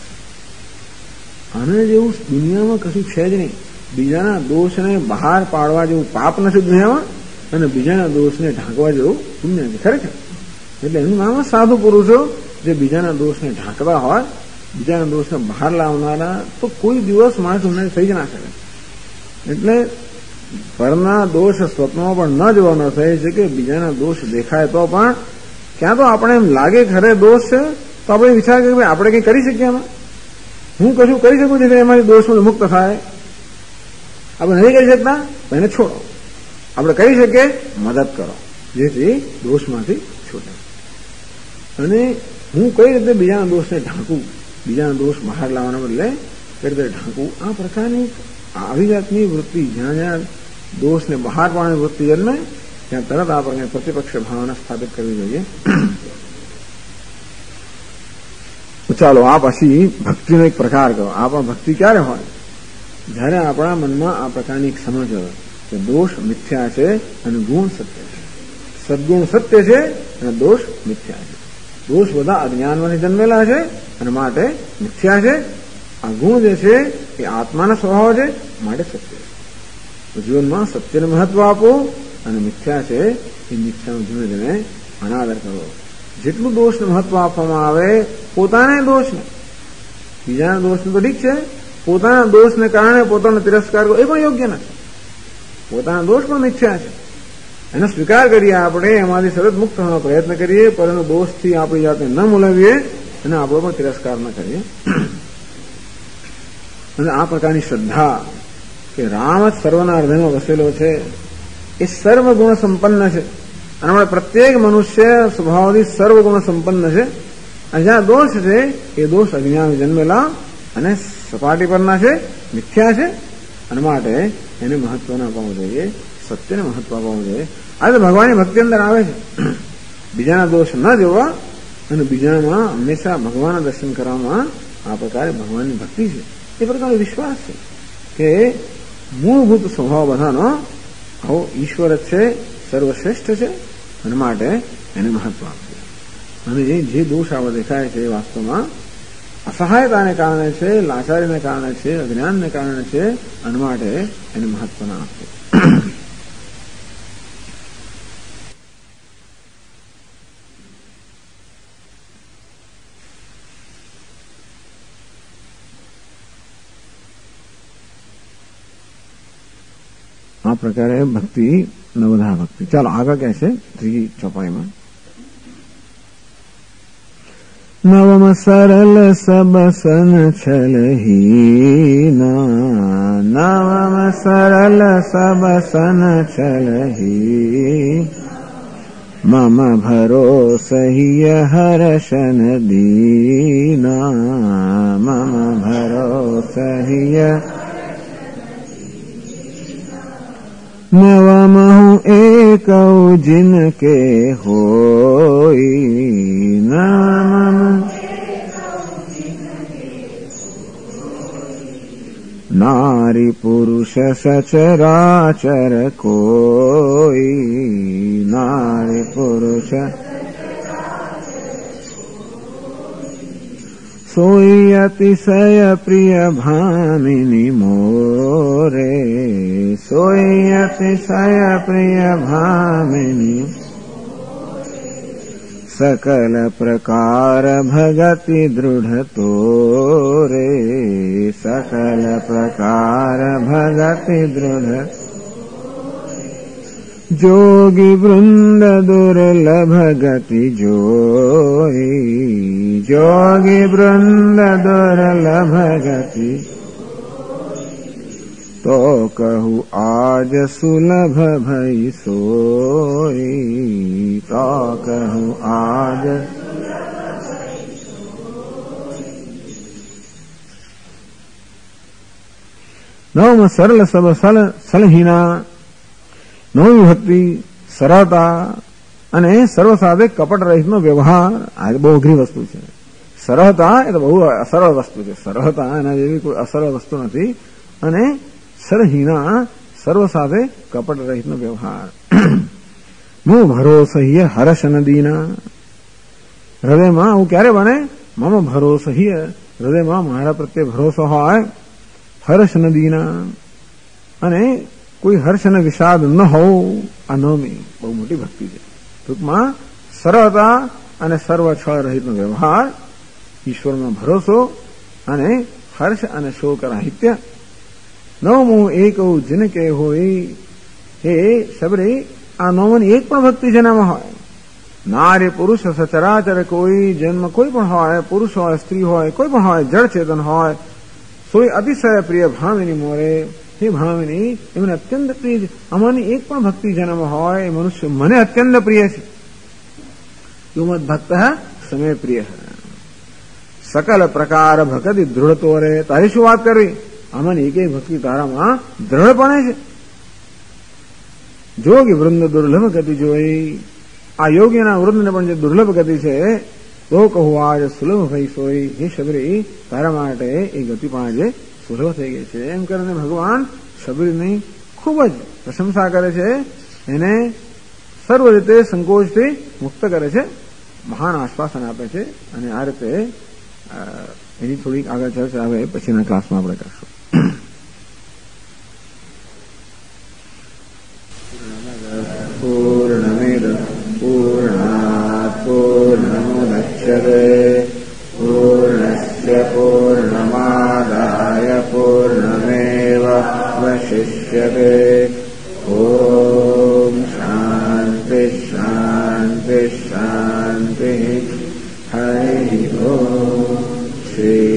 આને જેવું દુનિયામાં કશું છે જ નહીં. બીજાના દોષને બહાર પાડવા જેવું પાપ નથી દુનિયામાં, અને બીજાના દોષને ઢાંકવા જેવું પુણ્ય છે ખરેખર. એટલે એનું નામ સાધુ પુરુષો જે બીજાના દોષને ઢાંકતા હોય, બીજાના દોષને બહાર લાવનારા. તો કોઈ દિવસ માણસ ઉન્નત થઈ જ ના શકે. એટલે પરના દોષ સ્વપ્નમાં પણ ન જોવાનો થાય છે કે બીજાના દોષ દેખાય તો પણ ક્યાં તો આપણે એમ લાગે ખરે દોષ છે તો આપણે વિચાર કરીએ કે આપણે કંઈ કરી શકીએ એમાં. હું કશું કરી શકું છું એમાંથી દોષમાં મુક્ત થાય? આપણે નથી કરી શકતા તો એને છોડો. આપણે કરી શકીએ મદદ કરો જેથી દોષમાંથી છૂટે. અને હું કઈ રીતે બીજાના દોષને ઢાંકું, બીજાના દોષ બહાર લાવવાના બદલે કઈ રીતે ઢાંકું, આ પ્રકારની આવી જાતની વૃત્તિ જ્યાં જ્યાં દોષને બહાર પાડવાની વૃત્તિ જન્મે ત્યાં તરત આ પ્રકારની પ્રતિપક્ષ ભાવના સ્થાપિત કરવી જોઈએ. ચાલો આ પછી ભક્તિનો એક પ્રકાર કહો. આ પણ ભક્તિ ક્યારે હોય? જ્યારે આપણા મનમાં આ પ્રકારની એક સમજ હોય કે દોષ મિથ્યા છે અને ગુણ સત્ય છે. સદગુણ સત્ય છે અને દોષ મિથ્યા છે. દોષ બધા અજ્ઞાનમાંથી જન્મેલા છે અને માટે મિથ્યા છે. આ ગુણ જે છે એ આત્માના સ્વભાવ છે માટે સત્ય છે. જીવનમાં સત્યને મહત્વ આપો અને મિથ્યા છે એ મિથ્યાનો ધીમે ધીમે અનાદર કરો. જેટલું દોષને મહત્વ આપવામાં આવે પોતાના દોષને, બીજાના દોષને તો ઠીક છે, પોતાના દોષને કારણે પોતાનો તિરસ્કાર કરવો એ પણ યોગ્ય નથી. પોતાના દોષ પણ મિથ્યા છે, એનો સ્વીકાર કરીએ આપણે, એમાંથી સતત મુક્ત થવાનો પ્રયત્ન કરીએ, પરંતુ દોષથી આપણી જાતને ન મૂલવીએ અને આપણો પણ તિરસ્કાર ન કરીએ. અને આ પ્રકારની શ્રદ્ધા કે રામ જ સર્વના હૃદયમાં વસેલો છે, એ સર્વગુણ સંપન્ન છે. અને આપણે પ્રત્યેક મનુષ્ય સ્વભાવથી સર્વગુણ સંપન્ન છે. અને જ્યાં દોષ છે એ દોષ અજ્ઞાન જન્મેલા અને સપાટી પરના છે, મિથ્યા છે. અને માટે એને મહત્વ ન આપવું જોઈએ, સત્યને મહત્વ આપવું જોઈએ. આ તો ભગવાનની ભક્તિ અંદર આવે છે. બીજાના દોષ ન જોવા અને બીજામાં હંમેશા ભગવાનના દર્શન કરવામાં આ પ્રકારે ભગવાનની ભક્તિ છે. એ પ્રકારનો વિશ્વાસ છે કે મૂળભૂત સ્વભાવ બધાનો આવો ઈશ્વર જ છે, સર્વશ્રેષ્ઠ છે અને માટે એને મહત્વ આપશે. અને જે દોષ આવા દેખાય છે એ વાસ્તવમાં અસહાયતાને કારણે છે, લાચારીને કારણે છે, અજ્ઞાનને કારણે છે અને માટે એને મહત્વ ના આપશે. આ પ્રકારે ભક્તિ નવધા ભક્તિ. ચાલો આગળ કહે છે ત્રીજી ચોપાઈમાં. નવમ સરલ સબ સન છલહીના, નવમ સરલ સબ સન છલહી, મમ ભરોસહિય હર્ષન દીના, મમ ભરોસહિય. નવમહુ એકૌ જિનકે હોઈ, નવમ નારી પુરુષ સચરાચર કોઈ, નારી પુરુષ સોઈ અતિશય પ્રિય ભામિની મોરે, સોઈ અતિશય પ્રિય ભામિની, સકલ પ્રકાર ભગતિ દૃઢ તોરે, સકલ પ્રકાર ભગતિ દૃઢ. જોગી વૃંદ દુર્લભ ગતિ જોઈ, જોગી વૃંદ દુર્લભ ગતિ, તો કહું આજ સુલભ ભઈ સોઈ, તો કહું આજ. નવમ સરળ સબ સલહીના, નવમી ભક્તિ સરળતા અને સર્વ સાથે કપટ રહિતનો વ્યવહાર. આ બહુ અઘરી વસ્તુ છે. સરળતા એ તો બહુ અસરળ વસ્તુ છે. સરળતા એના જેવી કોઈ અસરળ વસ્તુ નથી. અને સરહીના સર્વ સાથે કપટ રહિતનો વ્યવહાર. મો ભરોસહિય હર્ષ નદીના, હૃદયમાં આવું ક્યારે બને? મમ ભરોસહિય, હૃદયમાં મારા પ્રત્યે ભરોસો હોય. હર્ષ નદીના, અને કોઈ હર્ષ અને વિષાદ ન હોવું. આ નવમી બહુ મોટી ભક્તિ છે. ટૂંકમાં સરળતા અને સર્વ છળ રહિતનો વ્યવહાર, ઈશ્વરમાં ભરોસો અને હર્ષ અને શોક રાહિત્ય. નવમું એક જિનકે હોય, હે શબરી આ નવમની એક પણ ભક્તિ જેનામાં હોય. નારી પુરુષ સચરાચર કોઈ, જન્મ કોઈ પણ હોય, પુરુષ હોય સ્ત્રી હોય કોઈ પણ હોય, જળ ચેતન હોય, સોય અતિશય પ્રિય ભામિની મોરે, હે ભામિની એમને અત્યંત પ્રિય છે. આમાંની એક પણ ભક્તિ જેનામાં હોય એ મનુષ્ય મને અત્યંત પ્રિય છે. યુમત ભક્ત સમે પ્રિય. સકલ પ્રકાર ભક્તિ દૃઢતો રે, તારી શું વાત કરવી? આમાંની એક ભક્તિ તારામાં દ્રઢપણે છે. જોગી વૃંદ દુર્લભ ગતિ જોઈ, આ યોગીના વૃંદને પણ જે દુર્લભ ગતિ છે, તો કહું આજ સુલભ ભઈ સોઈ, હે શબરી તારા માટે એ ગતિ પણ આજે સુલભ થઈ ગઈ છે. એમ કરીને ભગવાન શબરીની ખૂબ જ પ્રશંસા કરે છે, એને સર્વ રીતે સંકોચથી મુક્ત કરે છે, મહાન આશ્વાસન આપે છે. અને આ રીતે એની થોડીક આગળ ચર્ચા આવે પછીના ક્લાસમાં આપણે કરશું. પૂર્ણમેદ પૂર્ણાત પૂર્ણમુદચ્યતે પૂર્ણસ્ય પૂર્ણમાદાય પૂર્ણમેવાવશિષ્યતે. ઓમ શાંતિ શાંતિ શાંતિ. હરિ ઓમ. શ્રી